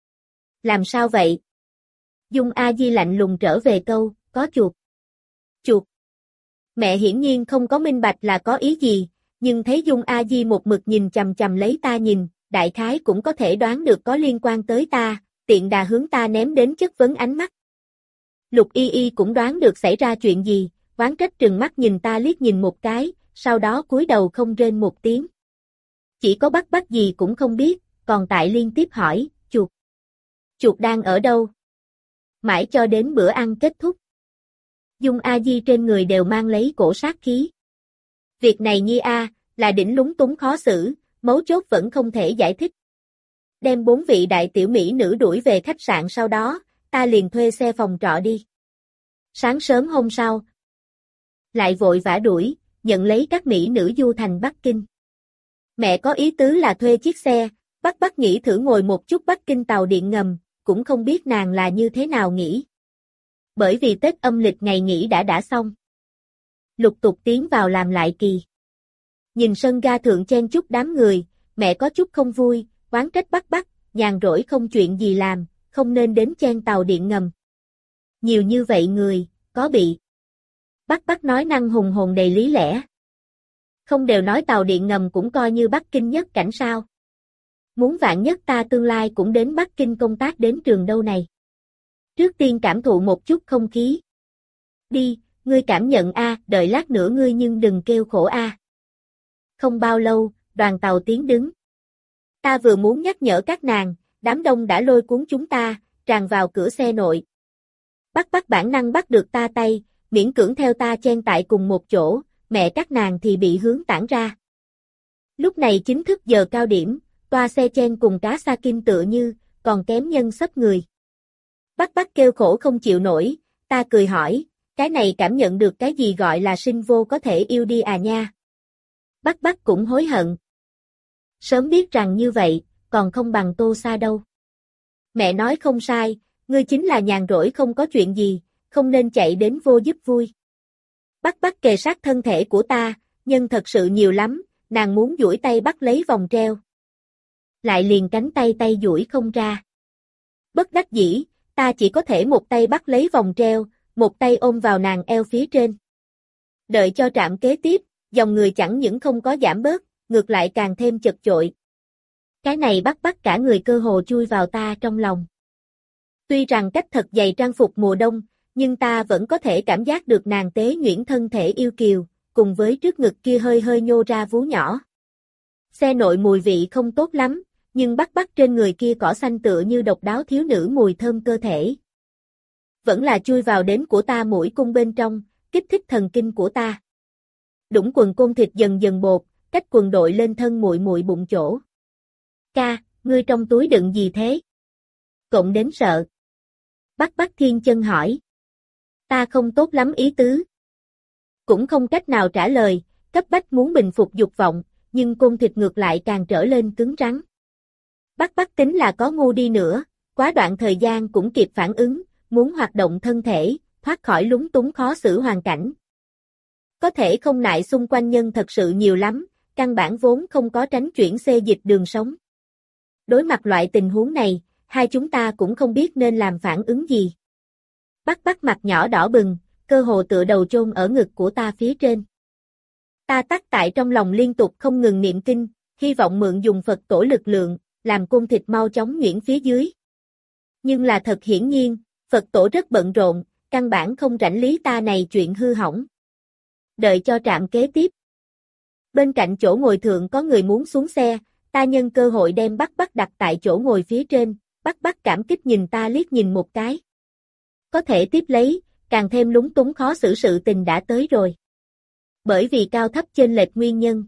Làm sao vậy? Dung A Di lạnh lùng trở về câu, có chuột. Chuột. Mẹ hiển nhiên không có minh bạch là có ý gì, nhưng thấy Dung A Di một mực nhìn chằm chằm lấy ta nhìn, đại khái cũng có thể đoán được có liên quan tới ta, tiện đà hướng ta ném đến chất vấn ánh mắt. Lục Y Y cũng đoán được xảy ra chuyện gì, oán trách trừng mắt nhìn ta liếc nhìn một cái, sau đó cúi đầu không rên một tiếng. Chỉ có Bắc Bắc gì cũng không biết, còn tại liên tiếp hỏi, chuột. Chuột đang ở đâu? Mãi cho đến bữa ăn kết thúc. Dung A Di trên người đều mang lấy cổ sát khí. Việc này nhi a, là đỉnh lúng túng khó xử, mấu chốt vẫn không thể giải thích. Đem bốn vị đại tiểu mỹ nữ đuổi về khách sạn sau đó, ta liền thuê xe phòng trọ đi. Sáng sớm hôm sau, lại vội vã đuổi, nhận lấy các mỹ nữ du thành Bắc Kinh. Mẹ có ý tứ là thuê chiếc xe, Bắc Bắc nghĩ thử ngồi một chút Bắc Kinh tàu điện ngầm, cũng không biết nàng là như thế nào nghĩ. Bởi vì Tết âm lịch ngày nghỉ đã đã xong. Lục tục tiến vào làm lại kỳ. Nhìn sân ga thượng chen chúc đám người, mẹ có chút không vui, oán trách Bắc Bắc, nhàn rỗi không chuyện gì làm, không nên đến chen tàu điện ngầm. Nhiều như vậy người, có bị. Bắc Bắc nói năng hùng hồn đầy lý lẽ. Không đều nói tàu điện ngầm cũng coi như Bắc Kinh nhất cảnh sao. Muốn vạn nhất ta tương lai cũng đến Bắc Kinh công tác đến trường đâu này. Trước tiên cảm thụ một chút không khí. Đi, ngươi cảm nhận a, đợi lát nữa ngươi nhưng đừng kêu khổ a. Không bao lâu, đoàn tàu tiến đứng. Ta vừa muốn nhắc nhở các nàng, đám đông đã lôi cuốn chúng ta, tràn vào cửa xe nội. Bắc Bắc bản năng bắt được ta tay, miễn cưỡng theo ta chen tại cùng một chỗ, mẹ các nàng thì bị hướng tản ra. Lúc này chính thức giờ cao điểm, toa xe chen cùng cá sa kim tựa như, còn kém nhân sấp người. Bắc Bắc kêu khổ không chịu nổi, ta cười hỏi, cái này cảm nhận được cái gì gọi là sinh vô có thể yêu đi à nha. Bắc Bắc cũng hối hận. Sớm biết rằng như vậy, còn không bằng Tô Sa đâu. Mẹ nói không sai, ngươi chính là nhàn rỗi không có chuyện gì, không nên chạy đến vô giúp vui. Bắc Bắc kề sát thân thể của ta, nhân thật sự nhiều lắm, nàng muốn duỗi tay bắt lấy vòng treo. Lại liền cánh tay tay duỗi không ra. Bất đắc dĩ, ta chỉ có thể một tay bắt lấy vòng treo, một tay ôm vào nàng eo phía trên. Đợi cho trạm kế tiếp, dòng người chẳng những không có giảm bớt, ngược lại càng thêm chật chội. Cái này Bắc Bắc cả người cơ hồ chui vào ta trong lòng. Tuy rằng cách thật dày trang phục mùa đông, nhưng ta vẫn có thể cảm giác được nàng tế nhuyễn thân thể yêu kiều, cùng với trước ngực kia hơi hơi nhô ra vú nhỏ. Xe nội mùi vị không tốt lắm, nhưng Bắc Bắc trên người kia cỏ xanh tựa như độc đáo thiếu nữ mùi thơm cơ thể. Vẫn là chui vào đến của ta mũi cung bên trong, kích thích thần kinh của ta. Đũng quần côn thịt dần dần bột, cách quần đội lên thân muội muội bụng chỗ. Ca, ngươi trong túi đựng gì thế? Cộng đến sợ. Bắc Bắc Thiên Chân hỏi. Ta không tốt lắm ý tứ. Cũng không cách nào trả lời, cấp bách muốn bình phục dục vọng, nhưng côn thịt ngược lại càng trở lên cứng rắn. Bắc Bắc tính là có ngu đi nữa, quá đoạn thời gian cũng kịp phản ứng, muốn hoạt động thân thể, thoát khỏi lúng túng khó xử hoàn cảnh. Có thể không nại xung quanh nhân thật sự nhiều lắm, căn bản vốn không có tránh chuyển xê dịch đường sống. Đối mặt loại tình huống này, hai chúng ta cũng không biết nên làm phản ứng gì. Bắc Bắc mặt nhỏ đỏ bừng, cơ hồ tựa đầu chôn ở ngực của ta phía trên. Ta tắc tại trong lòng liên tục không ngừng niệm kinh, hy vọng mượn dùng Phật tổ lực lượng, làm côn thịt mau chóng nhuyễn phía dưới. Nhưng là thật hiển nhiên, Phật tổ rất bận rộn, căn bản không rảnh lý ta này chuyện hư hỏng. Đợi cho trạm kế tiếp. Bên cạnh chỗ ngồi thượng có người muốn xuống xe, ta nhân cơ hội đem Bắc Bắc đặt tại chỗ ngồi phía trên, Bắc Bắc cảm kích nhìn ta liếc nhìn một cái. Có thể tiếp lấy, càng thêm lúng túng khó xử sự tình đã tới rồi. Bởi vì cao thấp chênh lệch nguyên nhân.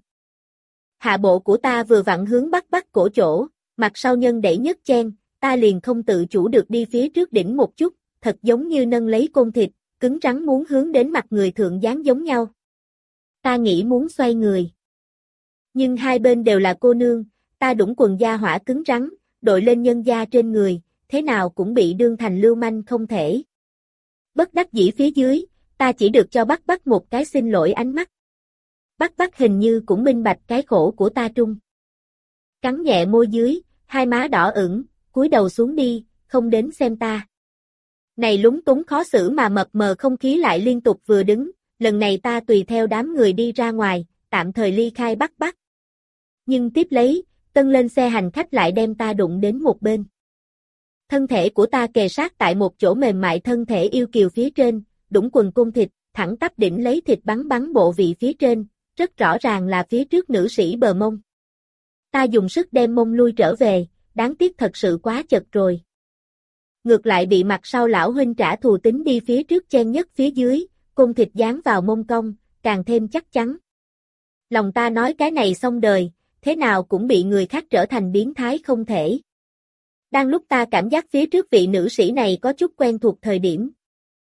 Hạ bộ của ta vừa vặn hướng Bắc Bắc cổ chỗ, mặt sau nhân đẩy nhất chen, ta liền không tự chủ được đi phía trước đỉnh một chút, thật giống như nâng lấy côn thịt, cứng rắn muốn hướng đến mặt người thượng dáng giống nhau. Ta nghĩ muốn xoay người. Nhưng hai bên đều là cô nương, ta đũng quần da hỏa cứng rắn, đội lên nhân da trên người, thế nào cũng bị đương thành lưu manh không thể. Bất đắc dĩ phía dưới, ta chỉ được cho Bắc Bắc một cái xin lỗi ánh mắt. Bắc Bắc hình như cũng minh bạch cái khổ của ta trung. Cắn nhẹ môi dưới, hai má đỏ ửng, cúi đầu xuống đi, không đến xem ta. Này lúng túng khó xử mà mập mờ không khí lại liên tục vừa đứng, lần này ta tùy theo đám người đi ra ngoài, tạm thời ly khai Bắc Bắc. Nhưng tiếp lấy, tân lên xe hành khách lại đem ta đụng đến một bên. Thân thể của ta kề sát tại một chỗ mềm mại thân thể yêu kiều phía trên, đũng quần côn thịt, thẳng tắp đỉnh lấy thịt bắn bắn bộ vị phía trên, rất rõ ràng là phía trước nữ sĩ bờ mông. Ta dùng sức đem mông lui trở về, đáng tiếc thật sự quá chật rồi. Ngược lại bị mặt sau lão huynh trả thù tính đi phía trước chen nhất phía dưới, côn thịt dán vào mông cong, càng thêm chắc chắn. Lòng ta nói cái này xong đời, thế nào cũng bị người khác trở thành biến thái không thể. Đang lúc ta cảm giác phía trước vị nữ sĩ này có chút quen thuộc thời điểm.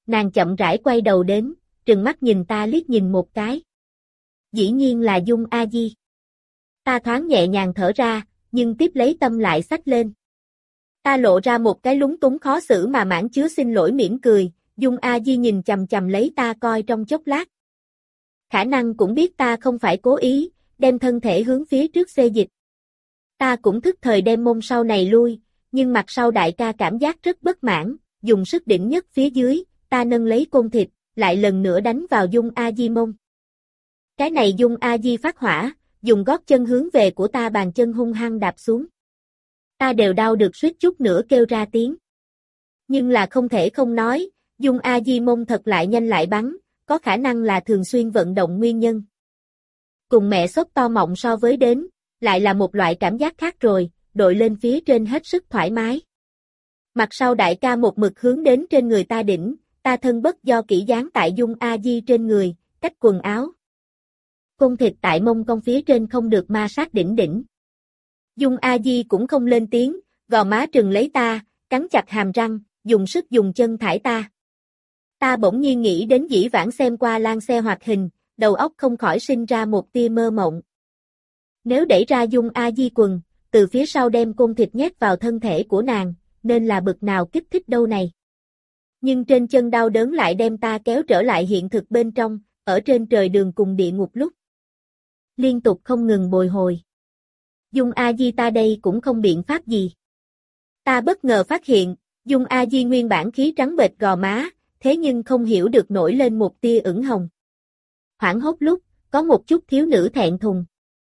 Nàng chậm rãi quay đầu đến, trừng mắt nhìn ta liếc nhìn một cái. Dĩ nhiên là Dung A Di. Ta thoáng nhẹ nhàng thở ra, nhưng tiếp lấy tâm lại xách lên. Ta lộ ra một cái lúng túng khó xử mà mãn chứa xin lỗi mỉm cười, Dung A Di nhìn chằm chằm lấy ta coi trong chốc lát. Khả năng cũng biết ta không phải cố ý, đem thân thể hướng phía trước xê dịch. Ta cũng thức thời đem mông sau này lui, nhưng mặt sau đại ca cảm giác rất bất mãn, dùng sức đỉnh nhất phía dưới, ta nâng lấy côn thịt, lại lần nữa đánh vào Dung A Di mông. Cái này Dung A Di phát hỏa, dùng gót chân hướng về của ta bàn chân hung hăng đạp xuống. Ta đều đau được suýt chút nữa kêu ra tiếng. Nhưng là không thể không nói, Dung A Di mông thật lại nhanh lại bắn, có khả năng là thường xuyên vận động nguyên nhân. Cùng mẹ xốp to mọng so với đến, lại là một loại cảm giác khác rồi, đội lên phía trên hết sức thoải mái. Mặt sau đại ca một mực hướng đến trên người ta đỉnh, ta thân bất do kỹ dán tại Dung A Di trên người, cách quần áo. Côn thịt tại mông cong phía trên không được ma sát đỉnh đỉnh. Dung A Di cũng không lên tiếng, gò má trừng lấy ta, cắn chặt hàm răng, dùng sức dùng chân thải ta. Ta bỗng nhiên nghĩ đến dĩ vãng xem qua lan xe hoạt hình, đầu óc không khỏi sinh ra một tia mơ mộng. Nếu đẩy ra Dung A Di quần, từ phía sau đem côn thịt nhét vào thân thể của nàng, nên là bực nào kích thích đâu này. Nhưng trên chân đau đớn lại đem ta kéo trở lại hiện thực bên trong, ở trên trời đường cùng địa ngục lúc. Liên tục không ngừng bồi hồi. Dung A Di ta đây cũng không biện pháp gì. Ta bất ngờ phát hiện, Dung A Di nguyên bản khí trắng bệch gò má, thế nhưng không hiểu được nổi lên một tia ửng hồng. Hoảng hốt lúc, có một chút thiếu nữ thẹn thùng.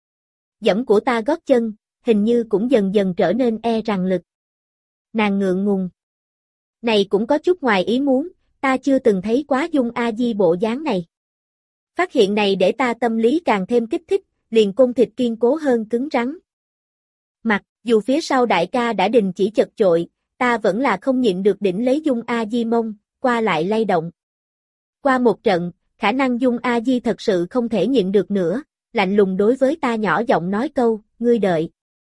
Dẫm của ta gót chân, hình như cũng dần dần trở nên e rằng lực. Nàng ngượng ngùng. Này cũng có chút ngoài ý muốn, ta chưa từng thấy quá Dung A Di bộ dáng này. Phát hiện này để ta tâm lý càng thêm kích thích, liền côn thịt kiên cố hơn cứng rắn. Mặc dù phía sau đại ca đã đình chỉ chật chội, ta vẫn là không nhịn được đỉnh lấy Dung A Di mông, qua lại lay động. Qua một trận, khả năng Dung A Di thật sự không thể nhịn được nữa, lạnh lùng đối với ta nhỏ giọng nói câu, ngươi đợi.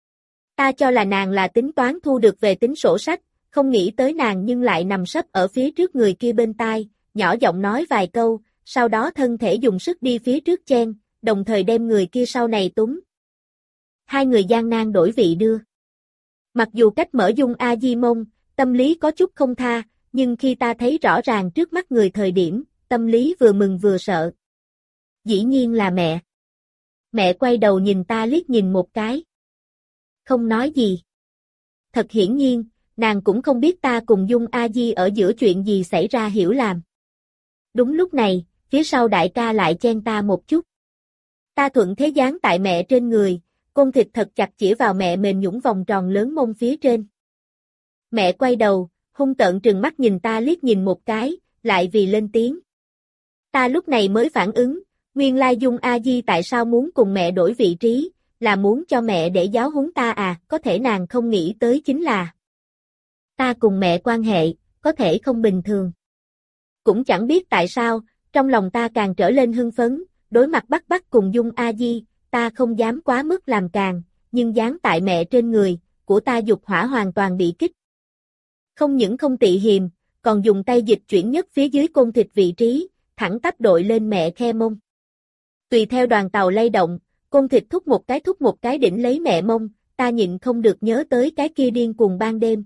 Ta cho là nàng là tính toán thu được về tính sổ sách, không nghĩ tới nàng nhưng lại nằm sấp ở phía trước người kia bên tai, nhỏ giọng nói vài câu, sau đó thân thể dùng sức đi phía trước chen, đồng thời đem người kia sau này túm. Hai người gian nan đổi vị đưa. Mặc dù cách mở Dung A Di mông, tâm lý có chút không tha, nhưng khi ta thấy rõ ràng trước mắt người thời điểm, tâm lý vừa mừng vừa sợ. Dĩ nhiên là mẹ. Mẹ quay đầu nhìn ta liếc nhìn một cái. Không nói gì. Thật hiển nhiên, nàng cũng không biết ta cùng Dung A Di ở giữa chuyện gì xảy ra hiểu làm. Đúng lúc này, phía sau đại ca lại chen ta một chút. Ta thuận thế dán tại mẹ trên người, côn thịt thật chặt chĩa vào mẹ mềm nhũn vòng tròn lớn mông phía trên. Mẹ quay đầu, hung tợn trừng mắt nhìn ta liếc nhìn một cái, lại vì lên tiếng. Ta lúc này mới phản ứng, nguyên lai Dung A Di tại sao muốn cùng mẹ đổi vị trí, là muốn cho mẹ để giáo huấn ta à, có thể nàng không nghĩ tới chính là ta cùng mẹ quan hệ, có thể không bình thường. Cũng chẳng biết tại sao, trong lòng ta càng trở lên hưng phấn, đối mặt Bắc Bắc cùng Dung A Di, ta không dám quá mức làm càng, nhưng dán tại mẹ trên người, của ta dục hỏa hoàn toàn bị kích. Không những không tị hiềm, còn dùng tay dịch chuyển nhất phía dưới côn thịt vị trí, thẳng tắp đội lên mẹ khe mông. Tùy theo đoàn tàu lay động, côn thịt thúc một cái thúc một cái đỉnh lấy mẹ mông, ta nhịn không được nhớ tới cái kia điên cuồng ban đêm.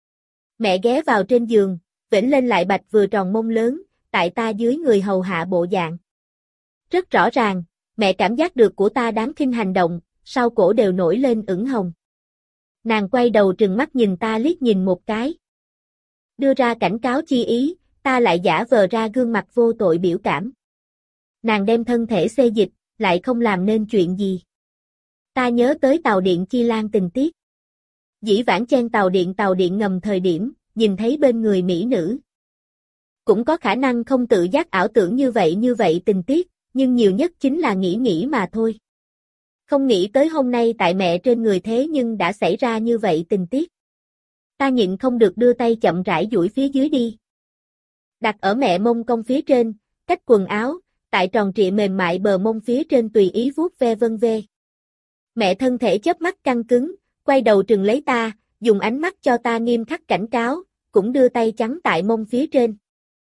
Mẹ ghé vào trên giường, vểnh lên lại bạch vừa tròn mông lớn, tại ta dưới người hầu hạ bộ dạng. Rất rõ ràng, mẹ cảm giác được của ta đáng khinh hành động, sau cổ đều nổi lên ửng hồng. Nàng quay đầu trừng mắt nhìn ta liếc nhìn một cái. Đưa ra cảnh cáo chi ý, ta lại giả vờ ra gương mặt vô tội biểu cảm. Nàng đem thân thể xê dịch, lại không làm nên chuyện gì. Ta nhớ tới tàu điện Chi Lan tình tiết. Dĩ vãng chen tàu điện tàu điện ngầm thời điểm, nhìn thấy bên người mỹ nữ. Cũng có khả năng không tự giác ảo tưởng như vậy như vậy tình tiết, nhưng nhiều nhất chính là nghĩ nghĩ mà thôi. Không nghĩ tới hôm nay tại mẹ trên người thế nhưng đã xảy ra như vậy tình tiết. Ta nhịn không được đưa tay chậm rãi duỗi phía dưới đi. Đặt ở mẹ mông cong phía trên, cách quần áo, tại tròn trịa mềm mại bờ mông phía trên tùy ý vuốt ve vân vê. Mẹ thân thể chớp mắt căng cứng, quay đầu trừng lấy ta, dùng ánh mắt cho ta nghiêm khắc cảnh cáo, cũng đưa tay trắng tại mông phía trên.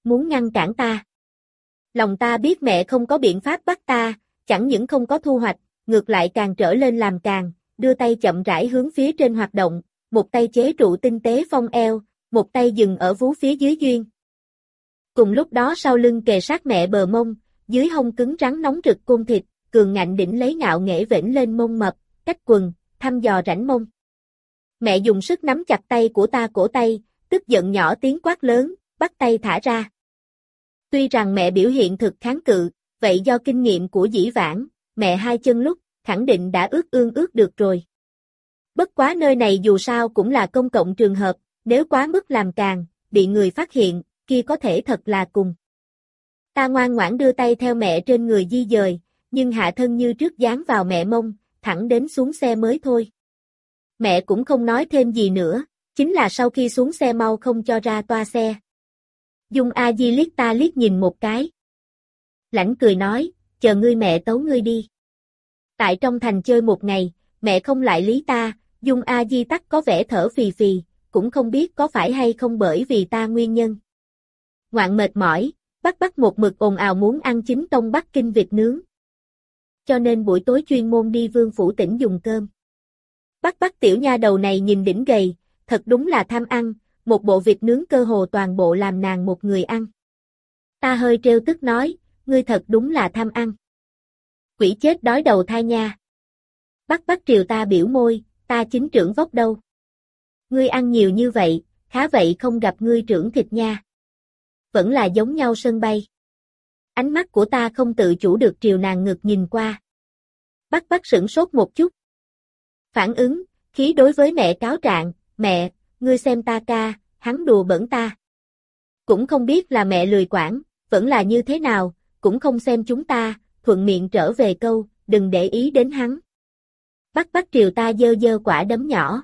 muốn ngăn cản ta. Lòng ta biết mẹ không có biện pháp bắt ta, chẳng những không có thu hoạch, ngược lại càng trở lên làm càng, đưa tay chậm rãi hướng phía trên hoạt động, một tay chế trụ tinh tế phong eo, một tay dừng ở vú phía dưới duyên. Cùng lúc đó sau lưng kề sát mẹ bờ mông, dưới hông cứng rắn nóng rực côn thịt, cường ngạnh đỉnh lấy ngạo nghễ vểnh lên mông mập, cách quần, thăm dò rãnh mông. Mẹ dùng sức nắm chặt tay của ta cổ tay, tức giận nhỏ tiếng quát lớn, bắt tay thả ra. Tuy rằng mẹ biểu hiện thực kháng cự, vậy do kinh nghiệm của dĩ vãng, mẹ hai chân lúc, khẳng định đã ướt ương ướt được rồi. Bất quá nơi này dù sao cũng là công cộng trường hợp, nếu quá mức làm càng, bị người phát hiện, kia có thể thật là cùng. Ta ngoan ngoãn đưa tay theo mẹ trên người di dời, nhưng hạ thân như trước dán vào mẹ mông, thẳng đến xuống xe mới thôi. Mẹ cũng không nói thêm gì nữa, chính là sau khi xuống xe mau không cho ra toa xe. Dung A Di liếc ta liếc nhìn một cái. Lãnh cười nói, chờ ngươi mẹ tấu ngươi đi. Tại trong thành chơi một ngày, mẹ không lại lý ta, Dung A Di tắc có vẻ thở phì phì, cũng không biết có phải hay không bởi vì ta nguyên nhân. Ngoạn mệt mỏi, bắt bắt một mực ồn ào muốn ăn chính tông Bắc Kinh vịt nướng. Cho nên buổi tối chuyên môn đi Vương Phủ tỉnh dùng cơm. Bắt bắt tiểu nha đầu này nhìn đỉnh gầy, thật đúng là tham ăn, một bộ vịt nướng cơ hồ toàn bộ làm nàng một người ăn. Ta hơi trêu tức nói, ngươi thật đúng là tham ăn. Quỷ chết đói đầu thai nha. Bắt bắt triều ta biểu môi, ta chính trưởng vóc đâu. Ngươi ăn nhiều như vậy, khá vậy không gặp ngươi trưởng thịt nha. Vẫn là giống nhau sân bay. Ánh mắt của ta không tự chủ được triều nàng ngực nhìn qua. Bắt bắt sửng sốt một chút. Phản ứng, khí đối với mẹ cáo trạng, mẹ, ngươi xem ta ca, hắn đùa bẩn ta. Cũng không biết là mẹ lười quản, vẫn là như thế nào, cũng không xem chúng ta, thuận miệng trở về câu, đừng để ý đến hắn. Bắt bắt triều ta dơ dơ quả đấm nhỏ.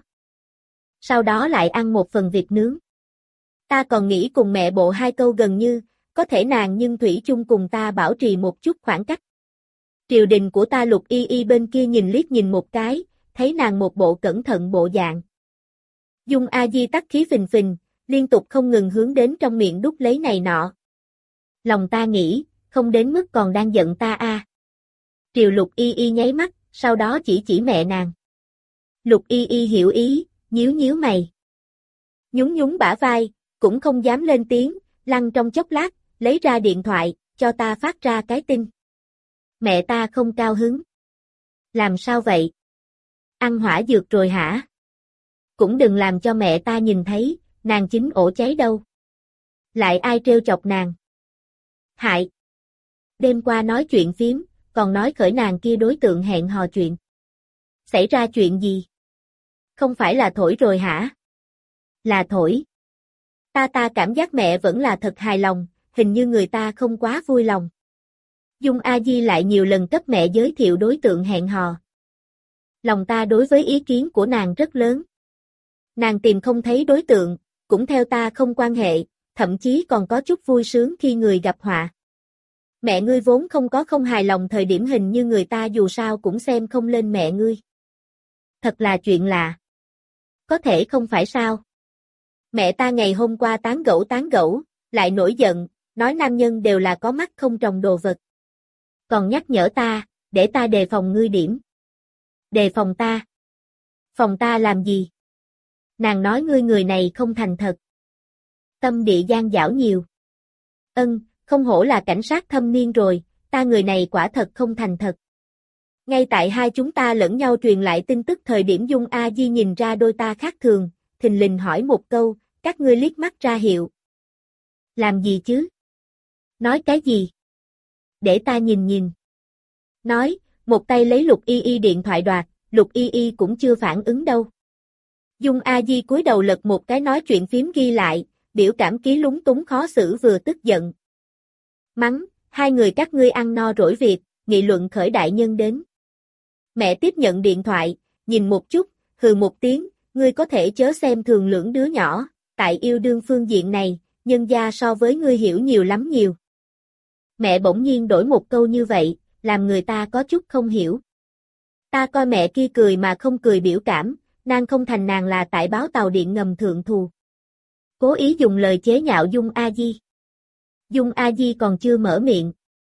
Sau đó lại ăn một phần vịt nướng. Ta còn nghĩ cùng mẹ bộ hai câu gần như, có thể nàng nhưng thủy chung cùng ta bảo trì một chút khoảng cách. Triều đình của ta Lục Y Y bên kia nhìn liếc nhìn một cái, thấy nàng một bộ cẩn thận bộ dạng. Dung A Di tắc khí phình phình, liên tục không ngừng hướng đến trong miệng đút lấy này nọ. Lòng ta nghĩ, không đến mức còn đang giận ta a. À. Triều Lục Y Y nháy mắt, sau đó chỉ chỉ mẹ nàng. Lục Y Y hiểu ý, nhíu nhíu mày. Nhún nhún bả vai, cũng không dám lên tiếng, lăn trong chốc lát, lấy ra điện thoại, cho ta phát ra cái tin. Mẹ ta không cao hứng. Làm sao vậy? Ăn hỏa dược rồi hả? Cũng đừng làm cho mẹ ta nhìn thấy, nàng chính ổ cháy đâu. Lại ai trêu chọc nàng? Hại! Đêm qua nói chuyện phím, còn nói khởi nàng kia đối tượng hẹn hò chuyện. Xảy ra chuyện gì? Không phải là thổi rồi hả? Là thổi. Ta ta cảm giác mẹ vẫn là thật hài lòng, hình như người ta không quá vui lòng. Dung A Di lại nhiều lần cấp mẹ giới thiệu đối tượng hẹn hò. Lòng ta đối với ý kiến của nàng rất lớn. Nàng tìm không thấy đối tượng, cũng theo ta không quan hệ, thậm chí còn có chút vui sướng khi người gặp họa. Mẹ ngươi vốn không có không hài lòng thời điểm hình như người ta dù sao cũng xem không lên mẹ ngươi. Thật là chuyện lạ. Có thể không phải sao? Mẹ ta ngày hôm qua tán gẫu tán gẫu, lại nổi giận, nói nam nhân đều là có mắt không trồng đồ vật. Còn nhắc nhở ta, để ta đề phòng ngươi điểm. Đề phòng ta? Phòng ta làm gì? Nàng nói ngươi người này không thành thật. Tâm địa gian dảo nhiều. Ân, không hổ là cảnh sát thâm niên rồi, ta người này quả thật không thành thật. Ngay tại hai chúng ta lẫn nhau truyền lại tin tức thời điểm Dung A Di nhìn ra đôi ta khác thường, thình lình hỏi một câu, các ngươi liếc mắt ra hiệu. Làm gì chứ? Nói cái gì? Để ta nhìn nhìn. Nói, một tay lấy Lục Y Y điện thoại đoạt, Lục Y Y cũng chưa phản ứng đâu. Dung A Di cúi đầu lật một cái nói chuyện phím ghi lại, biểu cảm ký lúng túng khó xử vừa tức giận. Mắng, hai người các ngươi ăn no rỗi việc, nghị luận khởi đại nhân đến. Mẹ tiếp nhận điện thoại, nhìn một chút, hừ một tiếng, ngươi có thể chớ xem thường lưỡng đứa nhỏ, tại yêu đương phương diện này, nhân gia so với ngươi hiểu nhiều lắm nhiều. Mẹ bỗng nhiên đổi một câu như vậy, làm người ta có chút không hiểu. Ta coi mẹ kia cười mà không cười biểu cảm, nàng không thành nàng là tại báo tàu điện ngầm thượng thù. Cố ý dùng lời chế nhạo Dung A Di. Dung A Di còn chưa mở miệng.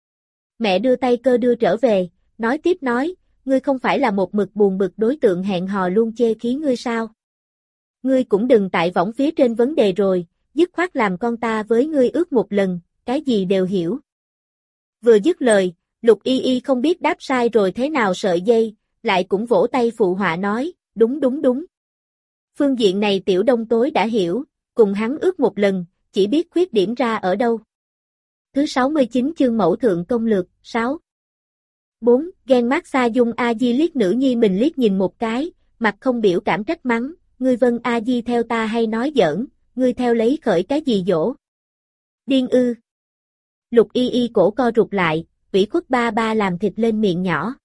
Mẹ đưa tay cơ đưa trở về, nói tiếp nói, ngươi không phải là một mực buồn bực đối tượng hẹn hò luôn chê khí ngươi sao? Ngươi cũng đừng tại võng phía trên vấn đề rồi, dứt khoát làm con ta với ngươi ước một lần, cái gì đều hiểu. Vừa dứt lời, Lục Y Y không biết đáp sai rồi thế nào sợi dây, lại cũng vỗ tay phụ họa nói, đúng đúng đúng. Phương diện này Tiểu Đông tối đã hiểu, cùng hắn ước một lần, chỉ biết khuyết điểm ra ở đâu. Thứ sáu mươi chín chương mẫu thượng công lược, sáu. bốn. Ghen mát xa Dung A Di liếc nữ nhi mình liếc nhìn một cái, mặt không biểu cảm trách mắng, ngươi Vân A Di theo ta hay nói giỡn, ngươi theo lấy khởi cái gì dỗ. Điên ư. Lục Y Y cổ co rụt lại, ủy khuất ba ba làm thịt lên miệng nhỏ.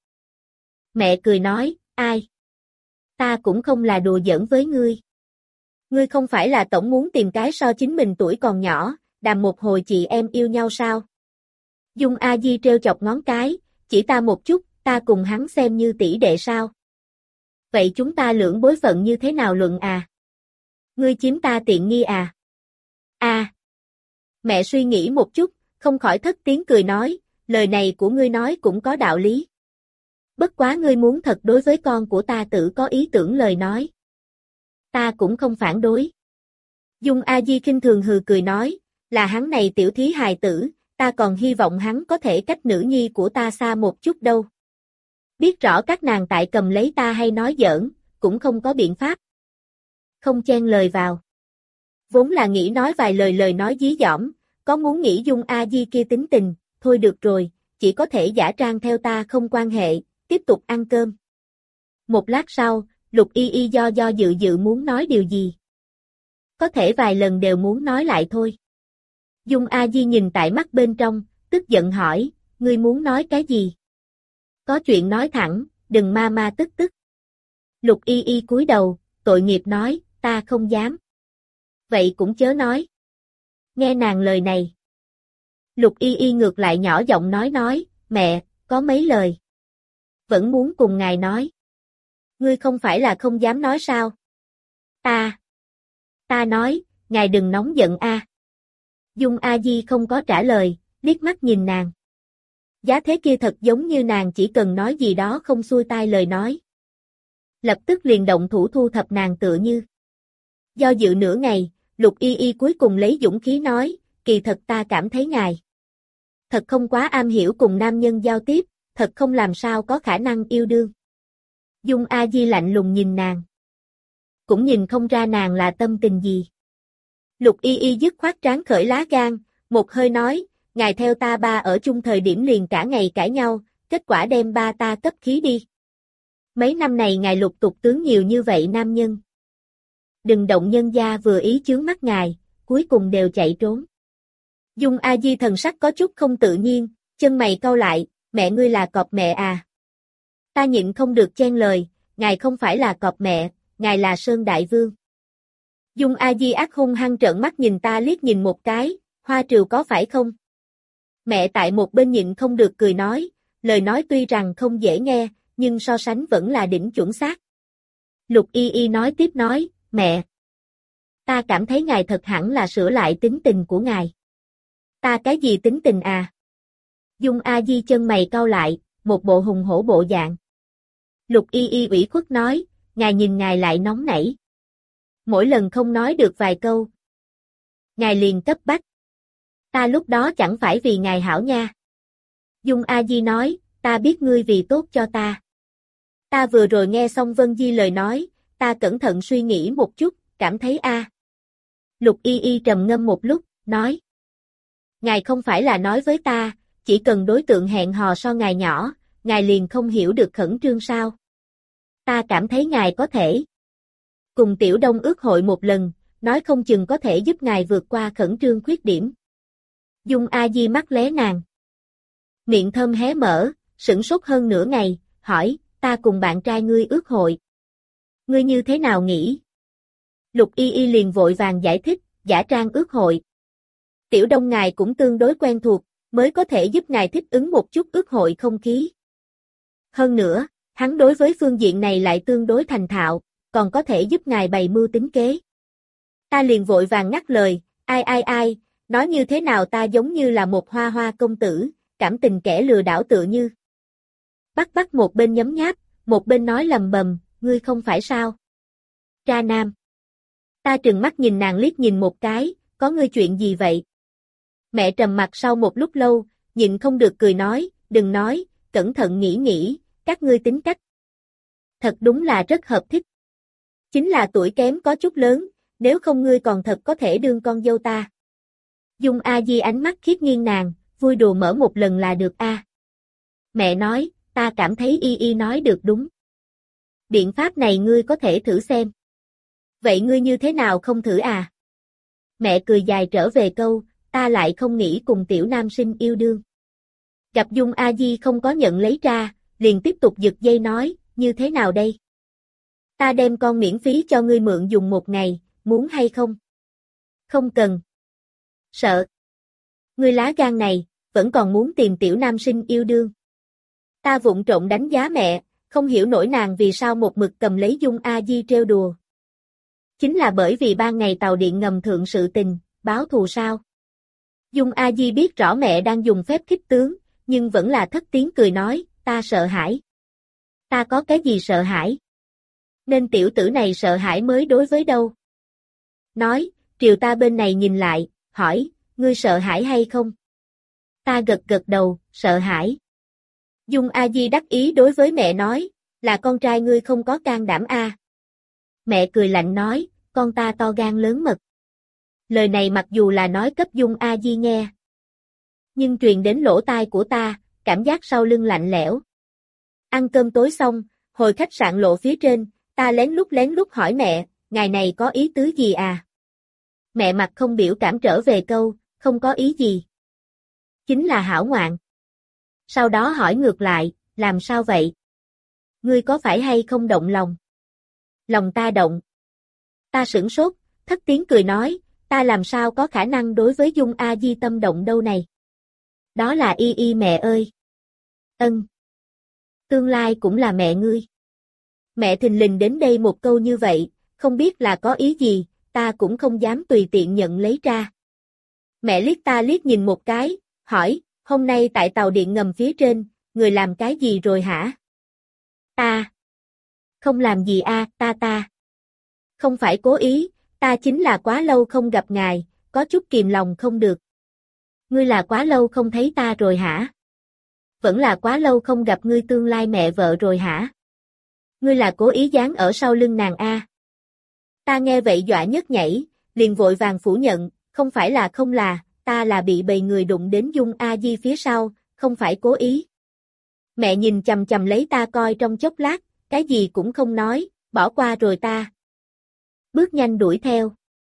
Mẹ cười nói, ai? Ta cũng không là đùa giỡn với ngươi. Ngươi không phải là tổng muốn tìm cái so chính mình tuổi còn nhỏ, đàm một hồi chị em yêu nhau sao? Dung A Di treo chọc ngón cái, chỉ ta một chút, ta cùng hắn xem như tỷ đệ sao? Vậy chúng ta lưỡng bối phận như thế nào luận à? Ngươi chiếm ta tiện nghi à? À! Mẹ suy nghĩ một chút, không khỏi thất tiếng cười nói, lời này của ngươi nói cũng có đạo lý. Bất quá ngươi muốn thật đối với con của ta tự có ý tưởng lời nói. Ta cũng không phản đối. Dung A Di khinh thường hừ cười nói, là hắn này tiểu thí hài tử, ta còn hy vọng hắn có thể cách nữ nhi của ta xa một chút đâu. Biết rõ các nàng tại cầm lấy ta hay nói giỡn, cũng không có biện pháp. Không chen lời vào. Vốn là nghĩ nói vài lời lời nói dí dỏm, có muốn nghĩ Dung A Di kia tính tình, thôi được rồi, chỉ có thể giả trang theo ta không quan hệ, tiếp tục ăn cơm. Một lát sau, Lục Y Y do do dự dự muốn nói điều gì. Có thể vài lần đều muốn nói lại thôi. Dung A Di nhìn tại mắt bên trong, tức giận hỏi, ngươi muốn nói cái gì? Có chuyện nói thẳng, đừng ma ma tức tức. Lục Y Y cúi đầu, tội nghiệp nói, ta không dám. Vậy cũng chớ nói. Nghe nàng lời này. Lục Y Y ngược lại nhỏ giọng nói nói, mẹ, có mấy lời. Vẫn muốn cùng ngài nói. Ngươi không phải là không dám nói sao? Ta. Ta nói, ngài đừng nóng giận a. Dung A Di không có trả lời, liếc mắt nhìn nàng. Giá thế kia thật giống như nàng chỉ cần nói gì đó không xuôi tai lời nói. Lập tức liền động thủ thu thập nàng tựa như. Do dự nửa ngày, Lục Y Y cuối cùng lấy dũng khí nói, kỳ thật ta cảm thấy ngài. Thật không quá am hiểu cùng nam nhân giao tiếp, thật không làm sao có khả năng yêu đương. Dung A Di lạnh lùng nhìn nàng. Cũng nhìn không ra nàng là tâm tình gì. Lục Y Y dứt khoát tráng khởi lá gan, một hơi nói, ngài theo ta ba ở chung thời điểm liền cả ngày cãi nhau, kết quả đem ba ta cấp khí đi. Mấy năm này ngài lục tục tướng nhiều như vậy nam nhân. Đừng động nhân gia vừa ý chướng mắt ngài, cuối cùng đều chạy trốn. Dung A Di thần sắc có chút không tự nhiên, chân mày cau lại, mẹ ngươi là cọp mẹ à. Ta nhịn không được chen lời, ngài không phải là cọp mẹ, ngài là Sơn Đại Vương. Dung A Di ác hung hăng trợn mắt nhìn ta liếc nhìn một cái, Hoa Triều có phải không? Mẹ tại một bên nhịn không được cười nói, lời nói tuy rằng không dễ nghe, nhưng so sánh vẫn là đỉnh chuẩn xác. Lục Y Y nói tiếp nói, mẹ. Ta cảm thấy ngài thật hẳn là sửa lại tính tình của ngài. Ta cái gì tính tình à? Dung A Di chân mày cau lại, một bộ hùng hổ bộ dạng. Lục Y Y ủy khuất nói, ngài nhìn ngài lại nóng nảy. Mỗi lần không nói được vài câu. Ngài liền cấp bách. Ta lúc đó chẳng phải vì ngài hảo nha. Dung A Di nói, ta biết ngươi vì tốt cho ta. Ta vừa rồi nghe xong Vân Di lời nói, ta cẩn thận suy nghĩ một chút, cảm thấy a. À. Lục Y Y trầm ngâm một lúc, nói. Ngài không phải là nói với ta, chỉ cần đối tượng hẹn hò so ngài nhỏ, ngài liền không hiểu được khẩn trương sao. Ta cảm thấy ngài có thể. Cùng Tiểu Đông ước hội một lần, nói không chừng có thể giúp ngài vượt qua khẩn trương khuyết điểm. Dung A Di mắt lé nàng. Miệng thơm hé mở, sửng sốt hơn nửa ngày, hỏi, ta cùng bạn trai ngươi ước hội. Ngươi như thế nào nghĩ? Lục Y Y liền vội vàng giải thích, giả trang ước hội. Tiểu Đông ngài cũng tương đối quen thuộc, mới có thể giúp ngài thích ứng một chút ước hội không khí. Hơn nữa, hắn đối với phương diện này lại tương đối thành thạo, còn có thể giúp ngài bày mưu tính kế. Ta liền vội vàng ngắt lời, ai ai ai, Nói như thế nào ta giống như là một hoa hoa công tử, cảm tình kẻ lừa đảo tựa như. Bắt bắt một bên nhấm nháp, một bên nói lầm bầm, ngươi không phải sao? Tra nam. Ta trừng mắt nhìn nàng liếc nhìn một cái, có ngươi chuyện gì vậy? Mẹ trầm mặt sau một lúc lâu, nhịn không được cười nói, đừng nói, cẩn thận nghĩ nghĩ, các ngươi tính cách. Thật đúng là rất hợp thích. Chính là tuổi kém có chút lớn, nếu không ngươi còn thật có thể đương con dâu ta. Dung A Di ánh mắt khiếp nghiêng nàng, vui đùa mở một lần là được a. Mẹ nói, ta cảm thấy y y nói được đúng. Biện pháp này ngươi có thể thử xem. Vậy ngươi như thế nào không thử à? Mẹ cười dài trở về câu, ta lại không nghĩ cùng tiểu nam sinh yêu đương. Gặp Dung A Di không có nhận lấy ra, liền tiếp tục giật dây nói, như thế nào đây? Ta đem con miễn phí cho ngươi mượn dùng một ngày, muốn hay không? Không cần. Sợ. Ngươi lá gan này, vẫn còn muốn tìm tiểu nam sinh yêu đương. Ta vụng trộm đánh giá mẹ, không hiểu nổi nàng vì sao một mực cầm lấy Dung A Di trêu đùa. Chính là bởi vì ban ngày tàu điện ngầm thượng sự tình, báo thù sao? Dung A Di biết rõ mẹ đang dùng phép khích tướng, nhưng vẫn là thất tiếng cười nói, ta sợ hãi. Ta có cái gì sợ hãi? Nên tiểu tử này sợ hãi mới đối với đâu. Nói, triều ta bên này nhìn lại, hỏi, ngươi sợ hãi hay không? Ta gật gật đầu, sợ hãi. Dung A Di đắc ý đối với mẹ nói, là con trai ngươi không có can đảm a. Mẹ cười lạnh nói, con ta to gan lớn mật. Lời này mặc dù là nói cấp Dung A Di nghe, nhưng truyền đến lỗ tai của ta, cảm giác sau lưng lạnh lẽo. Ăn cơm tối xong, hồi khách sạn lộ phía trên, ta lén lút lén lút hỏi mẹ, ngày này có ý tứ gì à? Mẹ mặt không biểu cảm trở về câu, không có ý gì. Chính là hảo ngoạn. Sau đó hỏi ngược lại, làm sao vậy? Ngươi có phải hay không động lòng? Lòng ta động. Ta sửng sốt, thất tiếng cười nói, ta làm sao có khả năng đối với Dung A Di tâm động đâu này? Đó là y y mẹ ơi. Ân. Tương lai cũng là mẹ ngươi. Mẹ thình lình đến đây một câu như vậy, không biết là có ý gì, ta cũng không dám tùy tiện nhận lấy ra. Mẹ liếc ta liếc nhìn một cái, hỏi, hôm nay tại tàu điện ngầm phía trên, người làm cái gì rồi hả? Ta. Không làm gì a, ta ta. Không phải cố ý, ta chính là quá lâu không gặp ngài, có chút kìm lòng không được. Ngươi là quá lâu không thấy ta rồi hả? Vẫn là quá lâu không gặp ngươi tương lai mẹ vợ rồi hả? Ngươi là cố ý dán ở sau lưng nàng a. Ta nghe vậy dọa nhấc nhảy, liền vội vàng phủ nhận, không phải là không là, ta là bị bầy người đụng đến Dung A Di phía sau, không phải cố ý. Mẹ nhìn chằm chằm lấy ta coi trong chốc lát, cái gì cũng không nói, bỏ qua rồi ta. Bước nhanh đuổi theo.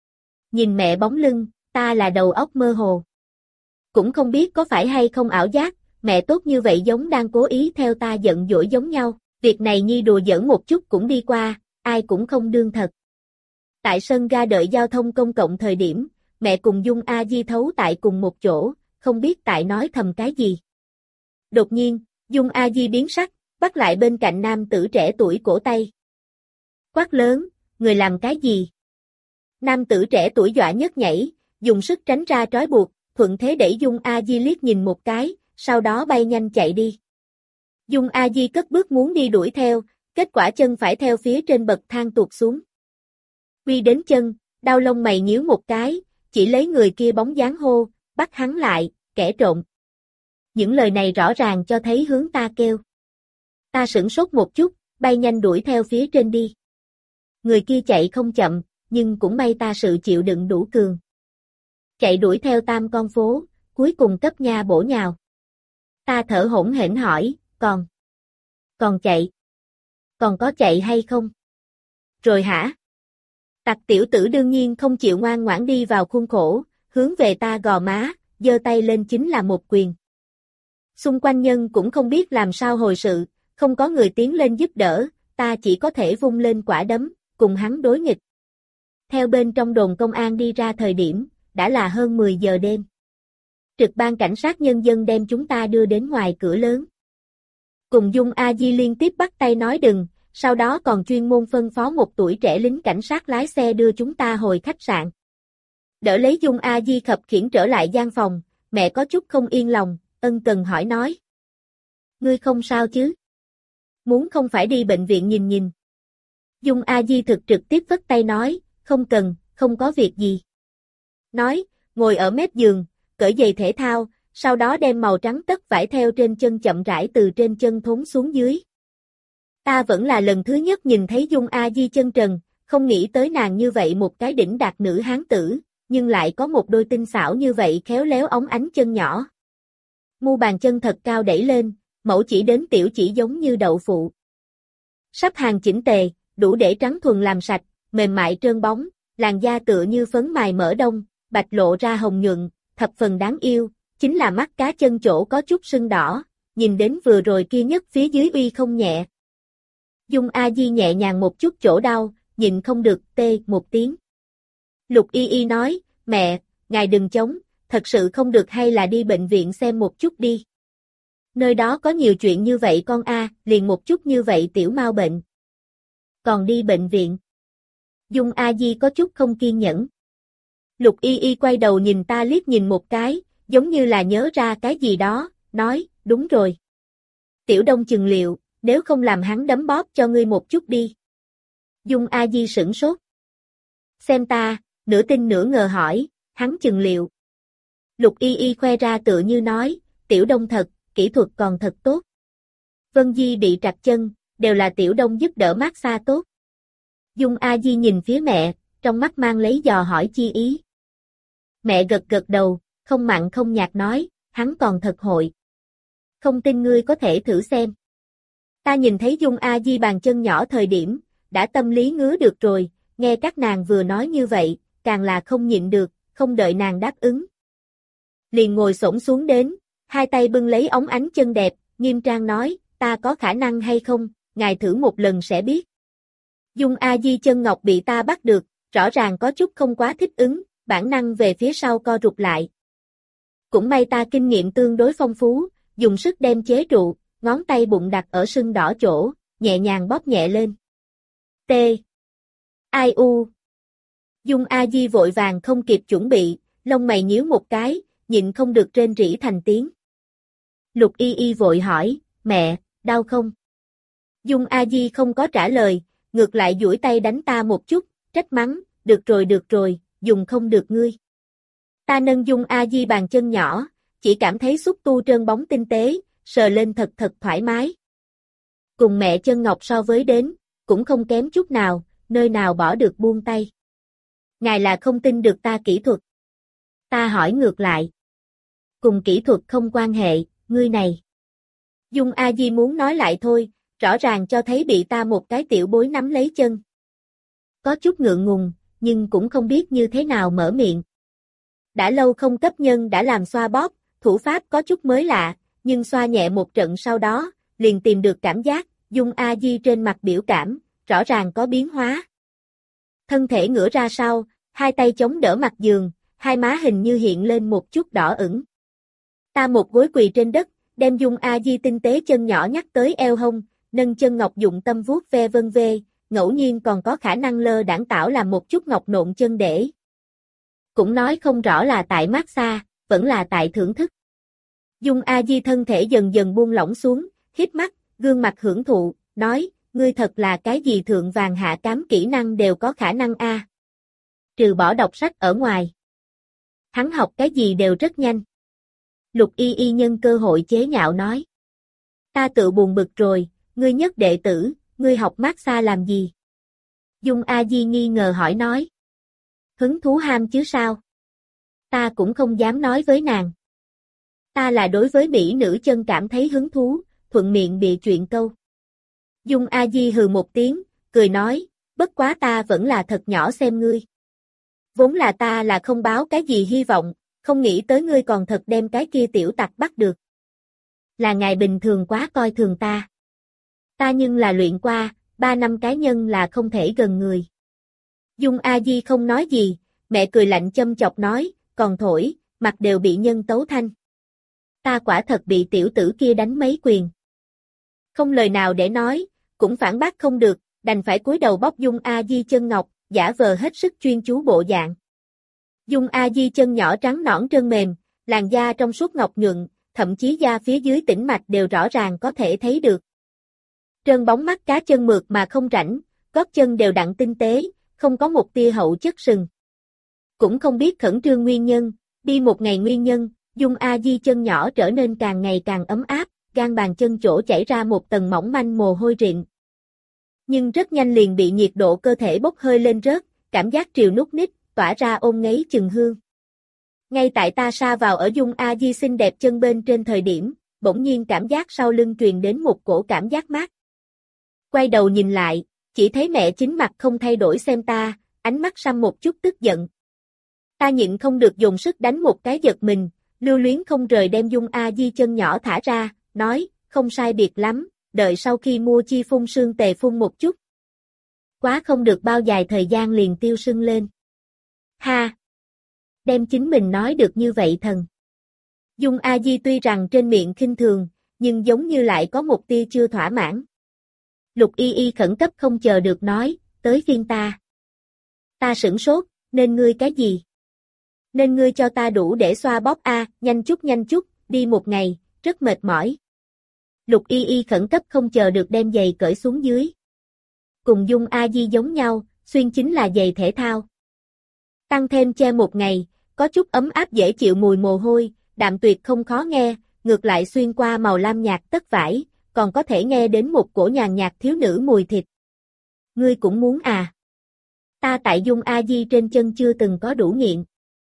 Nhìn mẹ bóng lưng, ta là đầu óc mơ hồ. Cũng không biết có phải hay không ảo giác, mẹ tốt như vậy giống đang cố ý theo ta giận dỗi giống nhau, việc này nhi đùa giỡn một chút cũng đi qua, ai cũng không đương thật. Tại sân ga đợi giao thông công cộng thời điểm, mẹ cùng Dung A Di thấu tại cùng một chỗ, không biết tại nói thầm cái gì. Đột nhiên, Dung A Di biến sắc, bắt lại bên cạnh nam tử trẻ tuổi cổ tay. Quát lớn, người làm cái gì? Nam tử trẻ tuổi dọa nhấc nhảy, dùng sức tránh ra trói buộc, thuận thế đẩy Dung A Di liếc nhìn một cái, sau đó bay nhanh chạy đi. Dung A Di cất bước muốn đi đuổi theo, kết quả chân phải theo phía trên bậc thang tuột xuống. Quy đến chân, đau lông mày nhíu một cái, chỉ lấy người kia bóng dáng hô, bắt hắn lại, kẻ trộm. Những lời này rõ ràng cho thấy hướng ta kêu. Ta sửng sốt một chút, bay nhanh đuổi theo phía trên đi. Người kia chạy không chậm, nhưng cũng may ta sự chịu đựng đủ cường. Chạy đuổi theo tam con phố, cuối cùng cấp nha bổ nhào. Ta thở hổn hển hỏi, còn, còn chạy, còn có chạy hay không? Rồi hả? Tặc tiểu tử đương nhiên không chịu ngoan ngoãn đi vào khuôn khổ, hướng về ta gò má, giơ tay lên chính là một quyền. Xung quanh nhân cũng không biết làm sao hồi sự, không có người tiến lên giúp đỡ, ta chỉ có thể vung lên quả đấm, cùng hắn đối nghịch. Theo bên trong đồn công an đi ra thời điểm, đã là hơn mười giờ đêm. Trực ban cảnh sát nhân dân đem chúng ta đưa đến ngoài cửa lớn. Cùng Dung A Di liên tiếp bắt tay nói đừng, sau đó còn chuyên môn phân phó một tuổi trẻ lính cảnh sát lái xe đưa chúng ta hồi khách sạn. Đỡ lấy Dung A Di khập khiễng trở lại gian phòng, mẹ có chút không yên lòng, ân cần hỏi nói. Ngươi không sao chứ? Muốn không phải đi bệnh viện nhìn nhìn. Dung A Di thực trực tiếp vất tay nói, không cần, không có việc gì. Nói, ngồi ở mép giường, cởi giày thể thao, sau đó đem màu trắng tất vải theo trên chân chậm rãi từ trên chân thốn xuống dưới. Ta vẫn là lần thứ nhất nhìn thấy Dung A Di chân trần, không nghĩ tới nàng như vậy một cái đỉnh đạt nữ hán tử, nhưng lại có một đôi tinh xảo như vậy khéo léo óng ánh chân nhỏ. Mu bàn chân thật cao đẩy lên, mẫu chỉ đến tiểu chỉ giống như đậu phụ. Sắp hàng chỉnh tề, đủ để trắng thuần làm sạch, mềm mại trơn bóng, làn da tựa như phấn mài mỡ đông, bạch lộ ra hồng nhuận, thập phần đáng yêu, chính là mắt cá chân chỗ có chút sưng đỏ, nhìn đến vừa rồi kia nhất phía dưới uy không nhẹ. Dung A Di nhẹ nhàng một chút chỗ đau, nhịn không được tê một tiếng. Lục Y Y nói, mẹ, ngài đừng chống, thật sự không được hay là đi bệnh viện xem một chút đi. Nơi đó có nhiều chuyện như vậy con a, liền một chút như vậy tiểu mau bệnh. Còn đi bệnh viện. Dung A Di có chút không kiên nhẫn. Lục Y Y quay đầu nhìn ta liếc nhìn một cái, giống như là nhớ ra cái gì đó, nói, đúng rồi. Tiểu Đông chừng liệu, nếu không làm hắn đấm bóp cho ngươi một chút đi. Dung A Di sửng sốt. Xem ta, nửa tin nửa ngờ hỏi, hắn chừng liệu. Lục Y Y khoe ra tựa như nói, Tiểu Đông thật, kỹ thuật còn thật tốt. Vân Di bị trặc chân, đều là Tiểu Đông giúp đỡ mát xa tốt. Dung A Di nhìn phía mẹ, trong mắt mang lấy dò hỏi chi ý. Mẹ gật gật đầu, không mặn không nhạt nói, hắn còn thật hội. Không tin ngươi có thể thử xem. Ta nhìn thấy Dung A Di bàn chân nhỏ thời điểm, đã tâm lý ngứa được rồi, nghe các nàng vừa nói như vậy, càng là không nhịn được, không đợi nàng đáp ứng. Liền ngồi xổm xuống đến, hai tay bưng lấy ống ánh chân đẹp, nghiêm trang nói, ta có khả năng hay không, ngài thử một lần sẽ biết. Dung A Di chân ngọc bị ta bắt được, rõ ràng có chút không quá thích ứng, bản năng về phía sau co rụt lại. Cũng may ta kinh nghiệm tương đối phong phú, dùng sức đem chế trụ, ngón tay bụng đặt ở sưng đỏ chỗ, nhẹ nhàng bóp nhẹ lên. T. Ai u. Dung A Di vội vàng không kịp chuẩn bị, lông mày nhíu một cái, nhịn không được rên rỉ thành tiếng. Lục Y Y vội hỏi, mẹ, đau không? Dung A Di không có trả lời, ngược lại duỗi tay đánh ta một chút, trách mắng, được rồi được rồi, dùng không được ngươi. Ta nâng Dung A Di bàn chân nhỏ, chỉ cảm thấy xúc tu trơn bóng tinh tế, sờ lên thật thật thoải mái. Cùng mẹ chân ngọc so với đến, cũng không kém chút nào, nơi nào bỏ được buông tay. Ngài là không tin được ta kỹ thuật. Ta hỏi ngược lại. Cùng kỹ thuật không quan hệ, ngươi này. Dung A Di muốn nói lại thôi, rõ ràng cho thấy bị ta một cái tiểu bối nắm lấy chân. Có chút ngượng ngùng, nhưng cũng không biết như thế nào mở miệng. Đã lâu không cấp nhân đã làm xoa bóp, thủ pháp có chút mới lạ, nhưng xoa nhẹ một trận sau đó, liền tìm được cảm giác, Dung A Di trên mặt biểu cảm, rõ ràng có biến hóa. Thân thể ngửa ra sau, hai tay chống đỡ mặt giường, hai má hình như hiện lên một chút đỏ ửng. Ta một gối quỳ trên đất, đem Dung A Di tinh tế chân nhỏ nhắc tới eo hông, nâng chân ngọc dụng tâm vuốt ve vân vê, ngẫu nhiên còn có khả năng lơ đãng tảo làm một chút ngọc nộn chân để. Cũng nói không rõ là tại mát xa, vẫn là tại thưởng thức. Dung A Di thân thể dần dần buông lỏng xuống, híp mắt, gương mặt hưởng thụ, nói, ngươi thật là cái gì thượng vàng hạ cám kỹ năng đều có khả năng a. Trừ bỏ đọc sách ở ngoài. Hắn học cái gì đều rất nhanh. Lục Y Y nhân cơ hội chế nhạo nói. Ta tự buồn bực rồi, ngươi nhất đệ tử, ngươi học mát xa làm gì? Dung A Di nghi ngờ hỏi nói. Hứng thú ham chứ sao? Ta cũng không dám nói với nàng. Ta là đối với mỹ nữ chân cảm thấy hứng thú, thuận miệng bịa chuyện câu. Dung A Di hừ một tiếng, cười nói, bất quá ta vẫn là thật nhỏ xem ngươi. Vốn là ta là không báo cái gì hy vọng, không nghĩ tới ngươi còn thật đem cái kia tiểu tặc bắt được. Là ngài bình thường quá coi thường ta. Ta nhưng là luyện qua, ba năm cái nhân là không thể gần người. Dung A Di không nói gì, mẹ cười lạnh châm chọc nói, còn thổi, mặt đều bị nhân tấu thanh. Ta quả thật bị tiểu tử kia đánh mấy quyền. Không lời nào để nói, cũng phản bác không được, đành phải cúi đầu bóp Dung A Di chân ngọc, giả vờ hết sức chuyên chú bộ dạng. Dung A Di chân nhỏ trắng nõn trơn mềm, làn da trong suốt ngọc nhuận, thậm chí da phía dưới tĩnh mạch đều rõ ràng có thể thấy được. Trơn bóng mắt cá chân mượt mà không rãnh, gót chân đều đặn tinh tế, không có một tia hậu chất sừng. Cũng không biết khẩn trương nguyên nhân, đi một ngày nguyên nhân, Dung A Di chân nhỏ trở nên càng ngày càng ấm áp, gan bàn chân chỗ chảy ra một tầng mỏng manh mồ hôi rịn. Nhưng rất nhanh liền bị nhiệt độ cơ thể bốc hơi lên rớt, cảm giác triều nút nít, tỏa ra ôm ngấy chừng hương. Ngay tại ta sa vào ở Dung A Di xinh đẹp chân bên trên thời điểm, bỗng nhiên cảm giác sau lưng truyền đến một cổ cảm giác mát. Quay đầu nhìn lại, chỉ thấy mẹ chính mặt không thay đổi xem ta, ánh mắt săm một chút tức giận. Ta nhịn không được dùng sức đánh một cái giật mình, lưu luyến không rời đem Dung A Di chân nhỏ thả ra, nói, không sai biệt lắm, đợi sau khi mua chi phun sương tề phun một chút. Quá không được bao dài thời gian liền tiêu sưng lên. Ha! Đem chính mình nói được như vậy thần. Dung A Di tuy rằng trên miệng khinh thường, nhưng giống như lại có một tia chưa thỏa mãn. Lục Y Y khẩn cấp không chờ được nói, tới phiên ta. Ta sửng sốt, nên ngươi cái gì? Nên ngươi cho ta đủ để xoa bóp a, nhanh chút nhanh chút, đi một ngày, rất mệt mỏi. Lục Y Y khẩn cấp không chờ được đem giày cởi xuống dưới. Cùng Dung A Di giống nhau, xuyên chính là giày thể thao. Tăng thêm che một ngày, có chút ấm áp dễ chịu mùi mồ hôi, đạm tuyệt không khó nghe, ngược lại xuyên qua màu lam nhạt tất vải, còn có thể nghe đến một cổ nhàn nhạt thiếu nữ mùi thịt. Ngươi cũng muốn à? Ta tại Dung A Di trên chân chưa từng có đủ nghiện.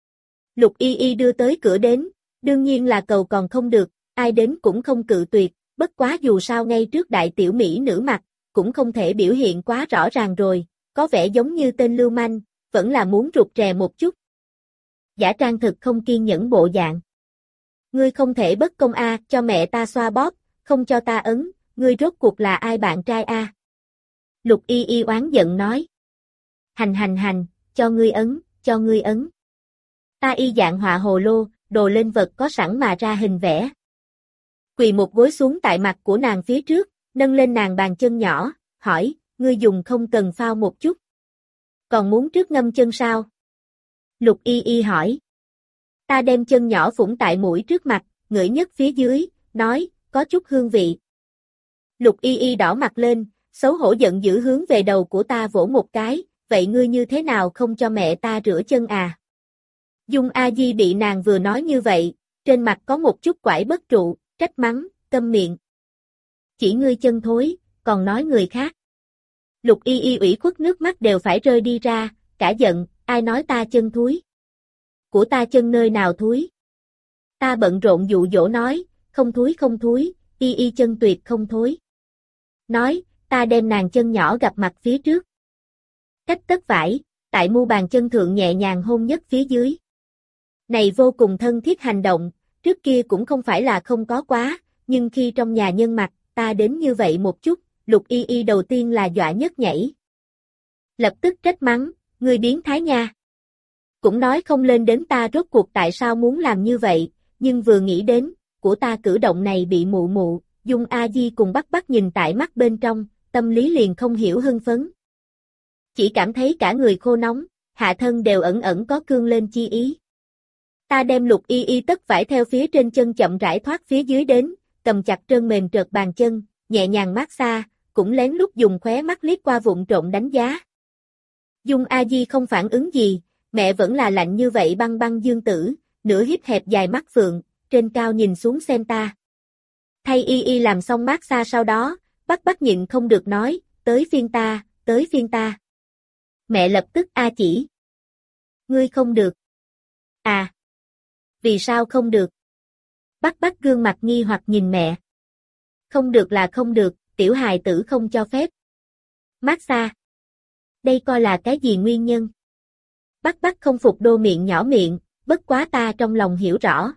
Lục Y Y đưa tới cửa đến, đương nhiên là cầu còn không được, ai đến cũng không cự tuyệt, bất quá dù sao ngay trước đại tiểu mỹ nữ mặt, cũng không thể biểu hiện quá rõ ràng rồi, có vẻ giống như tên lưu manh, vẫn là muốn rụt rè một chút. Giả trang thực không kiên nhẫn bộ dạng. Ngươi không thể bất công a, cho mẹ ta xoa bóp, không cho ta ấn, ngươi rốt cuộc là ai bạn trai a? Lục Y Y oán giận nói. Hành hành hành, cho ngươi ấn, cho ngươi ấn. Ta y dạng họa hồ lô, đồ lên vật có sẵn mà ra hình vẽ. Quỳ một gối xuống tại mặt của nàng phía trước, nâng lên nàng bàn chân nhỏ, hỏi, ngươi dùng không cần phao một chút. Còn muốn trước ngâm chân sao? Lục Y Y hỏi. Ta đem chân nhỏ phủng tại mũi trước mặt, ngửi nhất phía dưới, nói, có chút hương vị. Lục Y Y đỏ mặt lên, xấu hổ giận dữ hướng về đầu của ta vỗ một cái, vậy ngươi như thế nào không cho mẹ ta rửa chân à? Dung A Di bị nàng vừa nói như vậy, trên mặt có một chút quải bất trụ, trách mắng, câm miệng. Chỉ ngươi chân thối, còn nói người khác. Lục Y Y ủy khuất nước mắt đều phải rơi đi ra, cả giận, ai nói ta chân thúi? Của ta chân nơi nào thúi? Ta bận rộn dụ dỗ nói, không thúi không thúi, Y Y chân tuyệt không thối. Nói, ta đem nàng chân nhỏ gặp mặt phía trước. Cách tất vải, tại mu bàn chân thượng nhẹ nhàng hôn nhất phía dưới. Này vô cùng thân thiết hành động, trước kia cũng không phải là không có quá, nhưng khi trong nhà nhân mặt, ta đến như vậy một chút, Lục Y Y đầu tiên là dọa nhất nhảy. Lập tức trách mắng, ngươi biến thái nha. Cũng nói không lên đến ta rốt cuộc tại sao muốn làm như vậy, nhưng vừa nghĩ đến, của ta cử động này bị mụ mụ, Dung A Di cùng bắt bắt nhìn tại mắt bên trong, tâm lý liền không hiểu hưng phấn. Chỉ cảm thấy cả người khô nóng, hạ thân đều ẩn ẩn có cương lên chi ý. Ta đem Lục Y Y tất vải theo phía trên chân chậm rãi thoát phía dưới đến, cầm chặt trơn mềm trượt bàn chân, nhẹ nhàng mát xa, cũng lén lút dùng khóe mắt liếc qua vụng trộm đánh giá. Dung A Di không phản ứng gì, mẹ vẫn là lạnh như vậy băng băng dương tử, nửa hiếp hẹp dài mắt phượng, trên cao nhìn xuống xem ta. Thay Y Y làm xong mát xa sau đó, bắt bắt nhịn không được nói, tới phiên ta, tới phiên ta. Mẹ lập tức a chỉ. Ngươi không được. À. Vì sao không được? Bắt bắt gương mặt nghi hoặc nhìn mẹ. Không được là không được, tiểu hài tử không cho phép. Mát xa. Đây coi là cái gì nguyên nhân? Bắt bắt không phục đô miệng nhỏ miệng, bất quá ta trong lòng hiểu rõ.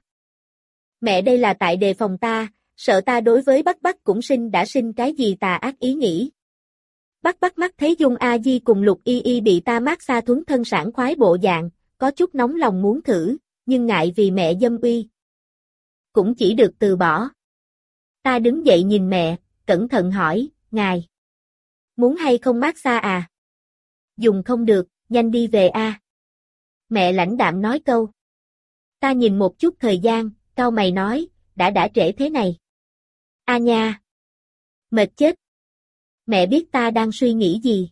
Mẹ đây là tại đề phòng ta, sợ ta đối với bắt bắt cũng sinh đã sinh cái gì tà ác ý nghĩ. Bắt bắt mắt thấy Dung A Di cùng Lục Y Y bị ta mát xa thuấn thân sảng khoái bộ dạng, có chút nóng lòng muốn thử, nhưng ngại vì mẹ dâm uy. Cũng chỉ được từ bỏ. Ta đứng dậy nhìn mẹ, cẩn thận hỏi, ngài. Muốn hay không mát xa à? Dùng không được, nhanh đi về a. Mẹ lãnh đạm nói câu. Ta nhìn một chút thời gian, cau mày nói, đã đã trễ thế này. A nha. Mệt chết. Mẹ biết ta đang suy nghĩ gì.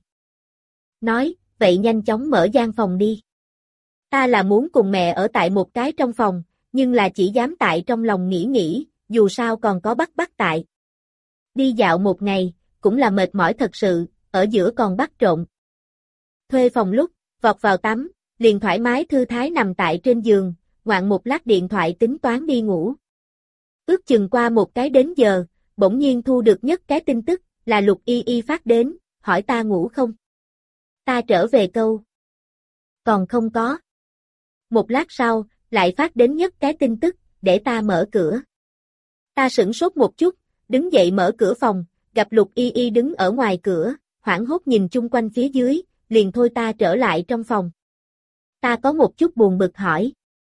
Nói, vậy nhanh chóng mở gian phòng đi. Ta là muốn cùng mẹ ở tại một cái trong phòng, nhưng là chỉ dám tại trong lòng nghĩ nghĩ, dù sao còn có bắt bắt tại. Đi dạo một ngày, cũng là mệt mỏi thật sự, ở giữa còn bắt trộn. Thuê phòng lúc, vọt vào tắm, liền thoải mái thư thái nằm tại trên giường, ngoạn một lát điện thoại tính toán đi ngủ. Ước chừng qua một cái đến giờ, bỗng nhiên thu được nhất cái tin tức, là Lục Y Y phát đến, hỏi ta ngủ không? Ta trở về câu. Còn không có. Một lát sau, lại phát đến nhất cái tin tức, để ta mở cửa. Ta sửng sốt một chút, đứng dậy mở cửa phòng, gặp Lục Y Y đứng ở ngoài cửa, hoảng hốt nhìn chung quanh phía dưới, liền thôi ta trở lại trong phòng. Ta có một chút buồn bực hỏi.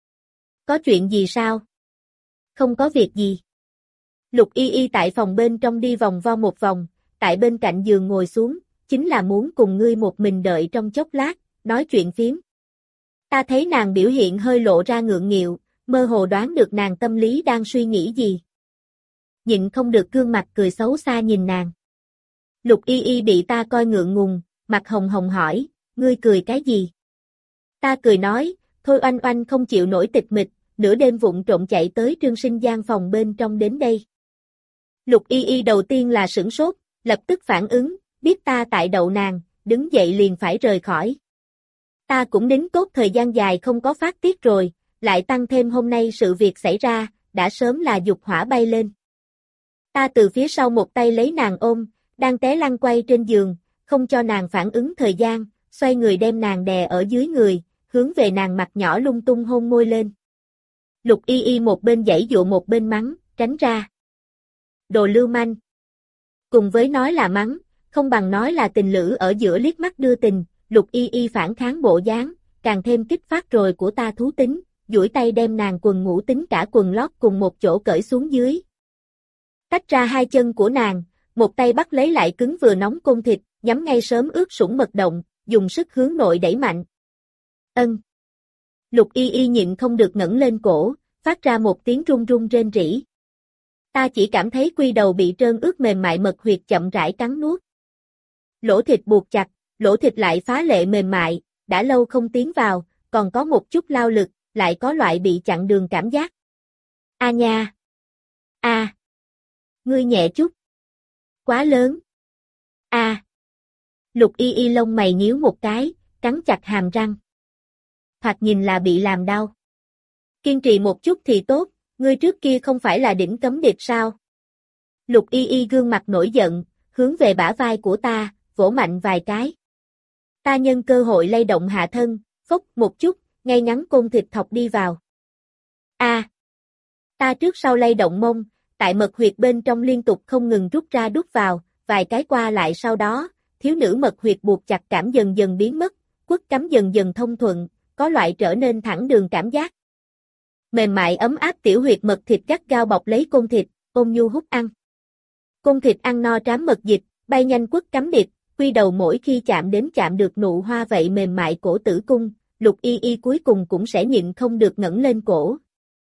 Có chuyện gì sao? Không có việc gì. Lục Y Y tại phòng bên trong đi vòng vo một vòng, tại bên cạnh giường ngồi xuống, chính là muốn cùng ngươi một mình đợi trong chốc lát, nói chuyện phiếm. Ta thấy nàng biểu hiện hơi lộ ra ngượng nghịu, mơ hồ đoán được nàng tâm lý đang suy nghĩ gì. Nhịn không được gương mặt cười xấu xa nhìn nàng. Lục Y Y bị ta coi ngượng ngùng, mặt hồng hồng hỏi, ngươi cười cái gì? Ta cười nói, thôi oanh oanh không chịu nổi tịch mịch, nửa đêm vụng trộm chạy tới Trương Sinh gian phòng bên trong đến đây. Lục Y Y đầu tiên là sửng sốt, lập tức phản ứng, biết ta tại đậu nàng, đứng dậy liền phải rời khỏi. Ta cũng nín cốt thời gian dài không có phát tiết rồi, lại tăng thêm hôm nay sự việc xảy ra, đã sớm là dục hỏa bay lên. Ta từ phía sau một tay lấy nàng ôm, đang té lăn quay trên giường, không cho nàng phản ứng thời gian, xoay người đem nàng đè ở dưới người, hướng về nàng mặt nhỏ lung tung hôn môi lên. Lục Y Y một bên giãy dụa một bên mắng, tránh ra. Đồ lưu manh. Cùng với nói là mắng, không bằng nói là tình lữ ở giữa liếc mắt đưa tình, Lục Y Y phản kháng bộ dáng, càng thêm kích phát rồi của ta thú tính, duỗi tay đem nàng quần ngủ tính cả quần lót cùng một chỗ cởi xuống dưới. Tách ra hai chân của nàng, một tay bắt lấy lại cứng vừa nóng côn thịt, nhắm ngay sớm ướt sũng mật động, dùng sức hướng nội đẩy mạnh. Ân. Lục Y Y nhịn không được ngẩng lên cổ, phát ra một tiếng run run rên rỉ. Ta chỉ cảm thấy quy đầu bị trơn ướt mềm mại mật huyệt chậm rãi cắn nuốt. Lỗ thịt buộc chặt, lỗ thịt lại phá lệ mềm mại, đã lâu không tiến vào, còn có một chút lao lực, lại có loại bị chặn đường cảm giác. A nha! A! Ngươi nhẹ chút. Quá lớn. A! Lục Y Y lông mày nhíu một cái, cắn chặt hàm răng. Thoạt nhìn là bị làm đau. Kiên trì một chút thì tốt, ngươi trước kia không phải là đỉnh cấm điệp sao? Lục Y Y gương mặt nổi giận, hướng về bả vai của ta, vỗ mạnh vài cái. Ta nhân cơ hội lay động hạ thân, phốc một chút, ngay ngắn côn thịt thọc đi vào. A! À, ta trước sau lay động mông, tại mật huyệt bên trong liên tục không ngừng rút ra đút vào, vài cái qua lại sau đó, thiếu nữ mật huyệt buộc chặt cảm dần dần biến mất, quất cắm dần dần thông thuận, có loại trở nên thẳng đường cảm giác. Mềm mại ấm áp tiểu huyệt mật thịt gắt gao bọc lấy côn thịt, ôm nhu hút ăn. Côn thịt ăn no trám mật dịch, bay nhanh quất cắm điệp, quy đầu mỗi khi chạm đến chạm được nụ hoa vậy mềm mại cổ tử cung, Lục Y Y cuối cùng cũng sẽ nhịn không được ngẩng lên cổ.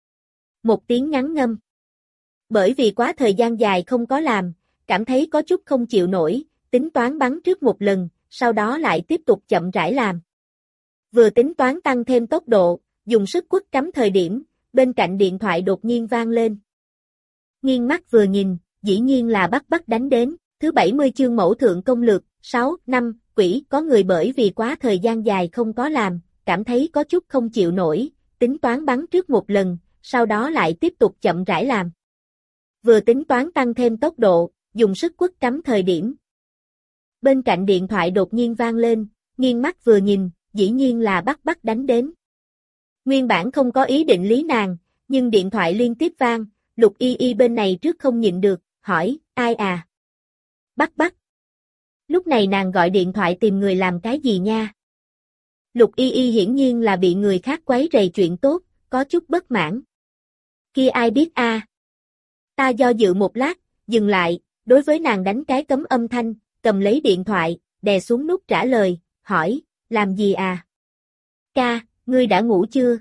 Một tiếng ngắn ngâm. Bởi vì quá thời gian dài không có làm, cảm thấy có chút không chịu nổi, tính toán bắn trước một lần, sau đó lại tiếp tục chậm rãi làm. Vừa tính toán tăng thêm tốc độ, dùng sức quất cắm thời điểm, bên cạnh điện thoại đột nhiên vang lên. Nghiêng mắt vừa nhìn, dĩ nhiên là Bắc Bắc đánh đến, thứ bảy mươi chương mẫu thượng công lược, sáu, năm, quỷ, có người bởi vì quá thời gian dài không có làm, cảm thấy có chút không chịu nổi, tính toán bắn trước một lần, sau đó lại tiếp tục chậm rãi làm. Vừa tính toán tăng thêm tốc độ, dùng sức quất cắm thời điểm. Bên cạnh điện thoại đột nhiên vang lên, nghiêng mắt vừa nhìn, dĩ nhiên là Bắc Bắc đánh đến. Nguyên bản không có ý định lý nàng, nhưng điện thoại liên tiếp vang, Lục Y Y bên này trước không nhịn được, hỏi, ai à? Bắc Bắc. Lúc này nàng gọi điện thoại tìm người làm cái gì nha? Lục Y Y hiển nhiên là bị người khác quấy rầy chuyện tốt, có chút bất mãn. Kia ai biết a? À? Ta do dự một lát, dừng lại, đối với nàng đánh cái cấm âm thanh, cầm lấy điện thoại, đè xuống nút trả lời, hỏi, làm gì à? Ca, ngươi đã ngủ chưa?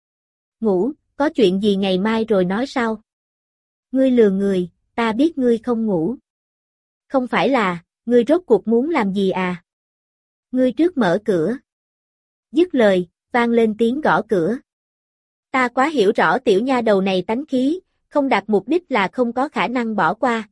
Ngủ, có chuyện gì ngày mai rồi nói sau. Ngươi lừa người, ta biết ngươi không ngủ. Không phải là, ngươi rốt cuộc muốn làm gì à? Ngươi trước mở cửa. Dứt lời, vang lên tiếng gõ cửa. Ta quá hiểu rõ tiểu nha đầu này tánh khí, không đạt mục đích là không có khả năng bỏ qua.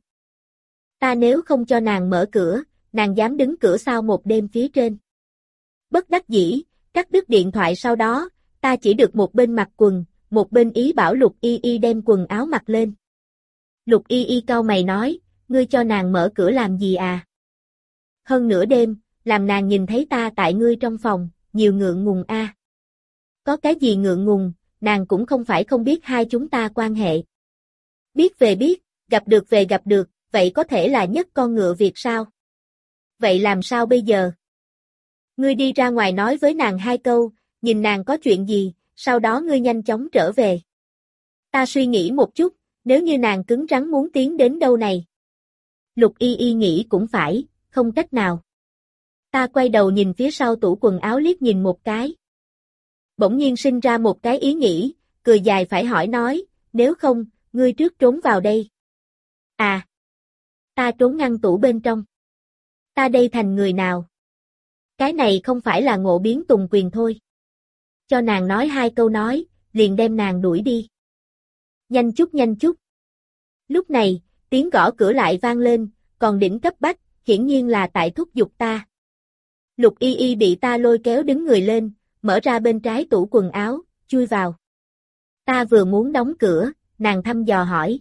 Ta nếu không cho nàng mở cửa, nàng dám đứng cửa sau một đêm phía trên. Bất đắc dĩ, cắt đứt điện thoại sau đó, ta chỉ được một bên mặc quần, một bên ý bảo Lục Y Y đem quần áo mặc lên. Lục Y Y cau mày nói, ngươi cho nàng mở cửa làm gì à? Hơn nửa đêm, làm nàng nhìn thấy ta tại ngươi trong phòng, nhiều ngượng ngùng a. À. Có cái gì ngượng ngùng, nàng cũng không phải không biết hai chúng ta quan hệ. Biết về biết, gặp được về gặp được, vậy có thể là nhất con ngựa Việt sao? Vậy làm sao bây giờ? Ngươi đi ra ngoài nói với nàng hai câu, nhìn nàng có chuyện gì, sau đó ngươi nhanh chóng trở về. Ta suy nghĩ một chút, nếu như nàng cứng rắn muốn tiến đến đâu này. Lục Y Y nghĩ cũng phải, không cách nào. Ta quay đầu nhìn phía sau tủ quần áo liếc nhìn một cái. Bỗng nhiên sinh ra một cái ý nghĩ, cười dài phải hỏi nói, nếu không, ngươi trước trốn vào đây. À! Ta trốn ngăn tủ bên trong. Ta đây thành người nào? Cái này không phải là Ngộ Biến Tùng Quyền thôi. Cho nàng nói hai câu nói, liền đem nàng đuổi đi. Nhanh chút nhanh chút. Lúc này, tiếng gõ cửa lại vang lên, còn đỉnh cấp bách, hiển nhiên là tại thúc giục ta. Lục Y Y bị ta lôi kéo đứng người lên, mở ra bên trái tủ quần áo, chui vào. Ta vừa muốn đóng cửa, nàng thăm dò hỏi.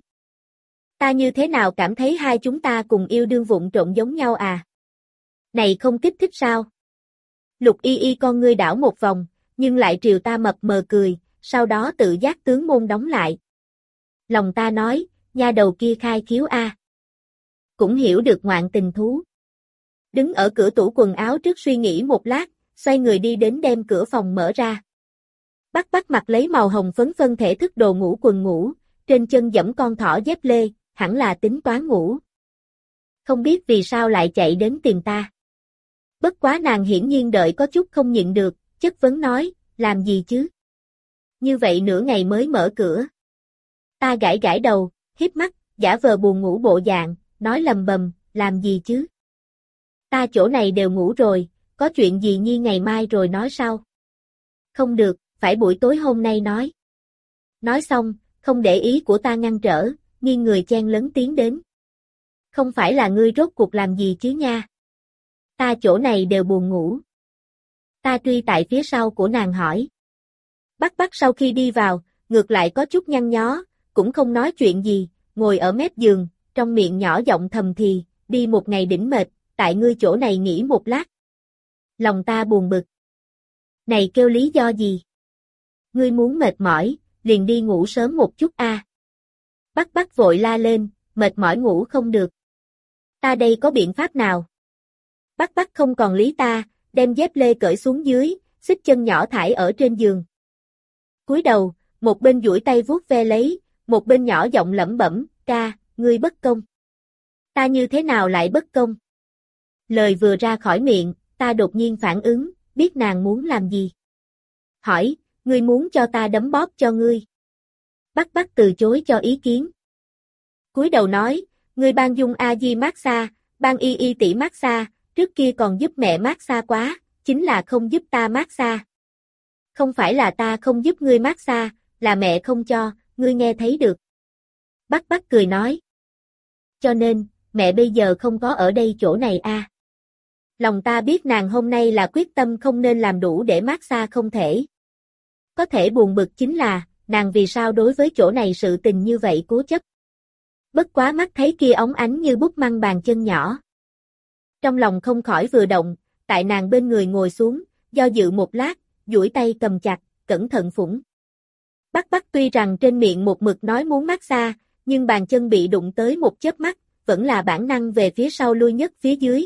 Ta như thế nào cảm thấy hai chúng ta cùng yêu đương vụng trộn giống nhau à? Này không kích thích sao? Lục Y Y con ngươi đảo một vòng, nhưng lại triều ta mập mờ cười, sau đó tự giác tướng môn đóng lại. Lòng ta nói, nha đầu kia khai khiếu a. Cũng hiểu được ngoạn tình thú. Đứng ở cửa tủ quần áo trước suy nghĩ một lát, xoay người đi đến đem cửa phòng mở ra. Bắt bắt mặc lấy màu hồng phấn phân thể thức đồ ngủ quần ngủ, trên chân giẫm con thỏ dép lê, hẳn là tính toán ngủ. Không biết vì sao lại chạy đến tìm ta. Bất quá nàng hiển nhiên đợi có chút không nhịn được, chất vấn nói, làm gì chứ? Như vậy nửa ngày mới mở cửa. Ta gãi gãi đầu, híp mắt, giả vờ buồn ngủ bộ dạng, nói lầm bầm, làm gì chứ? Ta chỗ này đều ngủ rồi, có chuyện gì nhi ngày mai rồi nói sau. Không được, phải buổi tối hôm nay nói. Nói xong, không để ý của ta ngăn trở, nghiêng người chen lấn tiến đến. Không phải là ngươi rốt cuộc làm gì chứ nha. Ta chỗ này đều buồn ngủ. Ta truy tại phía sau của nàng hỏi. Bắt bắt sau khi đi vào, ngược lại có chút nhăn nhó, cũng không nói chuyện gì, ngồi ở mép giường, trong miệng nhỏ giọng thầm thì, đi một ngày đỉnh mệt, tại ngươi chỗ này nghỉ một lát. Lòng ta buồn bực. Này kêu lý do gì? Ngươi muốn mệt mỏi, liền đi ngủ sớm một chút a. À. Bắt bắt vội la lên, mệt mỏi ngủ không được. Ta đây có biện pháp nào? Bắt bắt không còn lý ta, đem dép lê cởi xuống dưới, xích chân nhỏ thải ở trên giường. Cúi đầu, một bên duỗi tay vuốt ve lấy, một bên nhỏ giọng lẩm bẩm, ca, ngươi bất công. Ta như thế nào lại bất công? Lời vừa ra khỏi miệng, ta đột nhiên phản ứng, biết nàng muốn làm gì. Hỏi, ngươi muốn cho ta đấm bóp cho ngươi. Bắt bắt từ chối cho ý kiến. Cúi đầu nói, ngươi ban Dung A Di massage, ban Y Y tỷ massage, trước kia còn giúp mẹ massage quá, chính là không giúp ta massage. Không phải là ta không giúp ngươi massage, là mẹ không cho, ngươi nghe thấy được. Bắt bắt cười nói. Cho nên, mẹ bây giờ không có ở đây chỗ này a. À. Lòng ta biết nàng hôm nay là quyết tâm không nên làm đủ để massage không thể. Có thể buồn bực chính là, nàng vì sao đối với chỗ này sự tình như vậy cố chấp. Bất quá mắt thấy kia óng ánh như bút măng bàn chân nhỏ. Trong lòng không khỏi vừa động, tại nàng bên người ngồi xuống, do dự một lát, duỗi tay cầm chặt, cẩn thận phủng. Bắt bắt tuy rằng trên miệng một mực nói muốn massage, nhưng bàn chân bị đụng tới một chớp mắt, vẫn là bản năng về phía sau lui nhất phía dưới.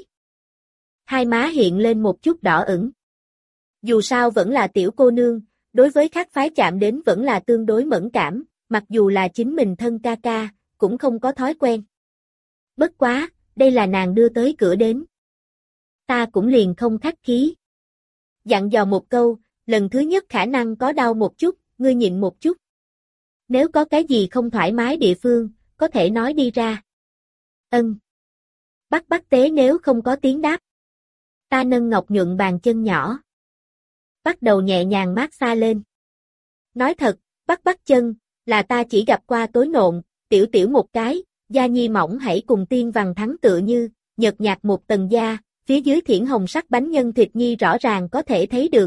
Hai má hiện lên một chút đỏ ửng. Dù sao vẫn là tiểu cô nương, đối với khác phái chạm đến vẫn là tương đối mẫn cảm, mặc dù là chính mình thân ca ca, cũng không có thói quen. Bất quá, đây là nàng đưa tới cửa đến. Ta cũng liền không khách khí. Dặn dò một câu, lần thứ nhất khả năng có đau một chút, ngươi nhịn một chút. Nếu có cái gì không thoải mái địa phương, có thể nói đi ra. Ân. Bắc Bắc tế nếu không có tiếng đáp. Ta nâng ngọc nhuận bàn chân nhỏ. Bắt đầu nhẹ nhàng mát xa lên. Nói thật, Bắc Bắc chân, là ta chỉ gặp qua tối nộn, tiểu tiểu một cái, da nhi mỏng hãy cùng tiên vàng thắng tựa như, nhợt nhạt một tầng da, phía dưới thiển hồng sắc bánh nhân thịt nhi rõ ràng có thể thấy được.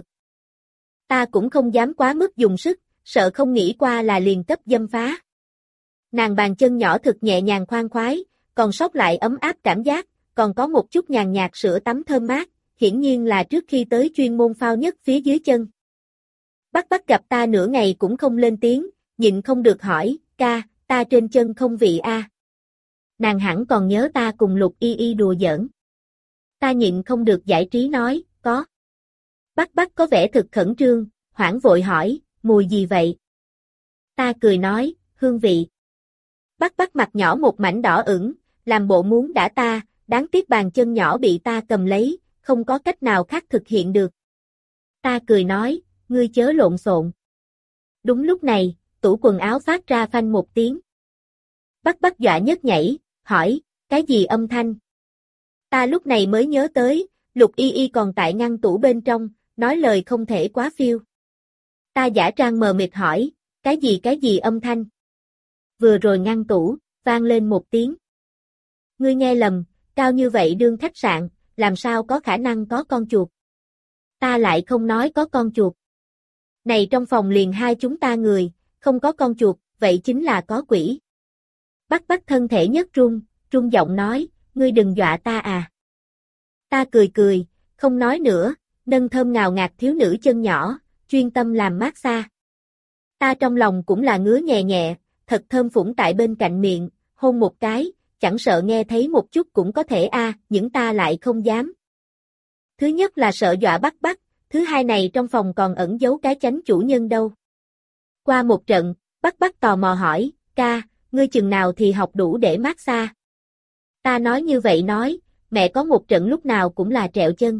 Ta cũng không dám quá mức dùng sức, sợ không nghĩ qua là liền cấp dâm phá. Nàng bàn chân nhỏ thực nhẹ nhàng khoan khoái, còn sót lại ấm áp cảm giác, còn có một chút nhàn nhạt sữa tắm thơm mát, hiển nhiên là trước khi tới chuyên môn phao nhất phía dưới chân. Bắc Bắc gặp ta nửa ngày cũng không lên tiếng, nhịn không được hỏi, ca, ta trên chân không vị a. À. Nàng hẳn còn nhớ ta cùng Lục Y Y đùa giỡn. Ta nhịn không được giải trí nói, có. Bắc Bắc có vẻ thực khẩn trương, hoảng vội hỏi, mùi gì vậy? Ta cười nói, hương vị. Bắc Bắc mặt nhỏ một mảnh đỏ ửng, làm bộ muốn đả ta, đáng tiếc bàn chân nhỏ bị ta cầm lấy, không có cách nào khác thực hiện được. Ta cười nói, ngươi chớ lộn xộn. Đúng lúc này, tủ quần áo phát ra phanh một tiếng. Bắc Bắc dọa nhấc nhảy, hỏi, cái gì âm thanh? Ta lúc này mới nhớ tới, Lục Y Y còn tại ngăn tủ bên trong, nói lời không thể quá phiêu. Ta giả trang mờ mịt hỏi, cái gì cái gì âm thanh? Vừa rồi ngăn tủ, vang lên một tiếng. Ngươi nghe lầm, cao như vậy đương khách sạn, làm sao có khả năng có con chuột? Ta lại không nói có con chuột. Này trong phòng liền hai chúng ta người, không có con chuột, vậy chính là có quỷ. Bắc Bắc thân thể nhất run, run giọng nói, ngươi đừng dọa ta à. Ta cười cười, không nói nữa, nâng thơm ngào ngạt thiếu nữ chân nhỏ, chuyên tâm làm mát xa. Ta trong lòng cũng là ngứa nhẹ nhẹ, thật thơm phủng tại bên cạnh miệng, hôn một cái, chẳng sợ nghe thấy một chút cũng có thể a, à, những ta lại không dám. Thứ nhất là sợ dọa Bắc Bắc, thứ hai này trong phòng còn ẩn giấu cái chánh chủ nhân đâu. Qua một trận, Bắc Bắc tò mò hỏi, ca, ngươi chừng nào thì học đủ để mát xa? Ta nói như vậy nói, mẹ có một trận lúc nào cũng là trẹo chân.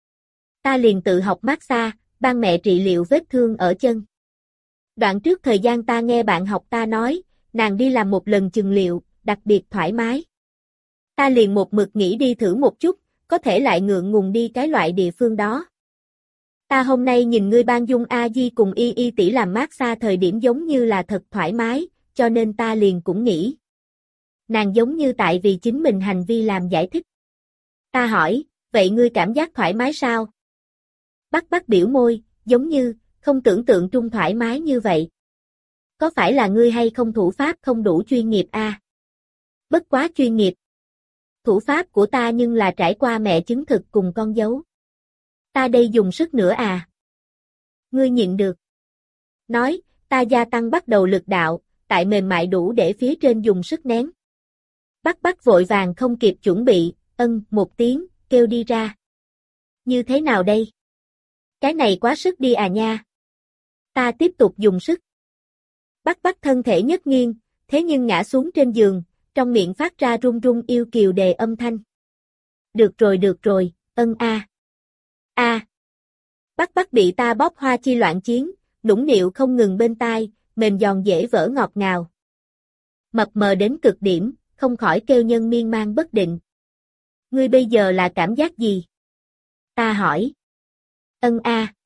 Ta liền tự học mát xa, ban mẹ trị liệu vết thương ở chân. Đoạn trước thời gian ta nghe bạn học ta nói, nàng đi làm một lần chừng liệu, đặc biệt thoải mái. Ta liền một mực nghĩ đi thử một chút, có thể lại ngượng ngùng đi cái loại địa phương đó. Ta hôm nay nhìn ngươi ban dung A Di cùng Y Y tỷ làm mát xa thời điểm giống như là thật thoải mái, cho nên ta liền cũng nghĩ. Nàng giống như tại vì chính mình hành vi làm giải thích. Ta hỏi, vậy ngươi cảm giác thoải mái sao? Bắc Bắc biểu môi, giống như, không tưởng tượng trung thoải mái như vậy. Có phải là ngươi hay không thủ pháp không đủ chuyên nghiệp a? À? Bất quá chuyên nghiệp. Thủ pháp của ta nhưng là trải qua mẹ chứng thực cùng con dấu. Ta đây dùng sức nữa à? Ngươi nhịn được. Nói, ta gia tăng bắt đầu lực đạo, tại mềm mại đủ để phía trên dùng sức nén. Bắc Bắc vội vàng không kịp chuẩn bị, ân, một tiếng, kêu đi ra. Như thế nào đây? Cái này quá sức đi à nha. Ta tiếp tục dùng sức. Bắc Bắc thân thể nhất nghiêng, thế nhưng ngã xuống trên giường, trong miệng phát ra run run yêu kiều đề âm thanh. Được rồi được rồi, ân a. À. A. À. Bắc Bắc bị ta bóp hoa chi loạn chiến, nũng nịu không ngừng bên tai, mềm giòn dễ vỡ ngọt ngào. Mập mờ đến cực điểm, không khỏi kêu nhân miên man bất định. Ngươi bây giờ là cảm giác gì? Ta hỏi. Ân a. À.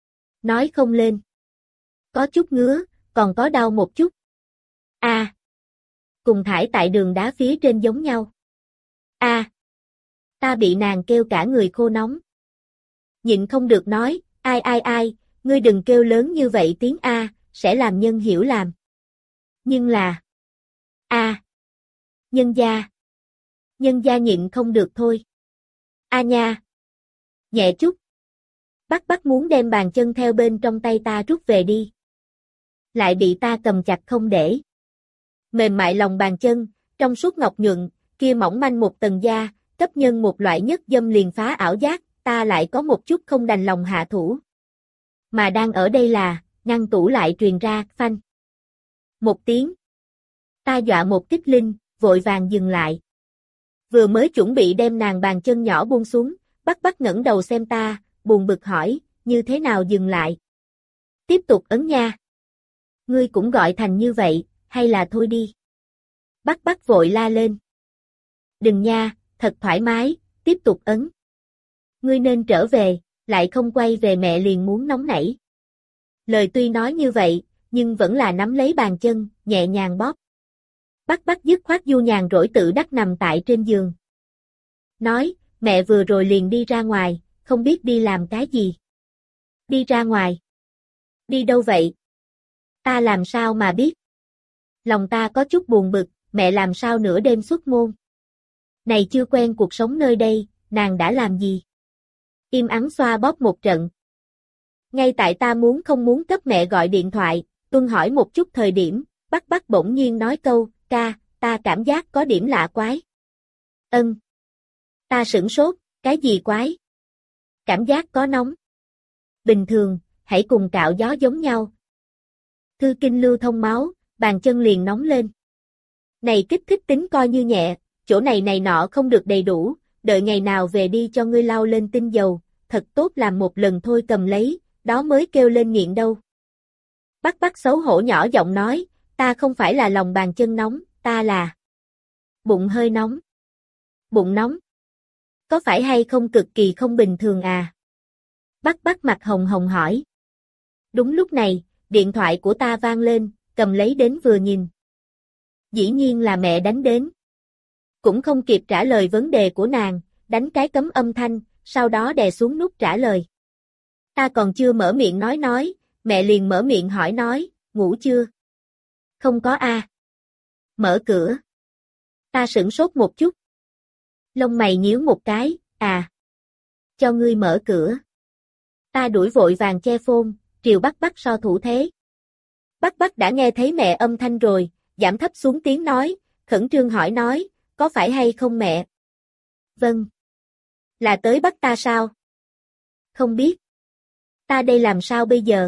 Nói không lên. Có chút ngứa, còn có đau một chút. A. À. Cùng thải tại đường đá phía trên giống nhau. A. À. Ta bị nàng kêu cả người khô nóng. Nhịn không được nói, ai ai ai, ngươi đừng kêu lớn như vậy tiếng A, sẽ làm nhân hiểu làm. Nhưng là... A. À. Nhân gia. Nhân gia nhịn không được thôi. A nha. Nhẹ chút. Bắc Bắc muốn đem bàn chân theo bên trong tay ta rút về đi. Lại bị ta cầm chặt không để. Mềm mại lòng bàn chân, trong suốt ngọc nhuận, kia mỏng manh một tầng da, cấp nhân một loại nhất dâm liền phá ảo giác, ta lại có một chút không đành lòng hạ thủ. Mà đang ở đây là, ngăn tủ lại truyền ra, phanh. Một tiếng. Ta dọa một kích linh, vội vàng dừng lại. Vừa mới chuẩn bị đem nàng bàn chân nhỏ buông xuống, Bắc Bắc ngẩng đầu xem ta, buồn bực hỏi, như thế nào dừng lại? Tiếp tục ấn nha. Ngươi cũng gọi thành như vậy, hay là thôi đi. Bắc Bắc vội la lên. Đừng nha, thật thoải mái, tiếp tục ấn. Ngươi nên trở về, lại không quay về mẹ liền muốn nóng nảy. Lời tuy nói như vậy, nhưng vẫn là nắm lấy bàn chân, nhẹ nhàng bóp. Bắc Bắc dứt khoát du nhàn rỗi tự đắc nằm tại trên giường. Nói, mẹ vừa rồi liền đi ra ngoài, không biết đi làm cái gì. Đi ra ngoài. Đi đâu vậy? Ta làm sao mà biết? Lòng ta có chút buồn bực, mẹ làm sao nửa đêm xuất môn. Này chưa quen cuộc sống nơi đây, nàng đã làm gì? Im ắng xoa bóp một trận. Ngay tại ta muốn không muốn cấp mẹ gọi điện thoại, tuân hỏi một chút thời điểm, Bắc Bắc bỗng nhiên nói câu, ca, ta cảm giác có điểm lạ quái. Ân. Ta sửng sốt, cái gì quái? Cảm giác có nóng. Bình thường, hãy cùng cạo gió giống nhau. Thư kinh lưu thông máu, bàn chân liền nóng lên. Này kích thích tính coi như nhẹ, chỗ này này nọ không được đầy đủ, đợi ngày nào về đi cho ngươi lau lên tinh dầu, thật tốt làm một lần thôi cầm lấy, đó mới kêu lên nghiện đâu. Bắc Bắc xấu hổ nhỏ giọng nói, ta không phải là lòng bàn chân nóng, ta là bụng hơi nóng. Bụng nóng? Có phải hay không cực kỳ không bình thường à? Bắc Bắc mặt hồng hồng hỏi. Đúng lúc này, điện thoại của ta vang lên, cầm lấy đến vừa nhìn. Dĩ nhiên là mẹ đánh đến. Cũng không kịp trả lời vấn đề của nàng, đánh cái cấm âm thanh, sau đó đè xuống nút trả lời. Ta còn chưa mở miệng nói nói, mẹ liền mở miệng hỏi nói, ngủ chưa? Không có a. À. Mở cửa. Ta sửng sốt một chút. Lông mày nhíu một cái, à. Cho ngươi mở cửa. Ta đuổi vội vàng che phone, triều Bắc Bắc so thủ thế. Bắc Bắc đã nghe thấy mẹ âm thanh rồi, giảm thấp xuống tiếng nói, khẩn trương hỏi nói, có phải hay không mẹ? Vâng. Là tới bắt ta sao? Không biết. Ta đây làm sao bây giờ?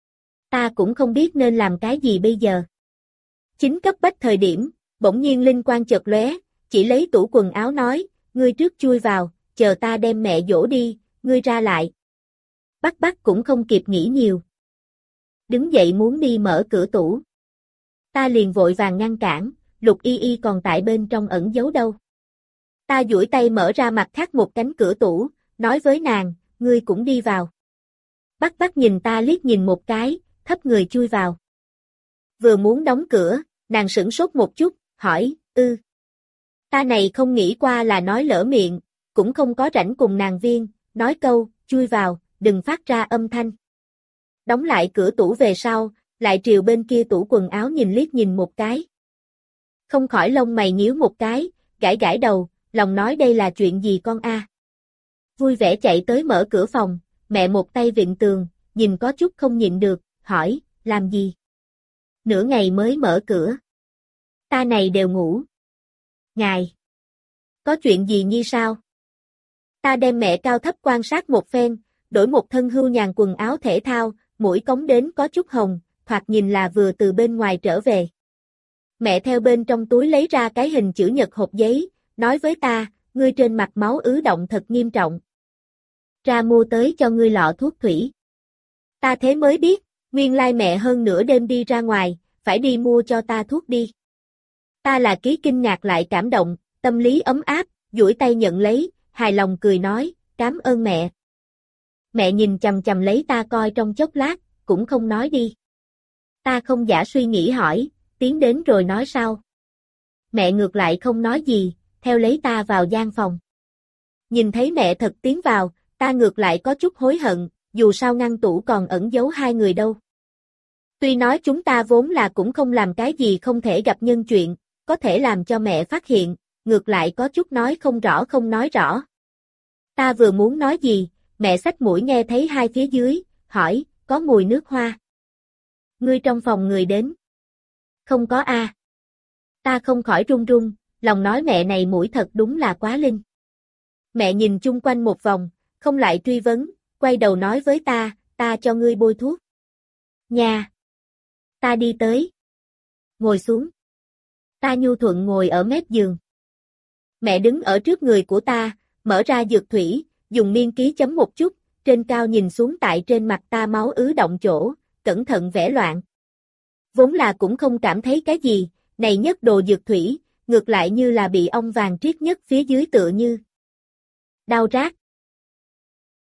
Ta cũng không biết nên làm cái gì bây giờ. Chính cấp bách thời điểm, bỗng nhiên linh quang chợt lóe, chỉ lấy tủ quần áo nói, ngươi trước chui vào, chờ ta đem mẹ dỗ đi, ngươi ra lại. Bắc Bắc cũng không kịp nghĩ nhiều. Đứng dậy muốn đi mở cửa tủ. Ta liền vội vàng ngăn cản, Lục Y Y còn tại bên trong ẩn giấu đâu. Ta duỗi tay mở ra mặt khác một cánh cửa tủ, nói với nàng, ngươi cũng đi vào. Bắc Bắc nhìn ta liếc nhìn một cái, thấp người chui vào. Vừa muốn đóng cửa, nàng sửng sốt một chút, hỏi, ư. Ta này không nghĩ qua là nói lỡ miệng, cũng không có rảnh cùng nàng viên, nói câu, chui vào, đừng phát ra âm thanh. Đóng lại cửa tủ về sau, lại triều bên kia tủ quần áo nhìn liếc nhìn một cái. Không khỏi lông mày nhíu một cái, gãi gãi đầu, lòng nói đây là chuyện gì con a? Vui vẻ chạy tới mở cửa phòng, mẹ một tay vịn tường, nhìn có chút không nhịn được, hỏi, làm gì? Nửa ngày mới mở cửa. Ta này đều ngủ. Ngài! Có chuyện gì nhi sao? Ta đem mẹ cao thấp quan sát một phen, đổi một thân hưu nhàn quần áo thể thao, mũi cống đến có chút hồng, thoạt nhìn là vừa từ bên ngoài trở về. Mẹ theo bên trong túi lấy ra cái hình chữ nhật hộp giấy, nói với ta, ngươi trên mặt máu ứ động thật nghiêm trọng. Ra mua tới cho ngươi lọ thuốc thủy. Ta thế mới biết, nguyên lai mẹ hơn nửa đêm đi ra ngoài, phải đi mua cho ta thuốc đi. Ta là ký kinh ngạc lại cảm động, tâm lý ấm áp, duỗi tay nhận lấy, hài lòng cười nói, cảm ơn mẹ. Mẹ nhìn chằm chằm lấy ta coi trong chốc lát, cũng không nói đi. Ta không giả suy nghĩ hỏi, tiến đến rồi nói sao? Mẹ ngược lại không nói gì, theo lấy ta vào gian phòng. Nhìn thấy mẹ thật tiến vào, ta ngược lại có chút hối hận, dù sao ngăn tủ còn ẩn giấu hai người đâu. Tuy nói chúng ta vốn là cũng không làm cái gì không thể gặp nhân chuyện, có thể làm cho mẹ phát hiện, ngược lại có chút nói không rõ không nói rõ. Ta vừa muốn nói gì, mẹ xách mũi nghe thấy hai phía dưới, hỏi, có mùi nước hoa. Ngươi trong phòng người đến. Không có a. À. Ta không khỏi run run, lòng nói mẹ này mũi thật đúng là quá linh. Mẹ nhìn chung quanh một vòng, không lại truy vấn, quay đầu nói với ta, ta cho ngươi bôi thuốc. Nha. Ta đi tới. Ngồi xuống. Ta nhu thuận ngồi ở mép giường. Mẹ đứng ở trước người của ta, mở ra dược thủy, dùng miên ký chấm một chút, trên cao nhìn xuống tại trên mặt ta máu ứ động chỗ, cẩn thận vẽ loạn. Vốn là cũng không cảm thấy cái gì, này nhất đồ dược thủy, ngược lại như là bị ong vàng triết nhất phía dưới tựa như. Đau rát,